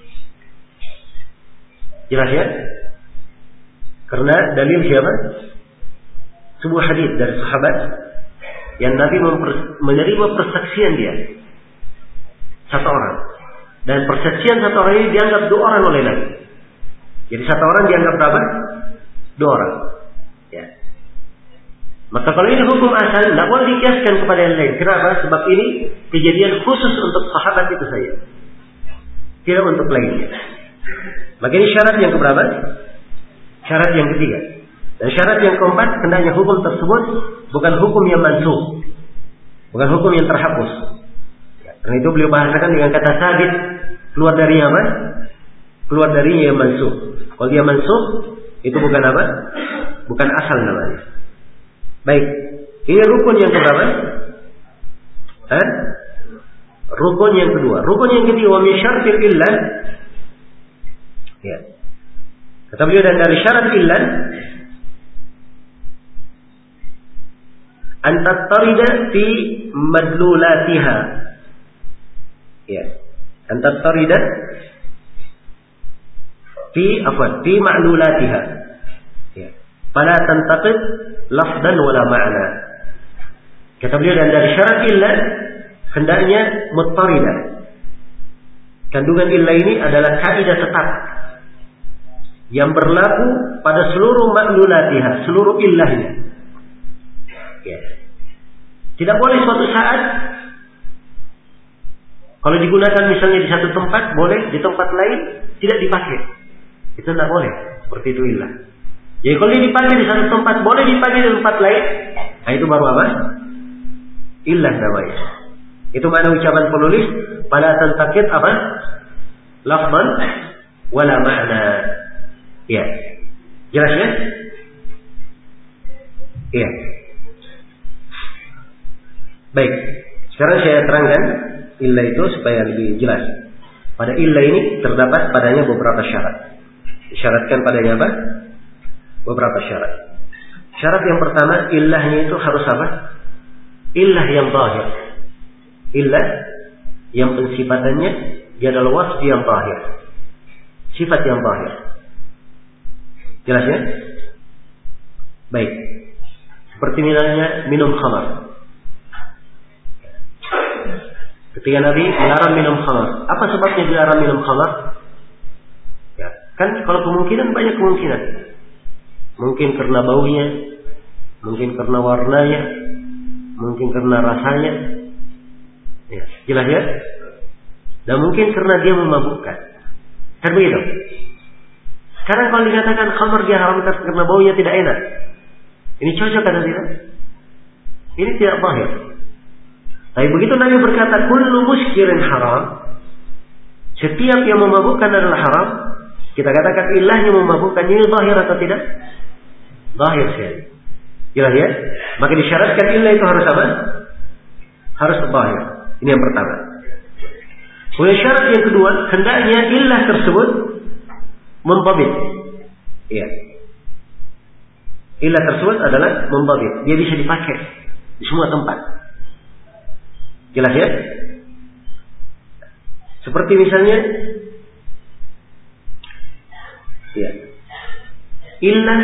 Jelas ya? Karena dalil siapa? Sebuah hadis dari sahabat yang Nabi memper- menerima persaksian dia satu orang. Dan persaksian satu orang ini dianggap dua orang oleh Nabi. Jadi satu orang dianggap berapa? Dua orang. Ya. Maka kalau ini hukum asal, tidak boleh dikiaskan kepada yang lain. Kenapa? Sebab ini kejadian khusus untuk sahabat itu saja, tidak untuk lainnya. Maka ini syarat yang keberapa? Syarat yang ketiga. Dan syarat yang keempat, hendaknya hukum tersebut bukan hukum yang mansukh, bukan hukum yang terhapus. Ya, karena itu beliau bahasakan dengan kata sabit, keluar dari apa? Keluar dari yang mansukh. Kalau dia mansukh, itu bukan apa? Bukan asal namanya. Baik, ini rukun yang keberapa? Hah? Rukun yang kedua. Rukun yang ketiga, wa min syartil illah. Ya. Kata beliau, dan dari syarat illah, an tattarida fi madlulatiha. Ya. An tattarida fi apa? Fi ma'lulatiha. Ya. Fala tantaqid lafdan wala ma'na. Kata beliau, dan dari syarat illah hendaknya muttaridah. Kandungan illah ini adalah kaidah tetap yang berlaku pada seluruh ma'lulatiha, seluruh illahnya. Ya. Tidak boleh suatu saat kalau digunakan misalnya di satu tempat boleh, di tempat lain tidak dipakai. Itu tidak boleh. Seperti itu illah. Jadi kalau dipakai di satu tempat boleh dipakai di tempat lain, nah itu baru apa? Illah namanya. Itu makna ucapan penulis, pada tantakit apa? Lafman wala makna. Ya. Jelas ya? Iya. Baik. Sekarang saya terangkan illa itu supaya lebih jelas. Pada illa ini terdapat padanya beberapa syarat. Disyaratkan padanya apa? Beberapa syarat. Syarat yang pertama, illahnya itu harus apa? Illah yang zahir. Illah yang pensifatannya dia adalah wasf yang zahir. Sifat yang zahir. Jelas ya? Baik. Seperti misalnya minum khamar. Ketika Nabi melarang minum khamar, apa sebabnya dilarang minum khamar? Ya, kan kalau kemungkinan banyak kemungkinan. Mungkin karena baunya, mungkin karena warnanya, mungkin karena rasanya. Ya, jelas ya? Dan mungkin karena dia memabukkan. Kan begitu? Sekarang kalau dikatakan khamar diharamkan karena baunya tidak enak, ini cocok atau tidak? Ini tidak zahir. Tapi begitu Nabi berkata kullu muskirin haram, setiap yang memabukkan adalah haram, kita katakan ilahnya memabukkan, ini zahir atau tidak? Zahir sekali. Jelas ya? Maka disyaratkan ilah itu harus apa? Harus zahir. Ini yang pertama. Kemudian syarat yang kedua, hendaknya ilah tersebut mendhabit. Iya. Ilah tersebut adalah mendhabit. Dia bisa dipakai di semua tempat. Jelas ya? Seperti misalnya, ya, illah.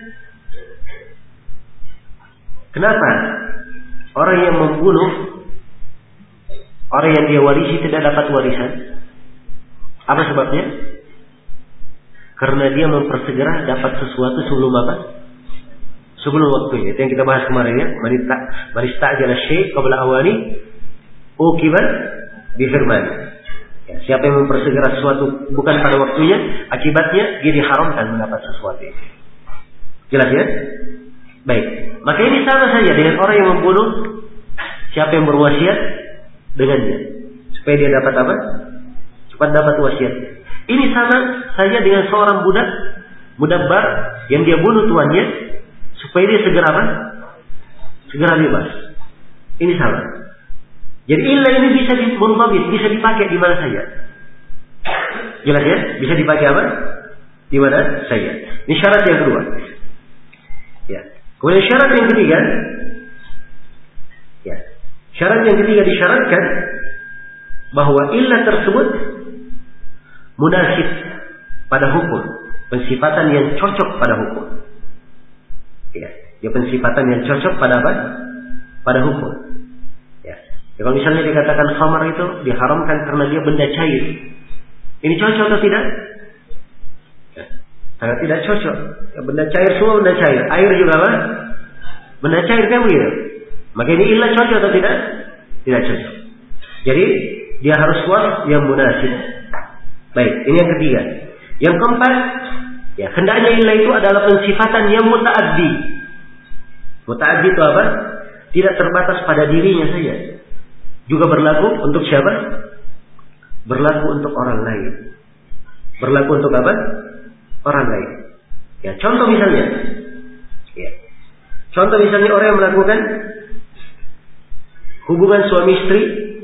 Kenapa orang yang membunuh, orang yang dia warisi tidak dapat warisan? Apa sebabnya? Karena dia mempersegera dapat sesuatu sebelum apa? Sebelum waktunya. Itu yang kita bahas kemarin ya. Manista'jala syai' qabla awani uqiba bihirman. Ya, siapa yang mempersegera sesuatu bukan pada waktunya, akibatnya dia diharamkan mendapat sesuatu. Jelas ya? Baik. Maka ini sama saja dengan orang yang membunuh siapa yang berwasiat dengannya, supaya dia dapat apa? Cepat dapat wasiat. Ini sama saja dengan seorang budak mudabbar yang dia bunuh tuannya supaya dia segera apa? Segera bebas. Ini sama. Jadi illah ini bisa dimundhabit, bisa dipakai di mana saja. Jelas ya? Bisa dipakai apa? Di mana saja. Ini syarat yang kedua. Ya. Kemudian syarat yang ketiga, ya. Syarat yang ketiga disyaratkan bahwa illah tersebut munasib pada hukum, pensifatan yang cocok pada hukum. Ya, ya pensifatan yang cocok pada apa? Pada hukum. Ya. Ya, kalau misalnya dikatakan khamar itu diharamkan karena dia benda cair, ini cocok atau tidak? Ya. Sangat tidak cocok. Ya, benda cair semua benda cair, air juga apa? Benda cair kan begitu. Maka ini ilah cocok atau tidak? Tidak cocok. Jadi dia harus wasf yang munasib. Baik, ini yang ketiga. Yang keempat, ya hendaknya ilah itu adalah pensifatan yang muta'addi. Muta'addi itu apa? Tidak terbatas pada dirinya saja. Juga berlaku untuk siapa? Berlaku untuk orang lain. Berlaku untuk apa? Orang lain. Ya, contoh misalnya. Ya. Contoh misalnya orang yang melakukan hubungan suami istri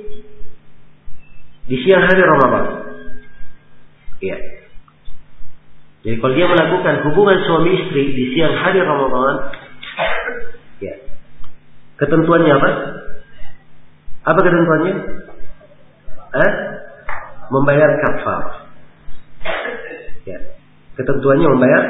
di siang hari Ramadan. Ya. Jadi kalau dia melakukan hubungan suami istri di siang hari Ramadan, ya. Ketentuannya apa? Apa ketentuannya? Eh? Membayar kafar. Ya. Ketentuannya membayar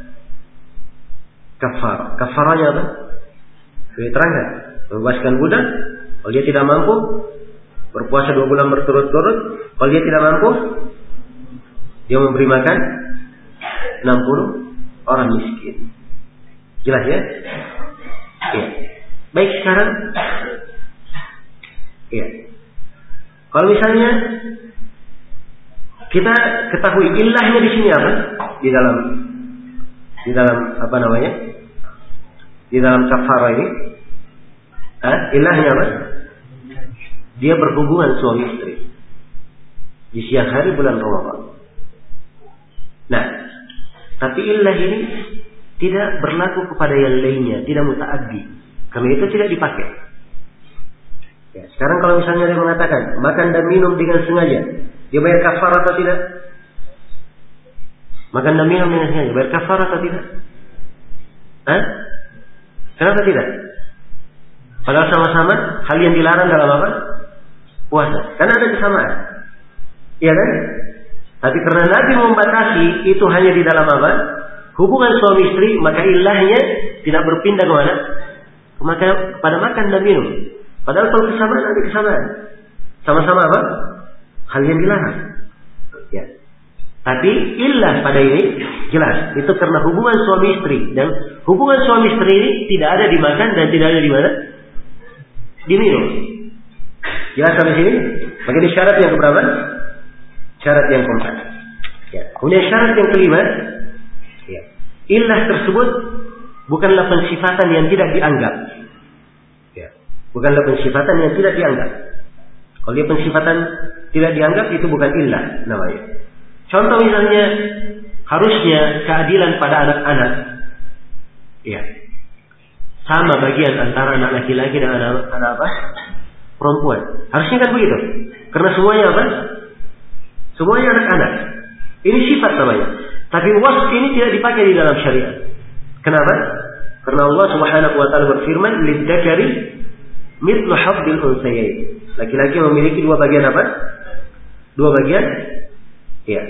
kafar. Kafaranya apa? Saya terangkan. Membebaskan budak. Kalau dia tidak mampu, berpuasa dua bulan berturut-turut. Kalau dia tidak mampu, dia memberi makan enam puluh orang miskin. Jelas ya? Iya. Baik, sekarang iya. Kalau misalnya kita ketahui ilahnya di sini apa? Di dalam di dalam apa namanya? Di dalam kafara ini, ah, ilahnya apa? dia berhubungan suami istri di siang hari bulan Ramadan. Nah, tapi illah ini tidak berlaku kepada yang lainnya, tidak mutaaddi. Karena itu tidak dipakai. Ya, sekarang kalau misalnya dia mengatakan makan dan minum dengan sengaja, dia bayar kafar atau tidak? Makan dan minum dengan sengaja, bayar kafar atau tidak? Hah? Kenapa tidak? Padahal sama-sama hal yang dilarang dalam apa? Puasa. Karena ada kesamaan. Iya kan? Tapi karena Nabi membatasi itu hanya di dalam apa? Hubungan suami istri, maka ilahnya tidak berpindah ke mana? Maka pada makan dan minum. Padahal kalau kesamaan ada kesamaan. Sama-sama apa? Hal yang dilarang. Ya. Tapi ilah pada ini jelas. Itu karena hubungan suami istri. Dan hubungan suami istri ini tidak ada dimakan dan tidak ada di mana? Diminum. Jelas sampai sini? Maka ini syarat yang keberapa? Syarat yang keempat. Ya. Kemudian syarat yang kelima. Ya. Ilah tersebut bukanlah pensifatan yang tidak dianggap. Ya. Bukanlah pensifatan yang tidak dianggap. Kalau dia pensifatan tidak dianggap, itu bukan ilah namanya. Contoh misalnya, harusnya keadilan pada anak-anak. Ya. Sama bagian antara anak laki-laki dan anak, anak apa? Perempuan. Harusnya kan begitu. Karena semuanya apa? Semuanya anak-anak. Ini sifat namanya. Tapi wasf ini tidak dipakai di dalam syariat. Kenapa? Karena Allah Subhanahu wa taala berfirman, "Lidzakari mithlu haddzil unthayayn." Laki-laki memiliki dua bagian apa? Dua bagian? Ya.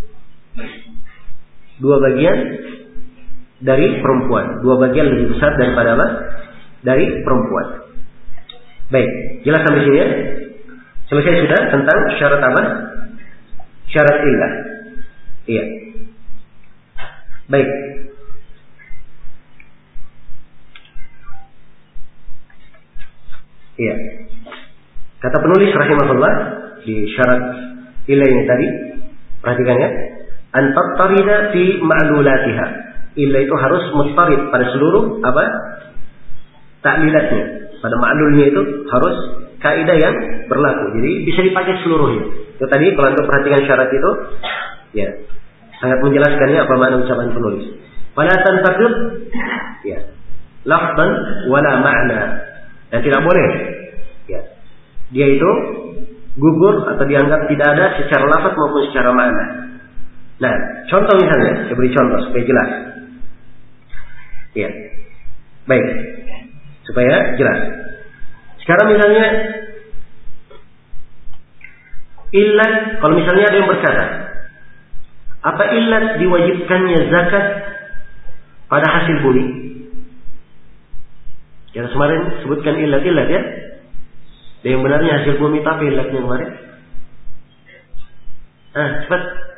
Dua bagian dari perempuan. Dua bagian lebih besar daripada apa? Dari perempuan. Baik, jelas sampai sini ya? Selesai sudah tentang syarat apa? Syarat illah. Iya. Baik. Iya. Kata penulis rahimahullah di syarat illah ini tadi, perhatikan ya. An tattarida fi ma'lulatiha. Illah itu harus muttarid pada seluruh apa? Ta'lilatnya. Pada ma'lulnya itu harus kaidah yang berlaku. Jadi bisa dipakai seluruhnya. Itu tadi kalau Anda perhatikan syarat itu, ya, sangat menjelaskannya apa makna ucapan penulis. Fala tantaqid, ya, lafzan wala ma'na. Dan tidak boleh, ya, dia itu gugur atau dianggap tidak ada secara lafaz maupun secara makna. Nah, contoh misalnya, saya beri contoh supaya jelas. Ya, baik, supaya jelas. Sekarang misalnya illat, kalau misalnya ada yang berkata, apa illat diwajibkannya zakat pada hasil bumi? Yang kemarin sebutkan illat-illat ya. Dan yang benarnya hasil bumi, tapi illatnya kemarin. Ah, cepat.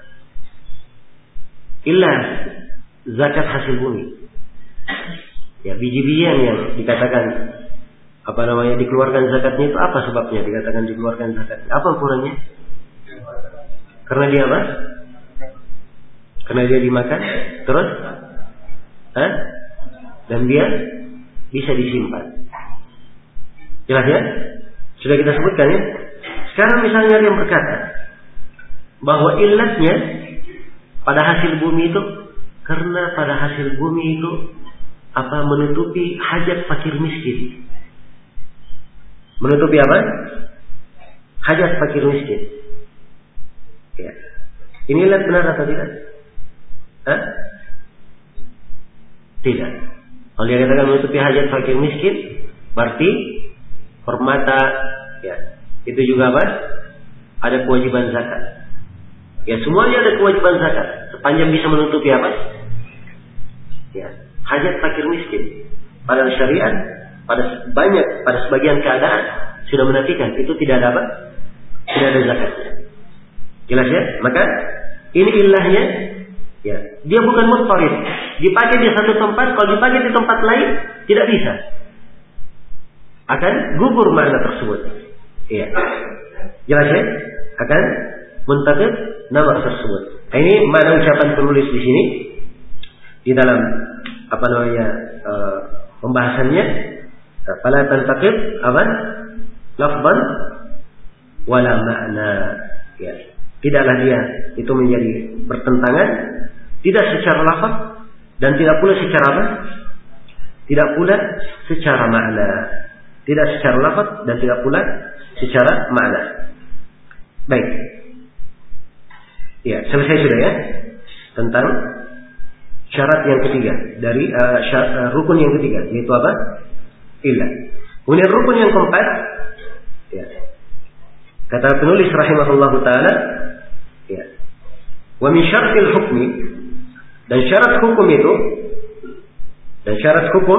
Illat zakat hasil bumi. Ya, biji-bijian yang dikatakan apa namanya dikeluarkan zakatnya itu apa sebabnya dikatakan dikeluarkan zakatnya? Apa ukurannya? Karena dia apa? Karena dia dimakan, terus, Hah? dan dia bisa disimpan. Jelas ya? Sudah kita sebutkan ya. Sekarang misalnya ada yang berkata bahwa illatnya pada hasil bumi itu karena pada hasil bumi itu apa menutupi hajat fakir miskin. Menutupi apa? Hajat fakir miskin. Ya. Ini illat benar atau tidak? Hah? Tidak. Kalau dia katakan menutupi hajat fakir miskin, berarti permata, ya, itu juga apa? Ada kewajiban zakat. Ya, semuanya ada kewajiban zakat. Sepanjang bisa menutupi apa? Ya, hajat fakir miskin. Pada syariat, pada banyak, pada sebagian keadaan sudah menafikan itu tidak ada apa? Tidak ada zakatnya. Jelas ya? Maka ini ilahnya, ya, dia bukan muttarid. Dipakai di satu tempat, kalau dipakai di tempat lain tidak bisa. Akan gugur makna tersebut. Iya. Jelas ya? Akan muntaqid nama tersebut. Nah, ini makna ucapan penulis di sini di dalam apa namanya uh, pembahasannya. Fala tantaqid apa? Lafzan wala makna. Ya. Tidaklah dia itu menjadi bertentangan, tidak secara lafaz dan tidak pula secara apa? Tidak pula secara makna. Tidak secara lafaz dan tidak pula secara makna. Baik. Ya, selesai sudah ya tentang syarat yang ketiga dari uh, syarat, uh, rukun yang ketiga, yaitu apa? Illah. Kemudian rukun yang keempat, ya. Kata penulis rahimahullahu taala, ya. Wa min syartil hukmi, dan syarat hukum itu, dan syarat hukum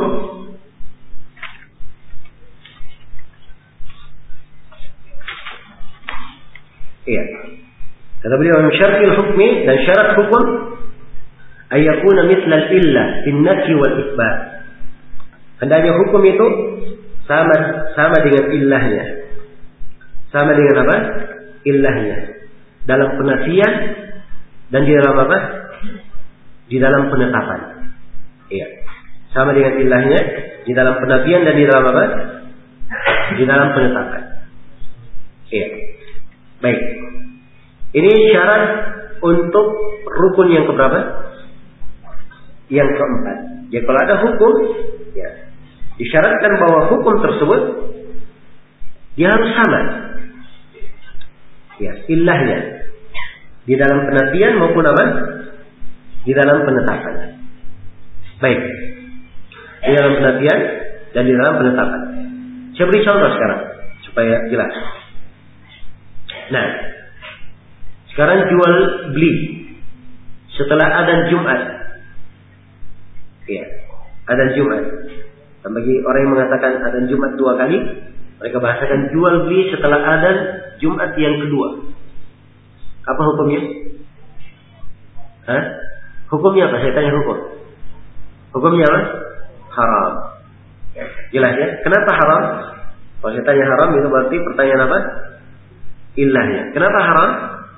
iya. Kata beliau min syartil hukmi, dan syarat hukum ayakuna mithlal illah fin nafi wal itsbat. Hendaknya hukum itu sama sama dengan illahnya. Sama dengan apa? Illahnya. Dalam penafian dan di dalam apa? Di dalam penetapan. Iya. Sama dengan illahnya di dalam penafian dan di dalam apa? Di dalam penetapan. Iya. Baik. Ini syarat untuk rukun yang keberapa? Yang keempat. Jadi kalau ada hukum, ya, disyaratkan bahwa hukum tersebut dia harus sama. Ya, illahnya di dalam penafian maupun apa? Di dalam penetapan. Baik. Di dalam penafian dan di dalam penetapan. Saya beri contoh sekarang supaya jelas. Nah, sekarang jual beli setelah adzan Jumat. Ya, adzan Jumat. Dan bagi orang yang mengatakan adzan Jumat dua kali, mereka bahasakan jual beli setelah adzan Jumat yang kedua. Apa hukumnya? Hah? Hukumnya apa? Saya tanya hukum. Hukumnya apa? Haram. Jelas ya? Kenapa haram? Kalau saya tanya haram itu berarti pertanyaan apa? Illahnya. Kenapa haram?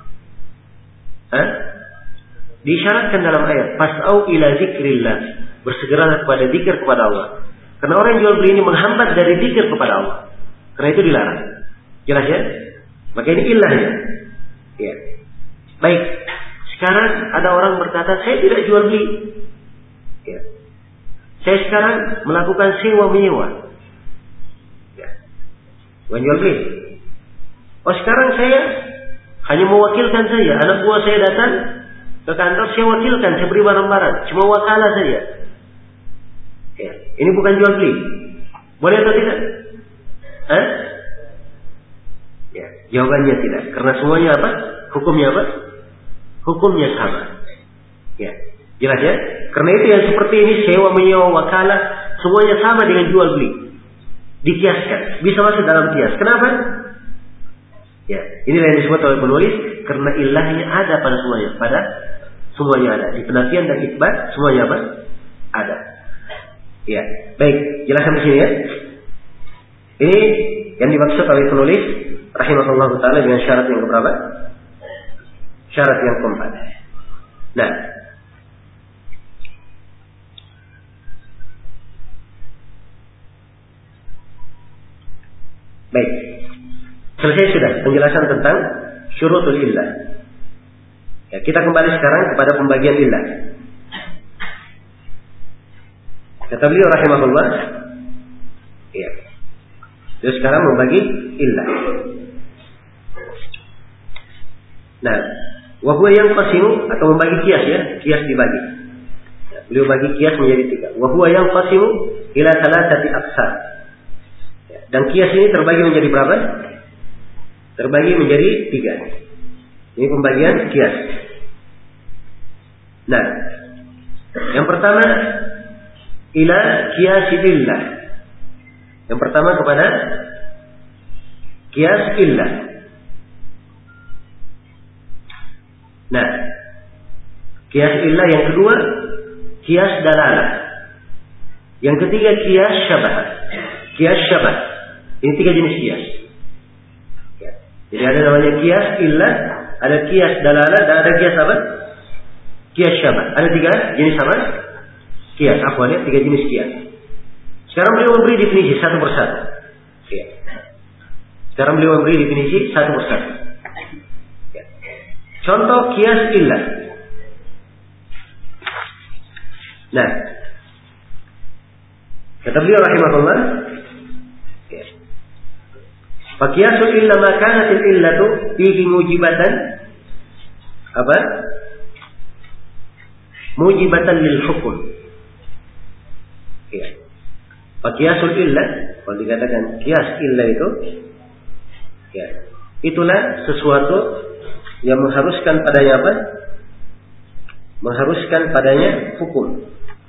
Hah? Disyaratkan dalam ayat fas'au ila zikrillah, bersegeralah kepada zikir kepada Allah. Karena orang yang jual beli ini menghambat dari zikir kepada Allah. Karena itu dilarang. Jelas ya? Maka ini illahnya. Ya. Baik. Sekarang ada orang berkata, saya tidak jual beli. Ya. Saya sekarang melakukan sewa menyewa. Ya. Bukan jual beli. Oh, sekarang saya hanya mewakilkan saja. Anak buah saya datang ke kantor, saya wakilkan, saya beri barang-barang. Cuma wakalah saja. Ya. Ini bukan jual beli. Boleh atau tidak? Hah? Ya, jawabannya tidak. Karena semuanya apa? Hukumnya apa? Hukumnya sama. Ya, jelas ya? Karena itu yang seperti ini sewa menyewa wakalah semuanya sama dengan jual beli. Dikiaskan, bisa masuk dalam kias. Kenapa? Ya, inilah yang disebut oleh penulis karena ilahnya ada pada semuanya, pada semuanya ada. Di penafian dan itsbat semuanya apa? Ada. Ya, baik, jelas sampai sini ya. Ini yang dimaksud oleh penulis rahimahullah taala dengan syarat yang keberapa? Syarat yang keempat. Nah, baik. Selesai sudah penjelasan tentang syurutul illah. Ya, kita kembali sekarang kepada pembagian illah. Kata beliau rahimahullah, ya. Dia sekarang membagi illah. Nah, wa huwa yanqasimu, atau membagi kias ya, kias dibagi. Nah, beliau bagi kias menjadi tiga. Wa huwa yanqasimu ila thalathati aqsam. Ya, dan kias ini terbagi menjadi berapa? Terbagi menjadi tiga. Ini pembagian kias. Nah, yang pertama ila kiasilillah. Yang pertama kepada kias illah. Nah, kias illah yang kedua kias dalalah. Yang ketiga kias syabah. Kias syabah. Ini tiga jenis kias. Ya. Jadi ada namanya kias illah, ada kias dalalah, dan ada kias apa? Kias syabah. Ada tiga jenis apa? Kias. Apa ya? Tiga jenis kias. Sekarang beliau memberi definisi satu persatu. Ya. Sekarang beliau memberi definisi satu persatu. Ya. Contoh kias illah. Nah, kata beliau rahimahullah, ya. Fakiasul illa ma kanatil illatu fihi mujibatan apa? Mujibatan lil hukum. Ya. Fakiasul illah, kalau dikatakan kias illah itu, ya, itulah sesuatu yang mengharuskan padanya apa? Mengharuskan padanya hukum.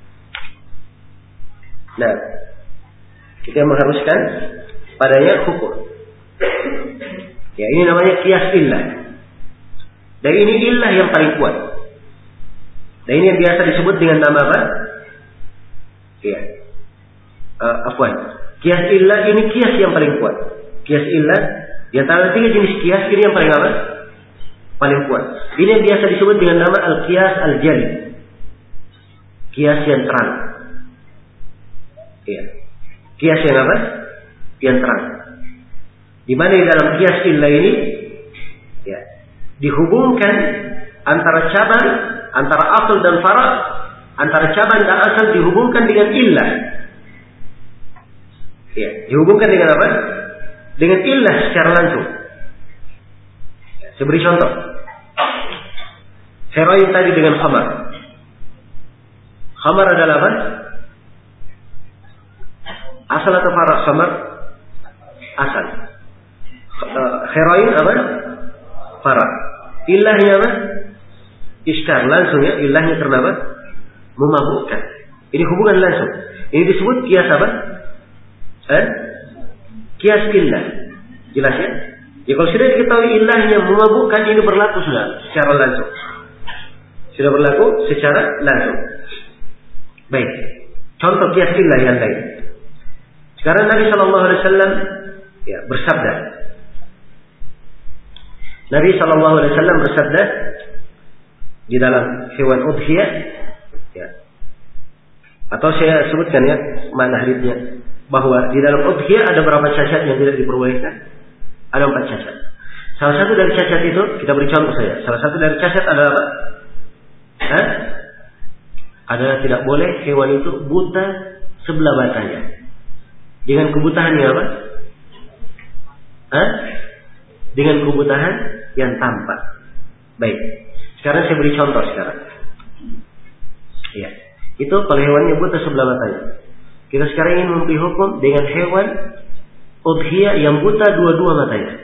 Nah, kita mengharuskan padanya hukum. Ya, ini namanya kias illah. Dan ini illah yang paling kuat. Dan ini yang biasa disebut dengan nama apa? Ya. Uh, afwan. Kias illah ini kias yang paling kuat. Kias illah di antara tiga jenis kias ini yang paling apa? Paling kuat. Ini yang biasa disebut dengan nama al-kias al-jali. Kias yang terang. Ya. Kias yang apa? Yang terang. Di mana di dalam kias illah ini, ya, dihubungkan antara cabang, antara asal dan fara', antara cabang dan asal dihubungkan dengan illah. Ya, dihubungkan dengan apa? Dengan illah secara langsung. Ya, saya beri contoh. Heroin tadi dengan khamar. Khamar adalah apa? Asal atau fara' khamar? Asal. Heroin apa? Fara'. Illahnya apa? Iskar, langsung ya. Illahnya karena apa? Memabukkan. Ini hubungan langsung. Ini disebut kias apa? Eh? Kias illah. Jelas ya? Ya kalau sudah diketahui illahnya memabukkan, ini berlaku sudah secara langsung. Sudah berlaku secara langsung. Baik. Contoh kias illah yang lain. Sekarang Nabi Shallallahu Alaihi Wasallam ya bersabda. Nabi Shallallahu Alaihi Wasallam bersabda di dalam hewan udhiyah, ya. Atau saya sebutkan ya makna hadisnya, bahwa di dalam udhiyah ada berapa cacat yang tidak diperbolehkan? Ada empat cacat. Salah satu dari cacat itu, kita beri contoh saja. Salah satu dari cacat adalah apa? Hah? Adalah tidak boleh hewan itu buta sebelah matanya. Dengan kebutahan yang apa? Hah? Dengan kebutahan yang tampak. Baik. Sekarang saya beri contoh sekarang. Ya. Itu kalau hewannya buta sebelah matanya. Kita sekarang ingin memberi hukum dengan hewan udhiyah yang buta dua-dua matanya.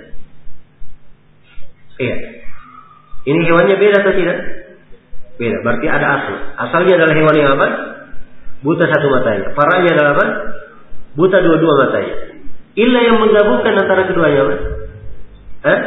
Iya. Ini hewannya beda atau tidak? Beda. Berarti ada asal. Asalnya adalah hewan yang apa? Buta satu matanya. Faranya adalah apa? Buta dua-dua matanya. Illa yang menggabungkan antara keduanya apa? Hah?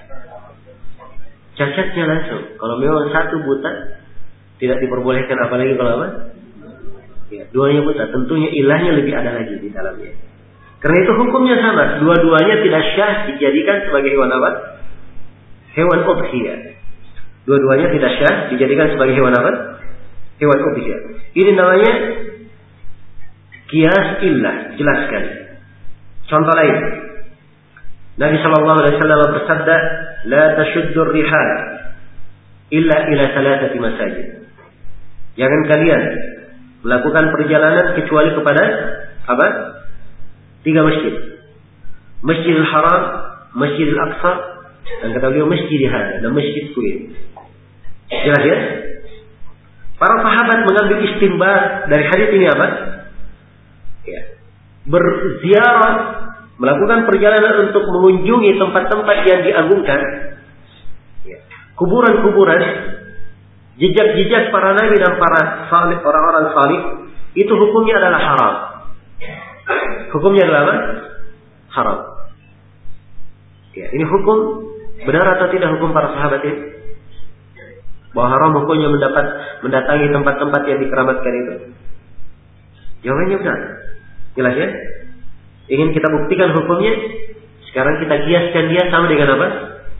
Cacatnya langsung. Kalau memang satu buta, tidak diperbolehkan, apalagi kalau apa? Ya, duanya buta. Tentunya ilahnya lebih ada lagi di dalamnya. Karena itu hukumnya sama. Dua-duanya tidak syah dijadikan sebagai hewan apa? Hewan udhiyah. Dua-duanya tidak syah dijadikan sebagai hewan apa? Hewan udhiyah. Ini namanya kias illah. Jelaskan. Contoh lain. Nabi Shallallahu Alaihi Wasallam bersabda, "La tashuddur rihal illa ila thalathati masajid." Jangan kalian melakukan perjalanan kecuali kepada apa? Tiga masjid. Masjidil Haram, Masjidil Aqsa, dan kata beliau Masjid Hada dan Masjid Kuwait. Jelas ya? Para sahabat mengambil istinbat dari hadis ini apa? Ya. Berziarah, melakukan perjalanan untuk mengunjungi tempat-tempat yang diagungkan, ya. Kuburan-kuburan, jejak-jejak para nabi dan para salih, orang-orang salih, itu hukumnya adalah haram. Hukumnya adalah apa? Haram. Ya, ini hukum benar atau tidak hukum para sahabat ini? Bahwa haram hukumnya mendapat mendatangi tempat-tempat yang dikeramatkan itu? Jawabannya benar. Jelas ya? Ingin kita buktikan hukumnya? Sekarang kita kiaskan dia sama dengan apa?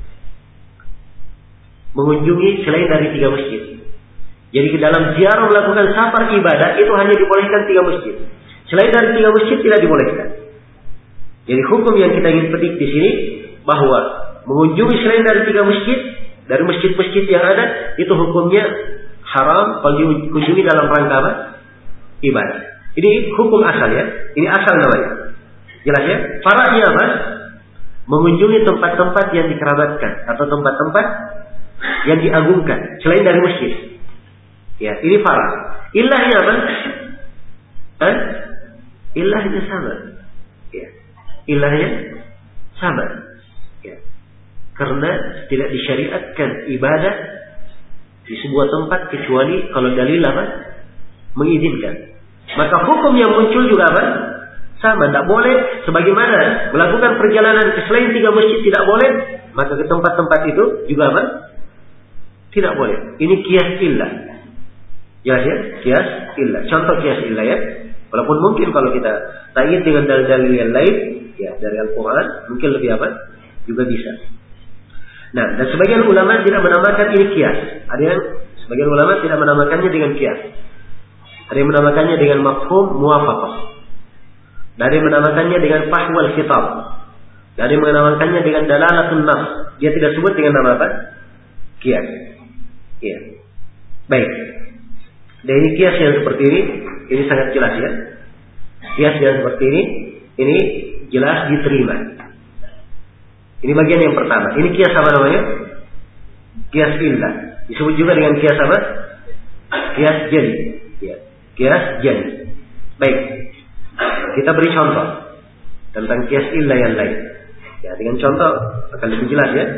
Mengunjungi selain dari tiga masjid. Jadi ke dalam ziarah melakukan safar ibadah itu hanya dibolehkan tiga masjid. Selain dari tiga masjid tidak dibolehkan. Jadi hukum yang kita ingin petik di sini bahwa mengunjungi selain dari tiga masjid, dari masjid-masjid yang ada, itu hukumnya haram kalau dikunjungi dalam rangka apa? Ibadah. Ini hukum asal ya. Ini asal namanya. Jelas ya? Fara'nya apa? Mengunjungi tempat-tempat yang dikerabatkan atau tempat-tempat yang diagungkan selain dari masjid. Ya, ini far'a. Ilahnya apa? Hah? Ilahnya sama. Ya. Ilahnya sama. Ya. Karena tidak disyariatkan ibadah di sebuah tempat kecuali kalau dalil apa? Mengizinkan. Maka hukum yang muncul juga apa? Sama, tidak boleh. Sebagaimana melakukan perjalanan ke selain tiga masjid tidak boleh, maka ke tempat-tempat itu juga apa? Tidak boleh. Ini qiyas illah. Jelas ya? Qiyas illah. Contoh qiyas illah ya. Walaupun mungkin kalau kita takyid dengan dalil-dalil yang lain, ya dari Al-Quran, mungkin lebih apa? Juga bisa. Nah, dan sebagian ulama tidak menamakan ini qiyas. Ada yang sebagian ulama tidak menamakannya dengan qiyas. Ada yang menamakannya dengan mafhum muwafaqah. Ada yang menamakannya dengan fahwal khitab. Ada yang menamakannya dengan dalalatun nas. Dia tidak sebut dengan nama apa? Qiyas. Iya. Baik. Dan ini qiyas yang seperti ini, ini sangat jelas ya. Qiyas yang seperti ini, ini jelas diterima. Ini bagian yang pertama. Ini qiyas apa namanya? Qiyas illah. Disebut juga dengan qiyas apa? Qiyas jali. Ya. Qiyas jali. Baik. Kita beri contoh tentang qiyas illah yang lain. Ya, dengan contoh akan lebih jelas ya.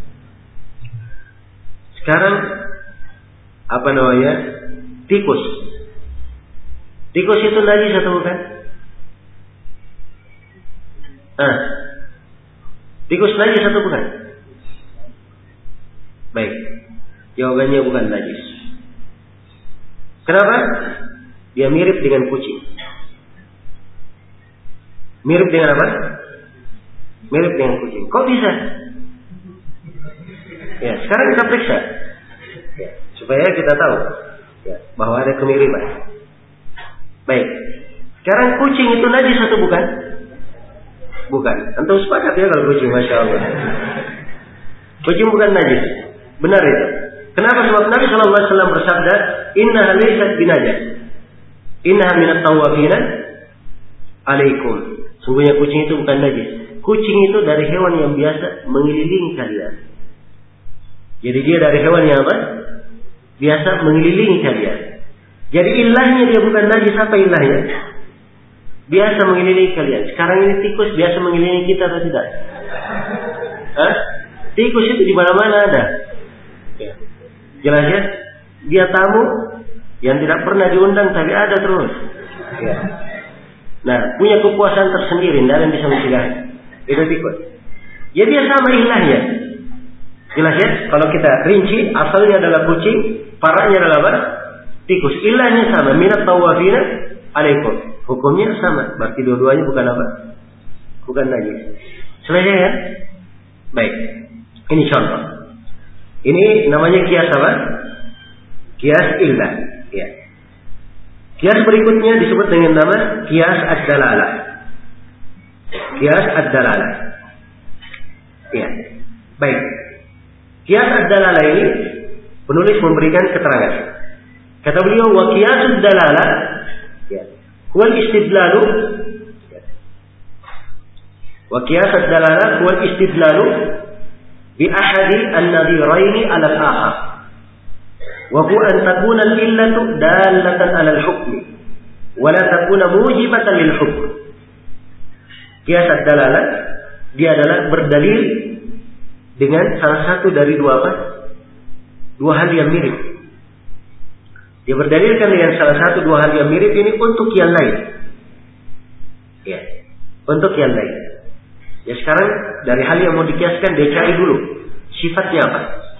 Sekarang apa namanya? Tikus. Tikus itu najis atau bukan? Ah. Tikus najis atau bukan? Baik. Jawabannya bukan najis. Kenapa? Dia mirip dengan kucing. Mirip dengan apa? Mirip dengan kucing. Kok bisa? Ya, sekarang kita periksa. Ya, supaya kita tahu ya, bahwa ada kemiripan. Baik. Sekarang kucing itu najis atau bukan? Bukan. Antum sepakat ya kalau kucing, masya Allah. Kucing bukan najis. Benar itu. Kenapa? Sebab Nabi Shallallahu Alaihi Wasallam bersabda, Inna laysat binajas. Inna minat tawafina alaikum. Sungguhnya kucing itu bukan najis. Kucing itu dari hewan yang biasa mengelilingi kalian. Jadi dia dari hewan yang apa? Biasa mengelilingi kalian. Jadi ilahnya dia bukan najis. Apa ilahnya? Biasa mengelilingi kalian. Sekarang ini tikus biasa mengelilingi kita atau tidak? Hah? Tikus itu di mana-mana ada. Ya. Jelas ya? Dia tamu yang tidak pernah diundang tapi ada terus. Ya. Nah, punya kepuasan tersendiri, tidak ada yang bisa mencegahnya. Itu tikus. Ya dia sama ilahnya. Jelas ya? Kalau kita rinci, asalnya adalah kucing, faranya adalah apa? Tikus. Ilahnya sama. Minat tawafina alaikum. Hukumnya sama. Berarti dua-duanya bukan apa? Bukan najis. Selesai ya? Baik. Ini contoh. Ini namanya qiyas apa? Qiyas illah. Ya. Qiyas berikutnya disebut dengan nama qiyas ad-dalalah. Qiyas ad-dalalah. Ya. Baik. Qiyas ad-dalalah ini penulis memberikan keterangan. Kata beliau, wa qiyasud dalalah ya. Huwa istidlalu ya. Wa qiyas ad-dalalah huwa istidlalu bi ahadi an-nadhiraini 'ala al-akhar. Wa huwa an takuna al-illatu dalatan 'ala al-hukm wa la takuna mujibatan lil-hukm. Qiyas ad-dalalah dia adalah berdalil dengan salah satu dari dua apa? Dua hal yang mirip. Dia berdalilkan dengan salah satu dua hal yang mirip ini untuk yang lain. Ya, untuk yang lain. Ya sekarang dari hal yang mau dikiaskan dia cari dulu sifatnya apa.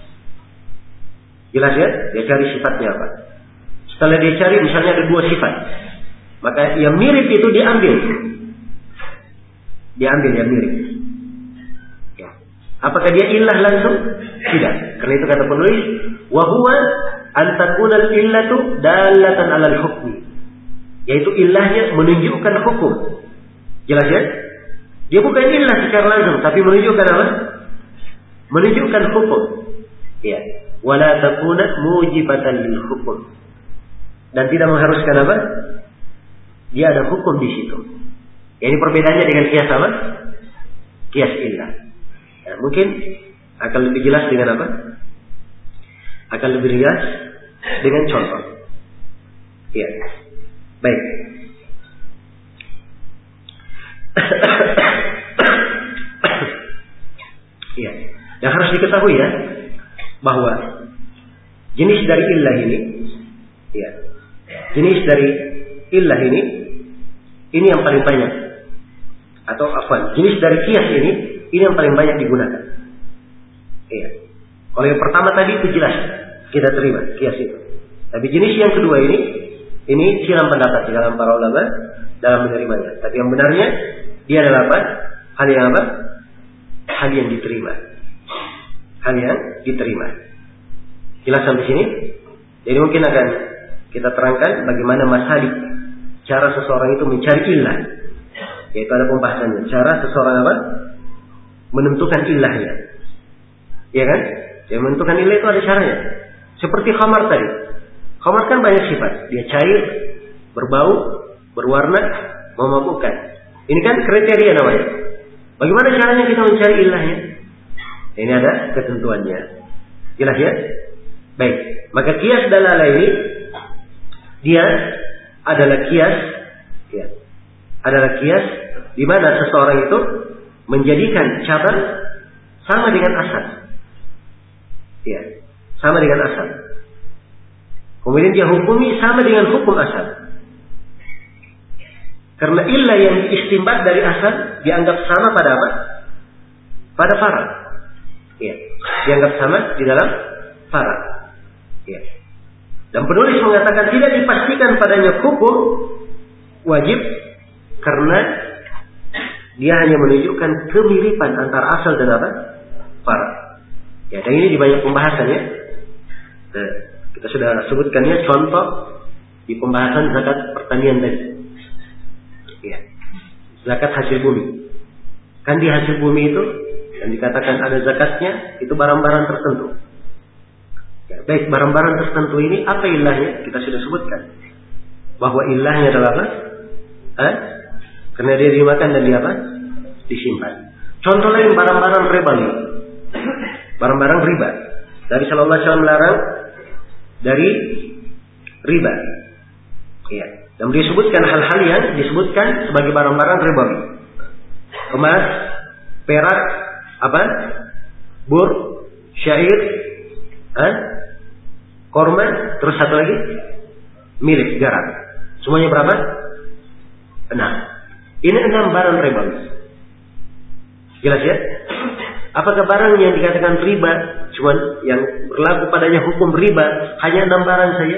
Jelas ya? Dia cari sifatnya apa. Setelah dia cari misalnya ada dua sifat, maka yang mirip itu diambil. Diambil yang mirip. Ya. Apakah dia illah langsung? Tidak. Karena itu kata penulis, wa huwa an takuna al-illatu dalatan 'ala al-hukmi. Yaitu illahnya menunjukkan hukum. Jelas ya? Dia bukan illah secara langsung, tapi menunjukkan apa? Menunjukkan hukum. Ya. Wala takuna mujibatan lil hukum. Dan tidak mengharuskan apa? Dia ada hukum di situ. Ya, ini perbedaannya dengan kias apa? Kias illah. Ya, mungkin akan lebih jelas dengan apa? Akan lebih jelas dengan contoh. Ya. Baik. Ya. Dan harus diketahui ya bahwa jenis dari illah ini, ya, jenis dari illah ini, ini yang paling banyak. Atau apa? Jenis dari kias ini, ini yang paling banyak digunakan. Ya. Kalau yang pertama tadi itu jelas kita terima kias itu. Tapi jenis yang kedua ini, ini silang pendapat di dalam para ulama dalam menerimanya. Tapi yang benarnya dia adalah apa? Hal yang apa? Hal yang diterima. Hal yang diterima. Jelas sampai sini? Jadi mungkin akan kita terangkan bagaimana masalik cara seseorang itu mencari illah. Yaitu ada pembahasannya. Cara seseorang apa? Menentukan illahnya. Ya kan? Yang menentukan illah itu ada caranya. Seperti khamar tadi. Khamar kan banyak sifat. Dia cair, berbau, berwarna, memabukkan. Ini kan kriteria namanya. Bagaimana caranya kita mencari illahnya? Ini ada ketentuannya. Jelas ya? Baik. Maka kias dalalah ini dia adalah kias, ya, adalah kias di mana seseorang itu menjadikan cabang sama dengan asal. Ya, sama dengan asal. Kemudian dia hukumi sama dengan hukum asal. Karena illah yang diistimbat dari asal dianggap sama pada apa? Pada farad. Ya, dianggap sama di dalam farad. Ya. Dan penulis mengatakan tidak dipastikan padanya hukum wajib karena dia hanya menunjukkan kemiripan antara asal dan apa? Farad. Ya, dan ini di banyak pembahasannya. Nah, kita sudah sebutkannya contoh di pembahasan zakat pertanian tadi. Ya. Zakat hasil bumi. Kan di hasil bumi itu yang dikatakan ada zakatnya itu barang-barang tertentu. Ya, baik barang-barang tertentu ini apa ilahnya? Kita sudah sebutkan bahwa ilahnya adalah apa? Eh? Karena dia dimakan dan dia apa? Disimpan. Contoh lain barang-barang riba. Barang-barang riba. Nabi Shallallahu Alaihi Wasallam melarang dari riba. Ya. Dan dia sebutkan hal-hal yang disebutkan sebagai barang-barang ribawi. Emas, perak, apa? Bur, syair, eh? korma, terus satu lagi milik garam. Semuanya berapa? Enam. Ini enam barang ribawi. Jelas ya? Apakah barang yang dikatakan riba, cuman yang berlaku padanya hukum riba hanya enam barang saja?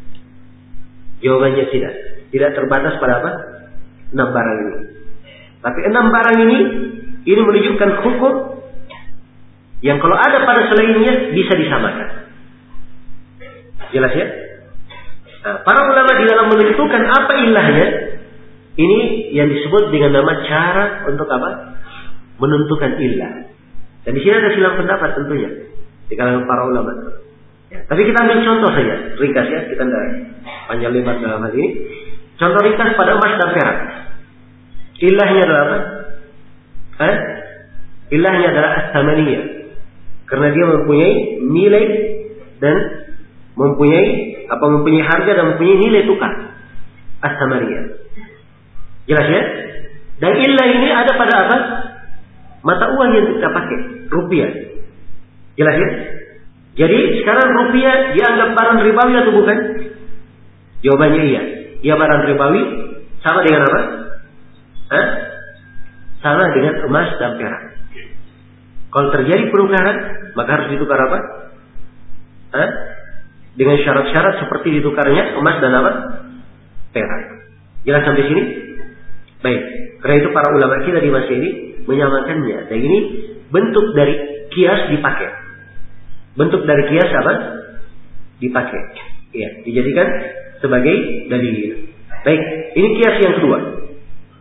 Jawabannya tidak. Tidak terbatas pada apa? Enam barang ini. Tapi enam barang ini, ini menunjukkan hukum yang kalau ada pada selainnya bisa disamakan. Jelas ya? Nah, para ulama di dalam menentukan apa ilahnya, ini yang disebut dengan nama cara untuk apa? Menentukan ilah. Dan di sini ada silang pendapat tentunya di kalangan para ulama. Ya, tapi kita ambil contoh saja, ringkas ya, kita tidak panjang lebar dalam hal ini. Contoh ringkas pada emas dan perak. Ilahnya adalah apa? Eh? Ilahnya adalah as-samaniyah. Karena dia mempunyai nilai dan mempunyai apa mempunyai harga dan mempunyai nilai tukar. As-samaniyah. Jelas ya? Dan ilah ini ada pada apa? Mata uang yang kita pakai, rupiah. Jelas ya? Jadi sekarang rupiah dianggap barang ribawi atau bukan? Jawabannya iya. Ia barang ribawi sama dengan apa? Hah? Sama dengan emas dan perak. Kalau terjadi penukaran, maka harus ditukar apa? Hah? Dengan syarat-syarat seperti ditukarnya emas dan apa? Perak. Jelas sampai sini? Baik. Karena itu para ulama kita di masa ini menyamakannya. Dan ini bentuk dari kias dipakai. Bentuk dari kias apa? Dipakai. Ya, dijadikan sebagai dalil. Baik, ini kias yang kedua.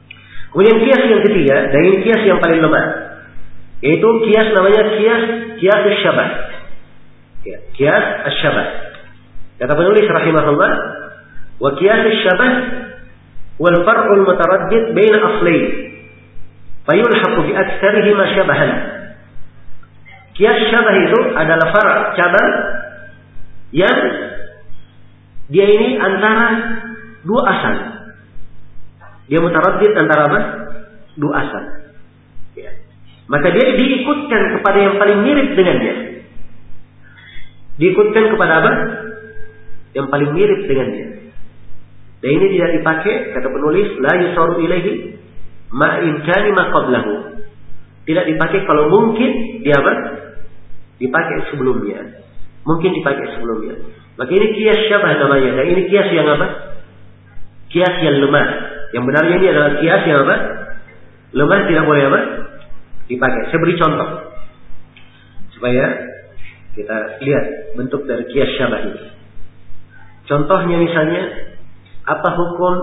Kemudian kias yang ketiga, dan ini kias yang paling lemah, yaitu kias namanya kias kias syabah. Ya, kias syabah. Kata penulis rahimahullah, wa kias syabah wal far'ul mutaraddid baina aslayn fayulhaqu bi aktsarihi ma syabahan. Kias syabah itu adalah far' cabang yang dia ini antara dua asal. Dia mutaraddid antara apa? Dua asal. Ya. Maka dia diikutkan kepada yang paling mirip dengannya. Diikutkan kepada apa? Yang paling mirip dengannya. Dan ini tidak dipakai, kata penulis, la yusaru ilaihi ma in kana ma qablahu. Tidak dipakai kalau mungkin dia apa? Dipakai sebelumnya. Mungkin dipakai sebelumnya. Maka ini kias syabah namanya. Dan ini kias yang apa? Kias yang lemah. Yang benarnya ini adalah kias yang apa? Lemah, tidak boleh apa? Dipakai. Saya beri contoh supaya kita lihat bentuk dari kias syabah ini. Contohnya misalnya, apa hukum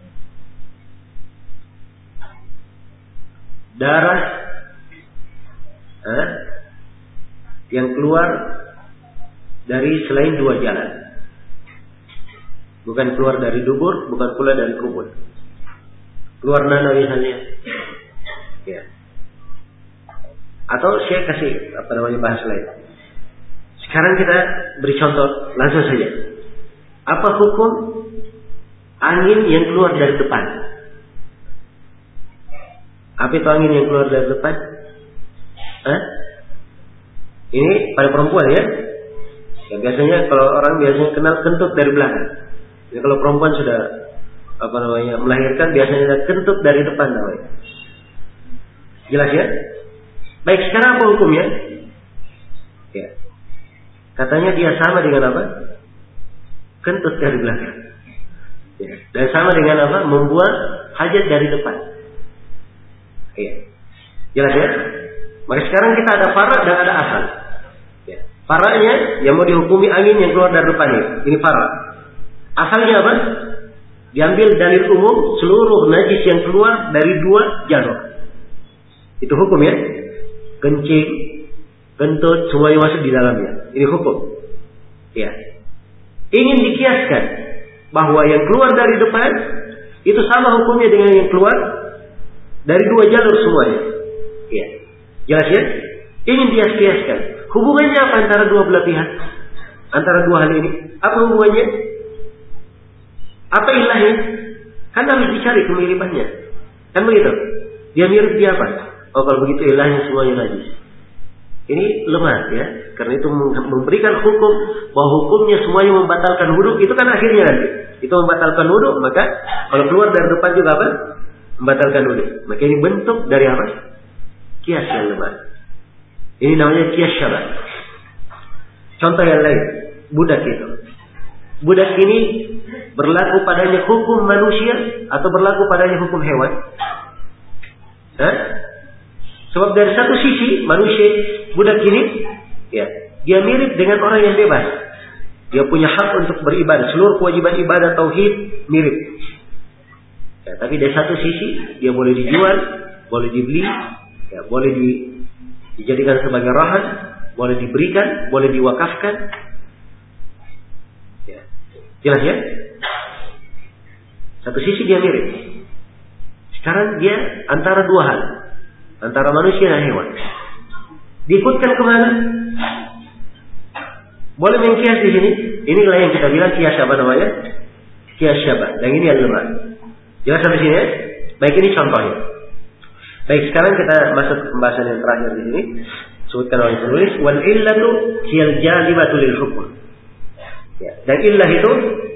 darah eh, yang keluar dari selain dua jalan? Bukan keluar dari dubur, bukan pula dari kubur. Keluar nana misalnya. Ya. Atau saya kasih apa namanya bahas lain. Sekarang kita beri contoh langsung saja. Apa hukum angin yang keluar dari depan? Apa itu angin yang keluar dari depan? Hah? Ini pada perempuan ya? Ya biasanya kalau orang biasanya kenal kentut dari belakang. Ya, kalau perempuan sudah apa namanya melahirkan biasanya ada kentut dari depan namanya. Jelas ya? Baik, sekarang apa hukumnya? Ya. Katanya dia sama dengan apa? Kentut dari belakang. Ya. Dan sama dengan apa? Membuat hajat dari depan. Ya. Jelas ya? Maka sekarang kita ada farak dan ada asal. Ya. Faraknya yang mau dihukumi angin yang keluar dari depan ini. Ini farak. Asalnya apa? Diambil dalil umum seluruh najis yang keluar dari dua jalur. Itu hukum ya. Kencing, kentut, semuanya masuk di dalamnya. Ini hukum. Ya. Ingin dikiaskan bahwa yang keluar dari depan itu sama hukumnya dengan yang keluar dari dua jalur semuanya. Ya. Jelas ya? Ingin dikiaskan. Hubungannya apa antara dua belah pihak? Antara dua hal ini? Apa hubungannya? Apa ilahnya? Kan harus dicari kemiripannya. Kan begitu? Dia mirip dia apa? Oh kalau begitu ilahnya semuanya najis. Ini lemah ya. Karena itu memberikan hukum bahwa hukumnya semuanya membatalkan wudu. Itu kan akhirnya nanti. Itu membatalkan wudu. Maka kalau keluar dari depan juga apa? Membatalkan wudu. Maka ini bentuk dari apa? Kias yang lemah. Ini namanya kias syabah. Contoh yang lain. Budak itu. Budak ini berlaku padanya hukum manusia atau berlaku padanya hukum hewan? Hah? Sebab dari satu sisi manusia budak ini, ya, dia mirip dengan orang yang bebas. Dia punya hak untuk beribadah, seluruh kewajiban ibadah tauhid mirip. Ya, tapi dari satu sisi dia boleh dijual, boleh dibeli, ya, boleh di, dijadikan sebagai rahan, boleh diberikan, boleh diwakafkan. Ya. Jelas ya? Satu sisi dia mirip. Sekarang dia antara dua hal. Antara manusia dan hewan. Diikutkan kemana? Boleh mengkias di sini. Inilah yang kita bilang kias apa namanya? Kias syabah. Dan ini yang lemah. Jelas sampai sini ya? Baik, ini contohnya. Baik, sekarang kita masuk ke pembahasan yang terakhir di sini. Sebutkan oleh penulis. Wal illatu hiyal jalibatu lil hukm. Ya. Dan illah itu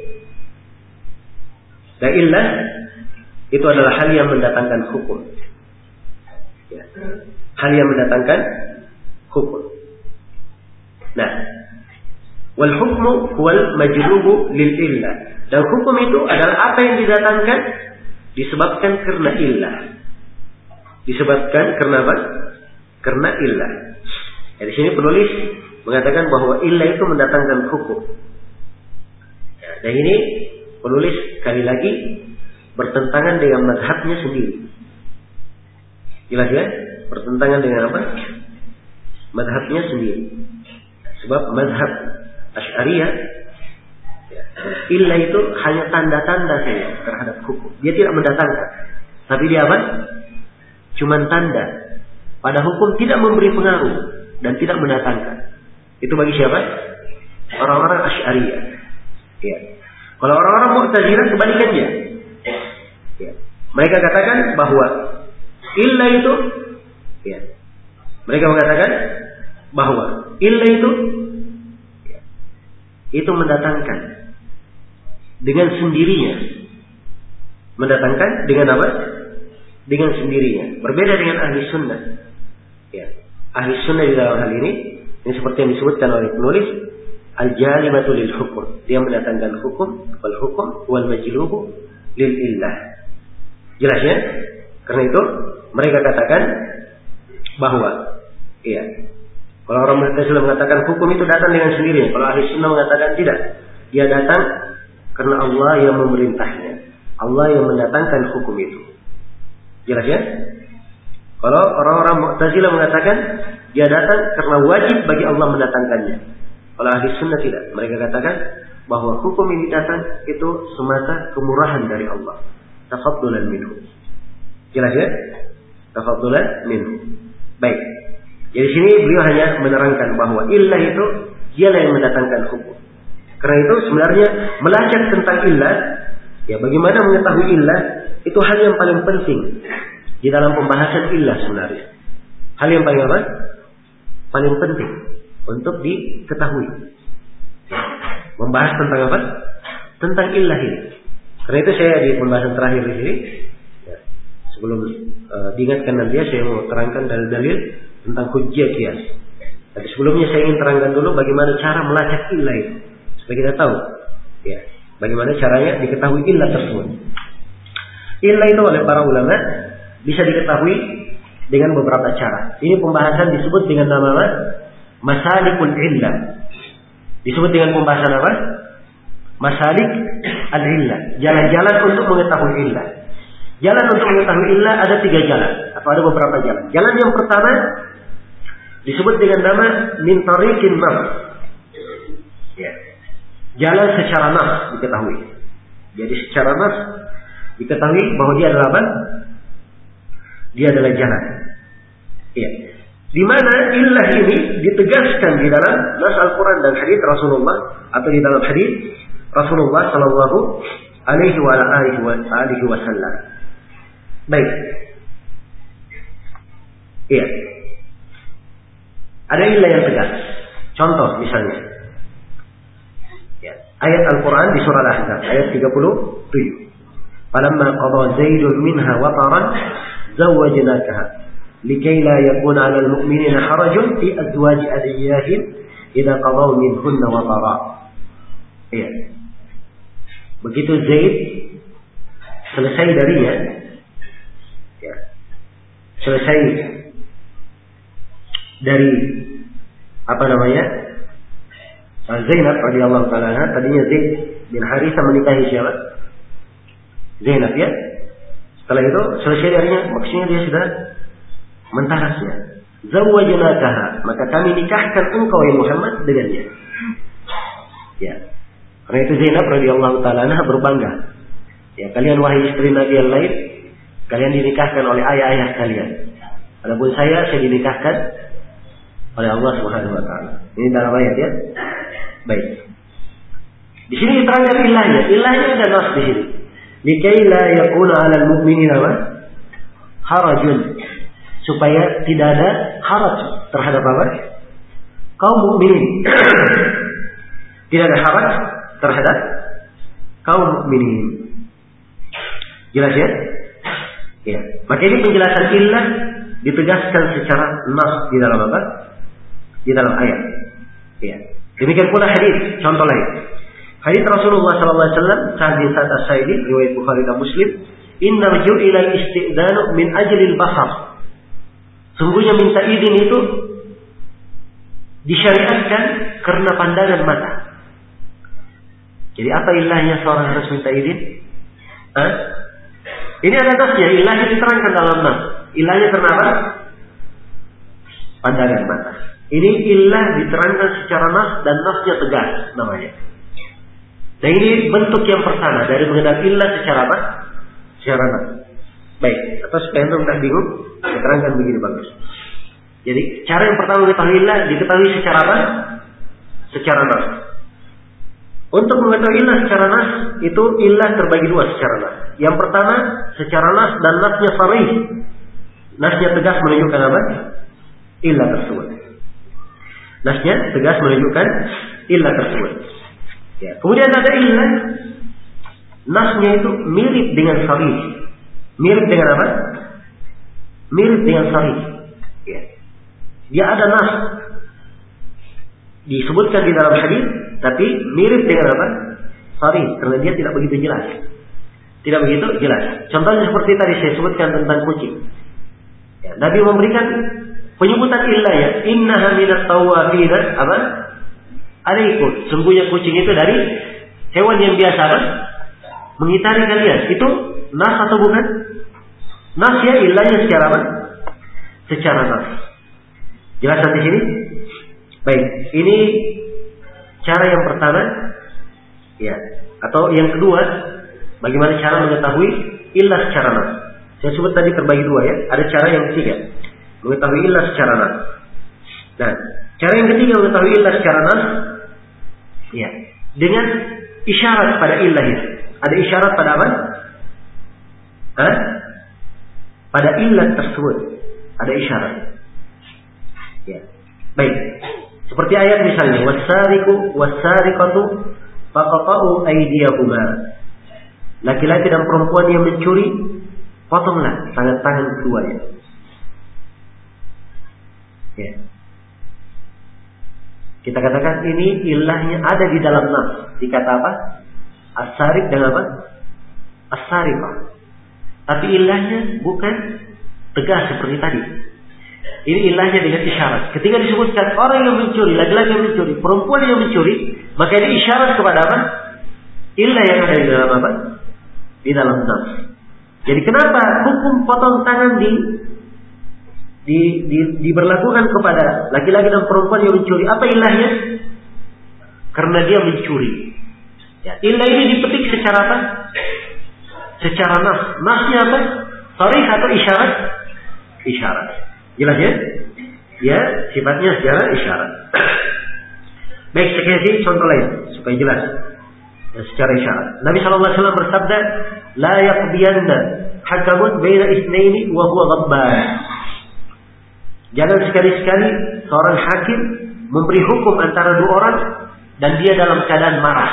Dan illah itu adalah hal yang mendatangkan hukum. Ya. Hal yang mendatangkan hukum. Nah, wal hukmu huwal majlubu lil illah. Dan hukum itu adalah apa yang didatangkan disebabkan karena illah. Disebabkan karena apa? Karena illah. Ya, di sini penulis mengatakan bahwa illah itu mendatangkan hukum. Ya, dan ini penulis sekali lagi bertentangan dengan mazhabnya sendiri. Jelas ya? Bertentangan dengan apa? Mazhabnya sendiri. Sebab mazhab Asy'ariyah, illa itu hanya tanda-tanda saja terhadap hukum. Dia tidak mendatangkan. Tapi dia apa? Cuman tanda. Pada hukum tidak memberi pengaruh dan tidak mendatangkan. Itu bagi siapa? Orang-orang Asy'ariyah. Ya. Kalau orang-orang Mu'tazilah kebalikannya. Ya. Mereka katakan bahwa illa itu, ya. Mereka mengatakan bahwa illa itu, ya, itu mendatangkan dengan sendirinya. Mendatangkan dengan apa? Dengan sendirinya. Berbeda dengan ahli sunnah. Ya. Ahli sunnah di dalam hal ini, ini seperti yang disebutkan oleh penulis, al-jalimatu lil hukum. Dia mendatangkan hukum, wal hukum wal majlubu lil illah. Jelas ya? Karena itu mereka katakan bahwa, iya, kalau orang Mu'tazilah mengatakan hukum itu datang dengan sendirinya. Kalau ahli sunnah mengatakan tidak. Dia datang karena Allah yang memerintahnya. Allah yang mendatangkan hukum itu. Jelas ya? Kalau orang-orang Mu'tazilah mengatakan dia datang karena wajib bagi Allah mendatangkannya. Kalau ahli sunnah tidak. Mereka katakan bahwa hukum ini datang itu semata kemurahan dari Allah. Tafaddulan minhu. Jelas ya? Tafaddulan minhu. Baik. Jadi sini beliau hanya menerangkan bahwa illah itu dialah yang mendatangkan hukum. Karena itu sebenarnya melacak tentang illah, ya bagaimana mengetahui illah itu hal yang paling penting di dalam pembahasan illah sebenarnya. Hal yang paling apa? Paling penting untuk diketahui. Membahas tentang apa? Tentang illah ini. Karena itu saya di pembahasan terakhir di sini, ya, sebelum uh, diingatkan nanti ya, saya mau terangkan dalil-dalil tentang hujjah qiyas. Tapi sebelumnya saya ingin terangkan dulu bagaimana cara melacak illah itu, supaya kita tahu, ya, bagaimana caranya diketahui illah tersebut. Illah itu oleh para ulama bisa diketahui dengan beberapa cara. Ini pembahasan disebut dengan nama masalikul illah. Disebut dengan pembahasan apa? Masalik al-illah. Jalan-jalan untuk mengetahui illah. Jalan untuk mengetahui illah ada tiga jalan. Atau ada beberapa jalan. Jalan yang pertama disebut dengan nama min tariqin nafs. Ya. Jalan secara nafs diketahui. Jadi secara nafs diketahui bahwa dia adalah apa? Dia adalah jalan. Ya. Di mana illah ini ditegaskan di dalam nas Al-Quran dan hadis Rasulullah, atau di dalam hadis Rasulullah Sallallahu Alaihi Wasallam. Baik. Iya. Ada illah yang tegas. Contoh misalnya, ya, ayat Al-Quran di surah Al-Ahzab ayat tiga puluh tujuh. Falamma qada Zaidun minha wataran zawwajnakaha likai la yakuna 'alal mu'minina harajun fi azwaji adiyahim idza qadaw minhunna watara. Iya. Begitu Zaid selesai darinya, ya, selesai dari apa namanya, Zainab radhiyallahu taala anha. Tadinya Zaid bin Harithah menikahi siapa? Zainab, ya. Setelah itu selesai darinya, maksudnya dia sudah mentarasnya. Zawwajnakaha, maka kami nikahkan engkau ya Muhammad dengannya. Ya. Karena itu Zainab radhiyallahu taala anha berbangga. Ya, kalian wahai istri Nabi yang lain, kalian dinikahkan oleh ayah-ayah kalian. Adapun saya, saya dinikahkan oleh Allah Subhanahu wa taala. Ini dalam ayat, ya. Baik. Di sini diterangkan ilahnya. Ilahnya ada nas di sini. Likai la yakuna 'alal mu'minina harajun, supaya tidak ada haraj terhadap apa? Kaum mukminin. Tidak ada haraj terhadap kaum mukminin. Jelas ya? Ya. Maka ini penjelasan illah ditegaskan secara nas di dalam apa? Di dalam ayat. Ya. Demikian pula hadis. Contoh lain. Hadis Rasulullah sallallahu alaihi wasallam, Sa'd bin Sa'd As-Sa'idi, riwayat Bukhari dan Muslim, "Inna ju'ila al-istidanu min ajlil basar." Sungguhnya minta izin itu disyariatkan karena pandangan mata. Jadi apa ilahnya seorang harus minta izin? Hah? Ini ada nasnya, ilahnya diterangkan dalam nas. Ilahnya karena apa? Pandangan mata. Ini ilah diterangkan secara nas dan nasnya tegas namanya. Nah ini bentuk yang pertama dari mengenal ilah secara apa? Secara nas. Baik, atau supaya anda tidak bingung, saya terangkan begini bagus. Jadi cara yang pertama mengetahui ilah diketahui secara apa? Secara nas. Untuk mengetahui ilah secara nas itu ilah terbagi dua secara nas. Yang pertama secara nas dan nasnya sharih. Nasnya tegas menunjukkan apa? Ilah tersebut. Nasnya tegas menunjukkan ilah tersebut. Ya. Kemudian ada ilah, nasnya itu mirip dengan sharih. Mirip dengan apa? Mirip dengan sharih. Ya. Dia ada nas disebutkan di dalam hadis, tapi mirip dengan apa? Sharih, karena dia tidak begitu jelas. Tidak begitu jelas. Contohnya seperti tadi saya sebutkan tentang kucing. Ya, Nabi memberikan penyebutan ilah ya, innaha minat tawafina apa? Alaikum. Sungguhnya kucing itu dari hewan yang biasa kan? Mengitari kalian. Itu nas atau bukan? Nas ya, ilahnya secara apa? Secara nas. Jelas di sini? Baik, ini cara yang pertama. Ya, atau yang kedua, bagaimana cara mengetahui ilah secara nas? Saya sebut tadi terbagi dua ya. Ada cara yang ketiga, mengetahui ilah secara nas. Nah, cara yang ketiga mengetahui ilah secara nas, ya, dengan isyarat pada ilah itu. Ada isyarat pada apa? Hah? Pada ilah tersebut ada isyarat. Ya, baik. Seperti ayat misalnya, wasariqu wasariqatu faqata'u aydiyahuma. Laki-laki dan perempuan yang mencuri, potonglah tangan-tangan keduanya. Ya. Kita katakan ini ilahnya ada di dalam nas. Dikata apa? As-sariq dan apa? As-sariqah. Tapi ilahnya bukan tegas seperti tadi. Ini ilahnya dengan isyarat. Ketika disebutkan orang yang mencuri, laki-laki yang mencuri, perempuan yang mencuri, maka ini isyarat kepada apa? Ilah yang ada di dalam apa? Di dalam nas. Jadi kenapa hukum potong tangan di Di, di, diberlakukan kepada laki-laki dan perempuan yang mencuri? Apa ilahnya? Karena dia mencuri. Ya, ilah ini dipetik secara apa? Secara nas. Nasnya apa? Sharih atau isyarat? Isyarat. Jelas ya? Ya, sifatnya secara isyarat. Baik, sekali lagi contoh lain supaya jelas. Ya, secara isyarat. Nabi shallallahu alaihi wasallam bersabda, "La yaqdiyanna hakamun baina itsnaini wa huwa ghadban." Jangan sekali-sekali seorang hakim memberi hukum antara dua orang dan dia dalam keadaan marah.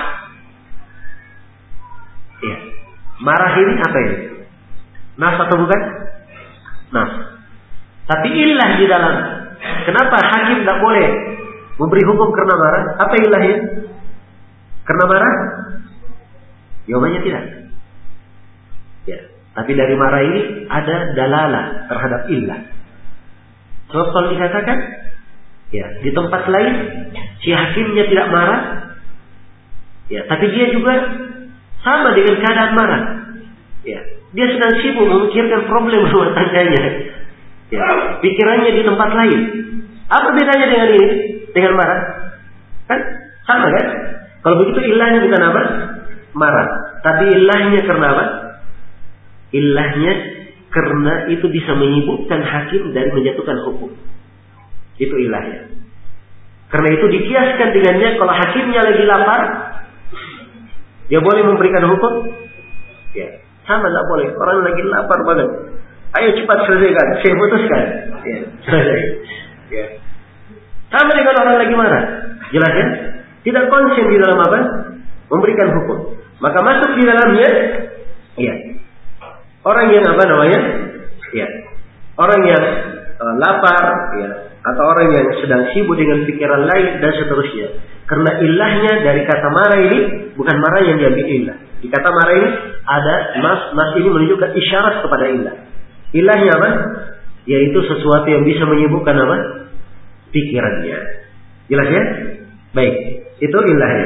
Ya. Marah ini apa ini? Nas atau bukan? Nas. Tapi ilah di dalam. Kenapa hakim tidak boleh memberi hukum karena marah? Apa ilahnya? Karena marah? Jawabannya tidak. Ya. Tapi dari marah ini ada dalalah terhadap ilah. Sebab kalau dikatakan, ya, di tempat lain si hakimnya tidak marah, ya, tapi dia juga sama dengan keadaan marah. Ya, dia sedang sibuk memikirkan problem rumah tangganya. Ya, pikirannya di tempat lain. Apa bedanya dengan ini? Dengan marah? Kan sama kan? Kalau begitu ilahnya bukan apa? Marah. Tapi ilahnya karena apa? Ilahnya karena itu bisa menyibukkan hakim dari menjatuhkan hukum. Itu ilahnya. Karena itu dikiaskan dengannya, kalau hakimnya lagi lapar, dia boleh memberikan hukum? Ya, sama tidak boleh. Orang lagi lapar banget. Ayo cepat selesaikan, saya putuskan. Ya, selesai. Ya. Sama dengan orang lagi marah. Jelas ya? Tidak konsen di dalam apa? Memberikan hukum. Maka masuk di dalamnya, ya, orang yang apa namanya? Ya. Orang yang uh, lapar, ya, atau orang yang sedang sibuk dengan pikiran lain dan seterusnya. Karena ilahnya dari kata marah ini bukan marah yang diambil ilah. Di kata marah ini ada nas, nas ini menunjukkan isyarat kepada ilah. Ilahnya apa? Yaitu sesuatu yang bisa menyibukkan apa? Pikirannya. Jelas ya? Baik, itu ilahnya.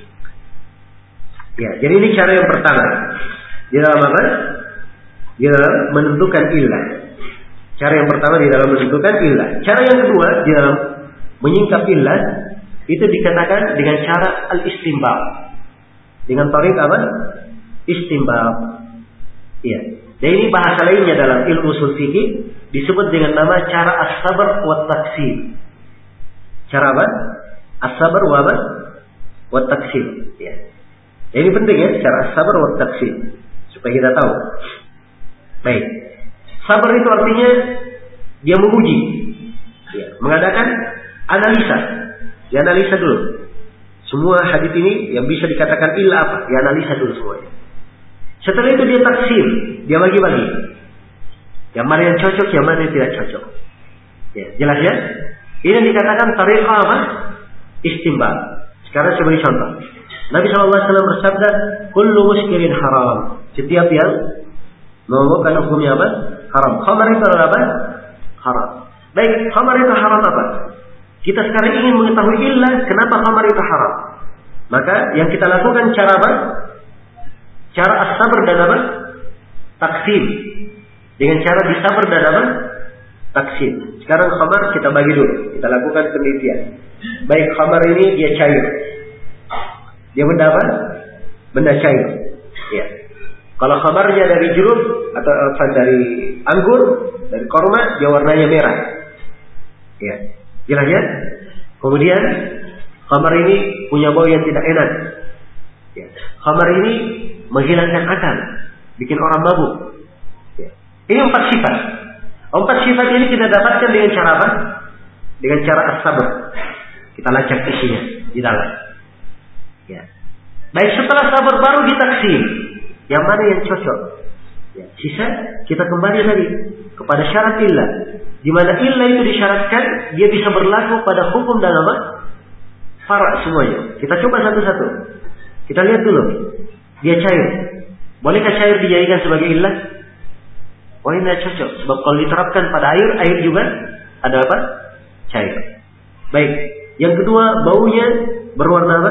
Ya, jadi ini cara yang pertama. Di dalam apa? Di dalam menentukan ilah. Cara yang pertama di dalam menentukan illah. Cara yang kedua di dalam menyingkap illah itu dikatakan dengan cara al-istinbab. Dengan tarik apa? Istinbab. Iya. Dan ini bahasa lainnya dalam ilmu ushul fikih disebut dengan nama cara as-sabr wa taksir. Cara apa? As-sabr wa apa? Wa taksir. Ya. Dan ini penting ya, cara as-sabr wa taksir supaya kita tahu. Baik. Sabar itu artinya dia menguji, ya, mengadakan analisa. Dianalisa dulu. Semua hadits ini yang bisa dikatakan illah apa? Dianalisa dulu semuanya. Setelah itu dia taksir, dia bagi-bagi. Yang mana yang cocok, yang mana yang tidak cocok. Ya, jelas ya? Ini yang dikatakan tariqah apa? Istinbab. Sekarang saya beri contoh. Nabi shallallahu alaihi wasallam bersabda, "Kullu muskirin haram." Setiap yang memabukkan hukumnya apa? Haram. Khamar itu adalah apa? Haram. Baik, khamar itu haram apa? Kita sekarang ingin mengetahui illah kenapa khamar itu haram. Maka yang kita lakukan cara apa? Cara as-sabr dan apa? Taksim. Dengan cara disabar dan apa? Taksim. Sekarang khamar kita bagi dulu. Kita lakukan penelitian. Baik, khamar ini dia cair. Dia benda apa? Benda cair. Ya. Kalau khabarnya dari jeruk atau apa dari anggur, dari korma, dia warnanya merah. Ya, jelas ya. Kemudian khamar ini punya bau yang tidak enak. Ya. Khamar ini menghilangkan akal, bikin orang mabuk. Ya. Ini empat sifat. Empat sifat ini kita dapatkan dengan cara apa? Dengan cara as-sabr. Kita lacak isinya di dalam. Ya. Baik, setelah sabar baru ditaksim. Yang mana yang cocok? Ya, sisa kita kembali lagi kepada syarat illah. Di mana illah itu disyaratkan dia bisa berlaku pada hukum dan apa? Farak semuanya. Kita coba satu-satu. Kita lihat dulu. Dia cair. Bolehkah cair dijadikan sebagai illah? Oh, ini tidak cocok. Sebab kalau diterapkan pada air, air juga ada apa? Cair. Baik. Yang kedua, baunya berwarna apa?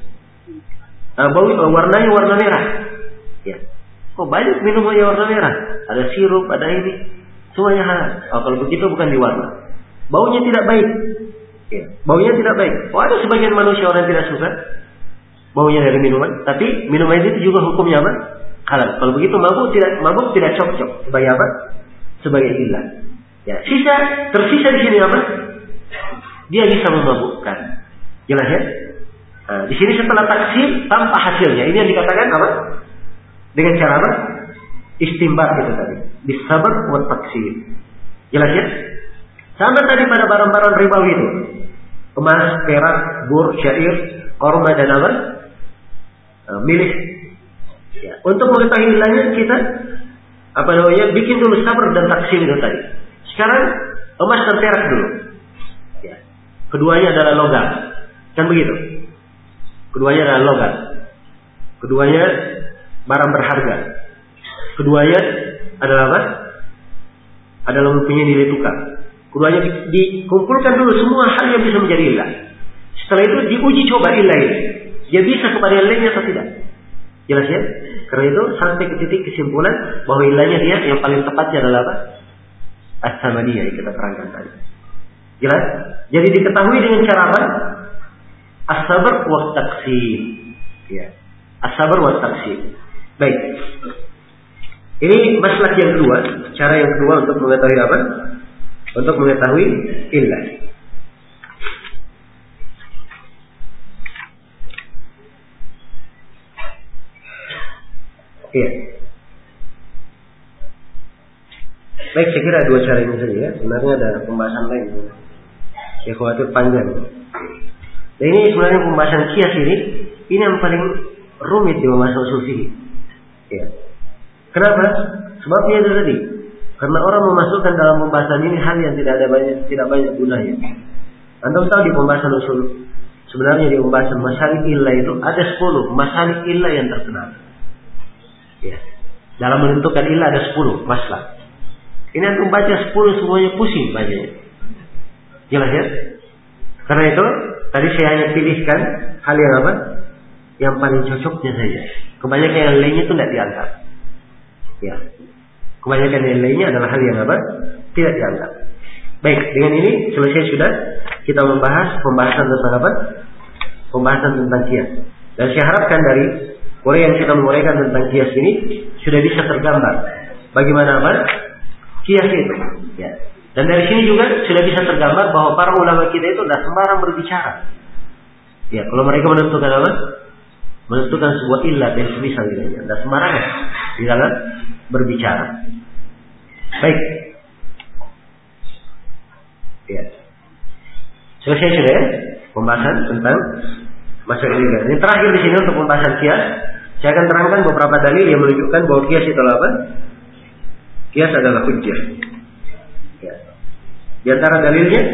Uh, bau warnanya warna merah. Ya. Oh, banyak minumannya warna merah. Ada sirup, ada ini. Semuanya halal. Oh, kalau begitu bukan diwarna. Baunya tidak baik. Ya. Baunya tidak baik. Oh, ada sebagian manusia orang tidak suka baunya dari minuman, tapi minuman itu juga hukumnya apa? Halal. Kalau begitu mabuk tidak mabuk tidak cocok. Sebagai apa? Sebagai illah. Ya. Sisa tersisa di sini apa? Dia bisa memabukkan. Jelas ya? Nah, di sini setelah taksim tanpa hasilnya, ini yang dikatakan apa? Dengan cara apa? Istinbat itu tadi. Disabar wa taksim. Jelas ya? Sama tadi pada barang-barang ribawi itu. Emas, perak, bur, syair, korma dan apa? Nah, milik. Ya. Untuk mengetahui ilahnya kita apa namanya? Bikin dulu sabar dan taksim itu tadi. Sekarang emas dan perak dulu. Ya. Keduanya adalah logam. Kan begitu? Keduanya adalah logam. Keduanya barang berharga. Keduanya adalah apa? Adalah mempunyai nilai tukar. Keduanya dikumpulkan dulu semua hal yang bisa menjadi ilah. Setelah itu diuji coba ilah ini. Dia bisa kepada yang lainnya atau tidak? Jelas ya? Karena itu sampai ke titik kesimpulan bahwa ilahnya dia yang paling tepatnya adalah apa? As-samadiyah yang kita terangkan tadi. Jelas? Jadi diketahui dengan cara apa? As-sabr wa taksim. Ya. As-sabr wa taksim. Baik. Ini maslak yang kedua, cara yang kedua untuk mengetahui apa? Untuk mengetahui illah. Iya. Baik, saya kira dua cara ini saja ya. Sebenarnya ada pembahasan lain. Saya khawatir panjang. Dan ini sebenarnya pembahasan kias ini, ini yang paling rumit di pembahasan ushul fikih. Ya. Kenapa? Sebabnya itu tadi. Karena orang memasukkan dalam pembahasan ini hal yang tidak ada banyak, tidak banyak gunanya. Anda tahu di pembahasan usul, sebenarnya di pembahasan masalik illah itu ada sepuluh masalik illah yang terkenal. Ya. Dalam menentukan illah ada sepuluh masalah. Ini antum baca sepuluh semuanya pusing bacanya. Jelas ya? Karena itu tadi saya hanya pilihkan hal yang apa? Yang paling cocoknya saja. Kebanyakan yang lainnya itu tidak diangkat. Ya. Kebanyakan yang lainnya adalah hal yang apa? Tidak dianggap. Baik, dengan ini selesai sudah kita membahas pembahasan tentang apa? Pembahasan tentang kias. Dan saya harapkan dari uraian yang kita menguraikan tentang kias ini sudah bisa tergambar bagaimana apa? Kias itu. Ya. Dan dari sini juga sudah bisa tergambar bahwa para ulama kita itu tidak sembarang berbicara. Ya, kalau mereka menentukan apa? Menentukan sebuah illat dan semisal dengannya. Tidak sembarangan di dalam berbicara. Baik. Ya. Selesai sudah ya pembahasan tentang masalah ini. Ini terakhir di sini untuk pembahasan kias. Saya akan terangkan beberapa dalil yang menunjukkan bahwa kias itu apa? Kias adalah hujjah. Ya. Di antara dalilnya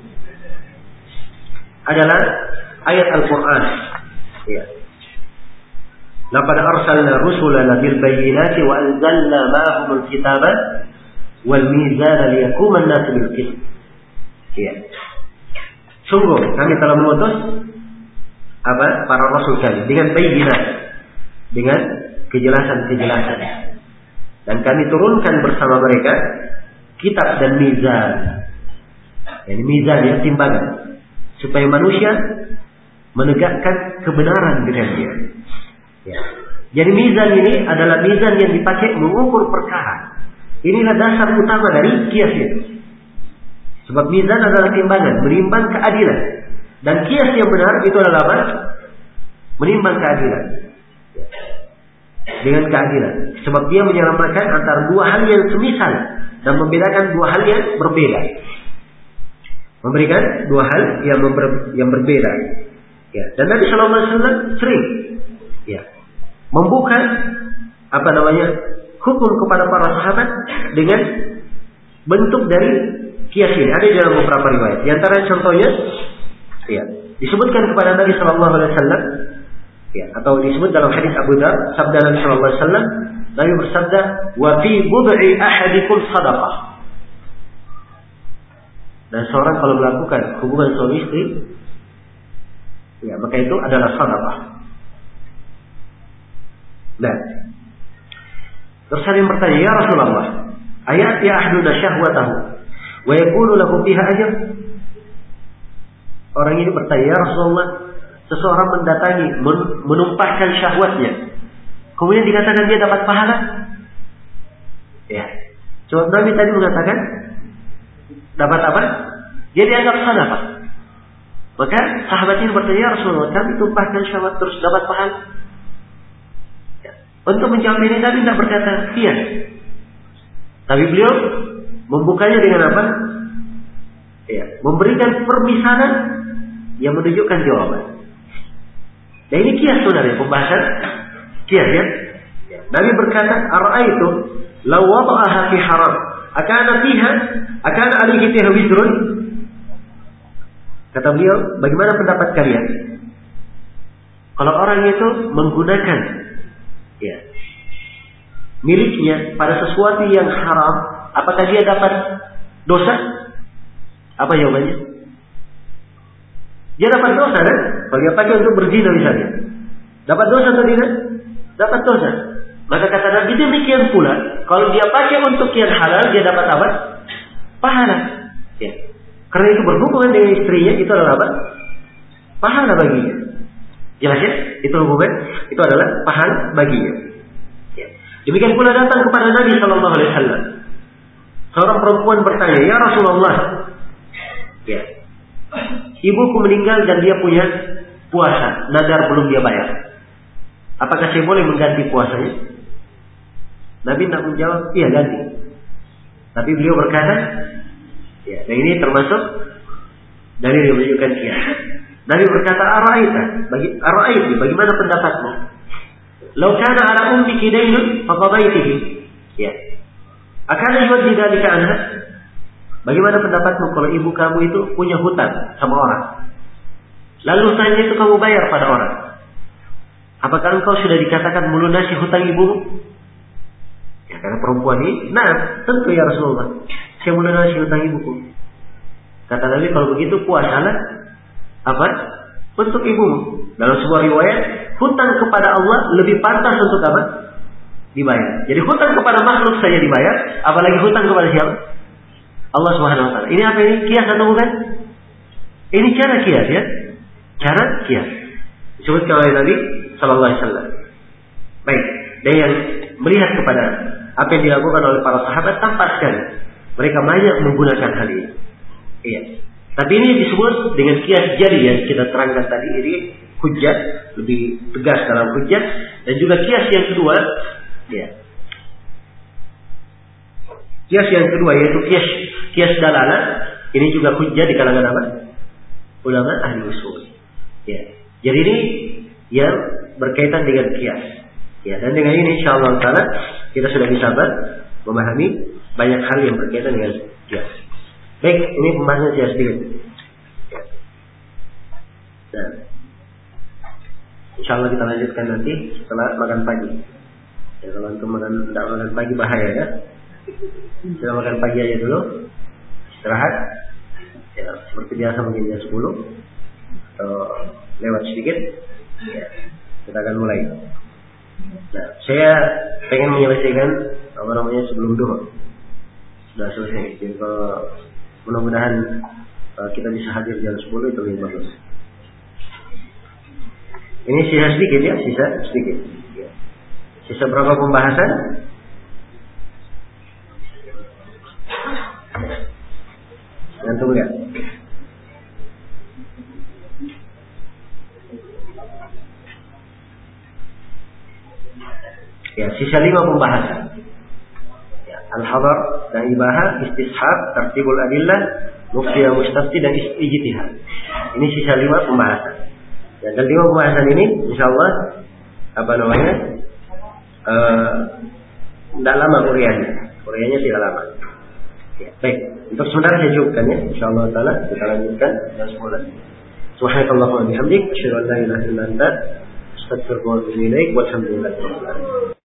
adalah ayat Al-Quran. Ya. Laqad arsalna rusulana bil bayyinati wa anzalna ma'ahum al-kitaba wal mizana liyaquma an-nasu bil qist. Ya. Sungguh kami telah mengutus apa? Para rasul kami dengan bayyinat, dengan kejelasan-kejelasan. Dan kami turunkan bersama mereka kitab dan mizan. Yani mizan ya, timbangan, supaya manusia menegakkan kebenaran dengan dia. Ya. Jadi mizan ini adalah mizan yang dipakai mengukur perkara. Inilah dasar utama dari kias itu. Sebab mizan adalah timbangan, menimbang keadilan. Dan kias yang benar itu adalah apa? Menimbang keadilan. Ya. Dengan keadilan. Sebab dia menyamakan antara dua hal yang semisal dan membedakan dua hal yang berbeda. Memberikan dua hal yang, ber, yang berbeda. Ya. Dan Nabi Shallallahu Alaihi Wasallam sering ya, membuka apa namanya hukum kepada para sahabat dengan bentuk dari kias ini. Ada di dalam beberapa riwayat. Di antara contohnya, ya, disebutkan kepada Nabi Shallallahu Alaihi Wasallam, ya, atau disebut dalam hadis Abu Dzar, sabda Nabi Shallallahu Alaihi Wasallam, Nabi bersabda, "Wa fi bud'i ahadikum sadaqah." Dan seorang kalau melakukan hubungan suami istri, ya, maka itu adalah sadaqah. Nah, terus ada yang bertanya, ya Rasulullah, ayat ya ahduna syahwatahu wa yakunu lahu fiha ajr. Orang ini bertanya, ya Rasulullah, seseorang mendatangi, menumpahkan syahwatnya, kemudian dikatakan dia dapat pahala. Ya, sebab Nabi tadi mengatakan dapat apa? Dia dianggap sadaqah. Maka sahabat ini bertanya, ya Rasulullah, kami tumpahkan syahwat terus dapat pahala. Untuk menjawab ini Nabi tidak berkata iya. Tapi beliau membukanya dengan apa? Ya, memberikan permisalan yang menunjukkan jawaban. Dan ini kias sebenarnya, pembahasan kias ya. Ya. Nabi berkata, "Ara'aitu law wada'aha fi haram, akana fiha, akana alaihi fiha wizrun?" Kata beliau, bagaimana pendapat kalian? Kalau orang itu menggunakan ya, miliknya pada sesuatu yang haram, apakah dia dapat dosa? Apa jawabannya? Dia dapat dosa kan? Kalau dia pakai untuk berzina misalnya, dapat dosa atau tidak? Dapat dosa. Maka kata Nabi demikian pula, kalau dia pakai untuk yang halal, dia dapat apa? Pahala. Ya. Karena itu berhubungan dengan istrinya, itu adalah apa? Pahala baginya. Jelas ya? Itu hubungan, itu adalah pahala baginya. Ya. Demikian pula datang kepada Nabi Shallallahu Alaihi Wasallam seorang perempuan bertanya, ya Rasulullah, ya, ibuku meninggal dan dia punya puasa, nadar belum dia bayar. Apakah saya boleh mengganti puasanya? Nabi tidak menjawab, iya ganti. Tapi beliau berkata, ya, dan ini termasuk dalil yang menunjukkan kias. Nabi berkata, "Ara'aita, bagi ara'aiti, bagaimana pendapatmu? Law kana ala ummiki daynun faqadaitihi." Ya. Akana yuwaddi dzalika anha? Bagaimana pendapatmu kalau ibu kamu itu punya hutang sama orang? Lalu hutangnya itu kamu bayar pada orang. Apakah engkau sudah dikatakan melunasi hutang ibumu? Ya, karena perempuan ini, nah, tentu ya Rasulullah, saya melunasi hutang ibuku. Kata Nabi, kalau begitu puasalah apa? Untuk ibumu. Dalam sebuah riwayat, hutang kepada Allah lebih pantas untuk apa? Dibayar. Jadi hutang kepada makhluk saja dibayar, apalagi hutang kepada siapa? Allah Subhanahu wa taala. Ini apa ini? Kias atau bukan? Ini cara kias ya. Cara kias. Disebutkan oleh Nabi sallallahu alaihi wasallam. Baik, dan yang melihat kepada apa yang dilakukan oleh para sahabat tampak sekali mereka banyak menggunakan hal ini. Iya. Tapi ini disebut dengan kias jari yang kita terangkan tadi, ini hujjah, lebih tegas dalam hujjah, dan juga kias yang kedua, ya. Kias yang kedua yaitu kias kias dalalah, ini juga hujjah di kalangan apa? Ulama ahli usul. Ya. Jadi ini yang berkaitan dengan kias. Ya, dan dengan ini insyaallah taala kita sudah bisa memahami banyak hal yang berkaitan dengan kias. Baik, ini pembahasan kias sedikit. Ya. Nah, insyaallah kita lanjutkan nanti setelah makan pagi. Ya, kalau untuk makan tidak makan pagi bahaya ya. Kita makan pagi aja dulu, istirahat. Ya, seperti biasa mungkin jam sepuluh atau lewat sedikit. Ya, kita akan mulai. Nah, saya pengen menyelesaikan apa namanya sebelum duhur. Sudah selesai. Jadi kalau mudah-mudahan uh, kita bisa hadir jam sepuluh itu lebih bagus. Ini sisa sedikit ya, sisa sedikit. Ya. Sisa berapa pembahasan? Ngantuk nggak? Ya, sisa lima pembahasan. Ya, al-hadar dan ibahah, istishab, tertibul adillah, muftiyah mustafti dan ijtihad. Ini sisa lima pembahasan. Ya, dan lima pembahasan ini, insyaallah apa namanya? Tidak uh, lama uriannya, uriannya tidak lama. Ya, baik. Untuk sementara saya cukupkan ya. Insyaallah taala kita lanjutkan dan semula. Subhanakallahumma wa bihamdik, asyhadu an la ilaha illa anta, astaghfiruka wa atubu ilaik. Walhamdulillah.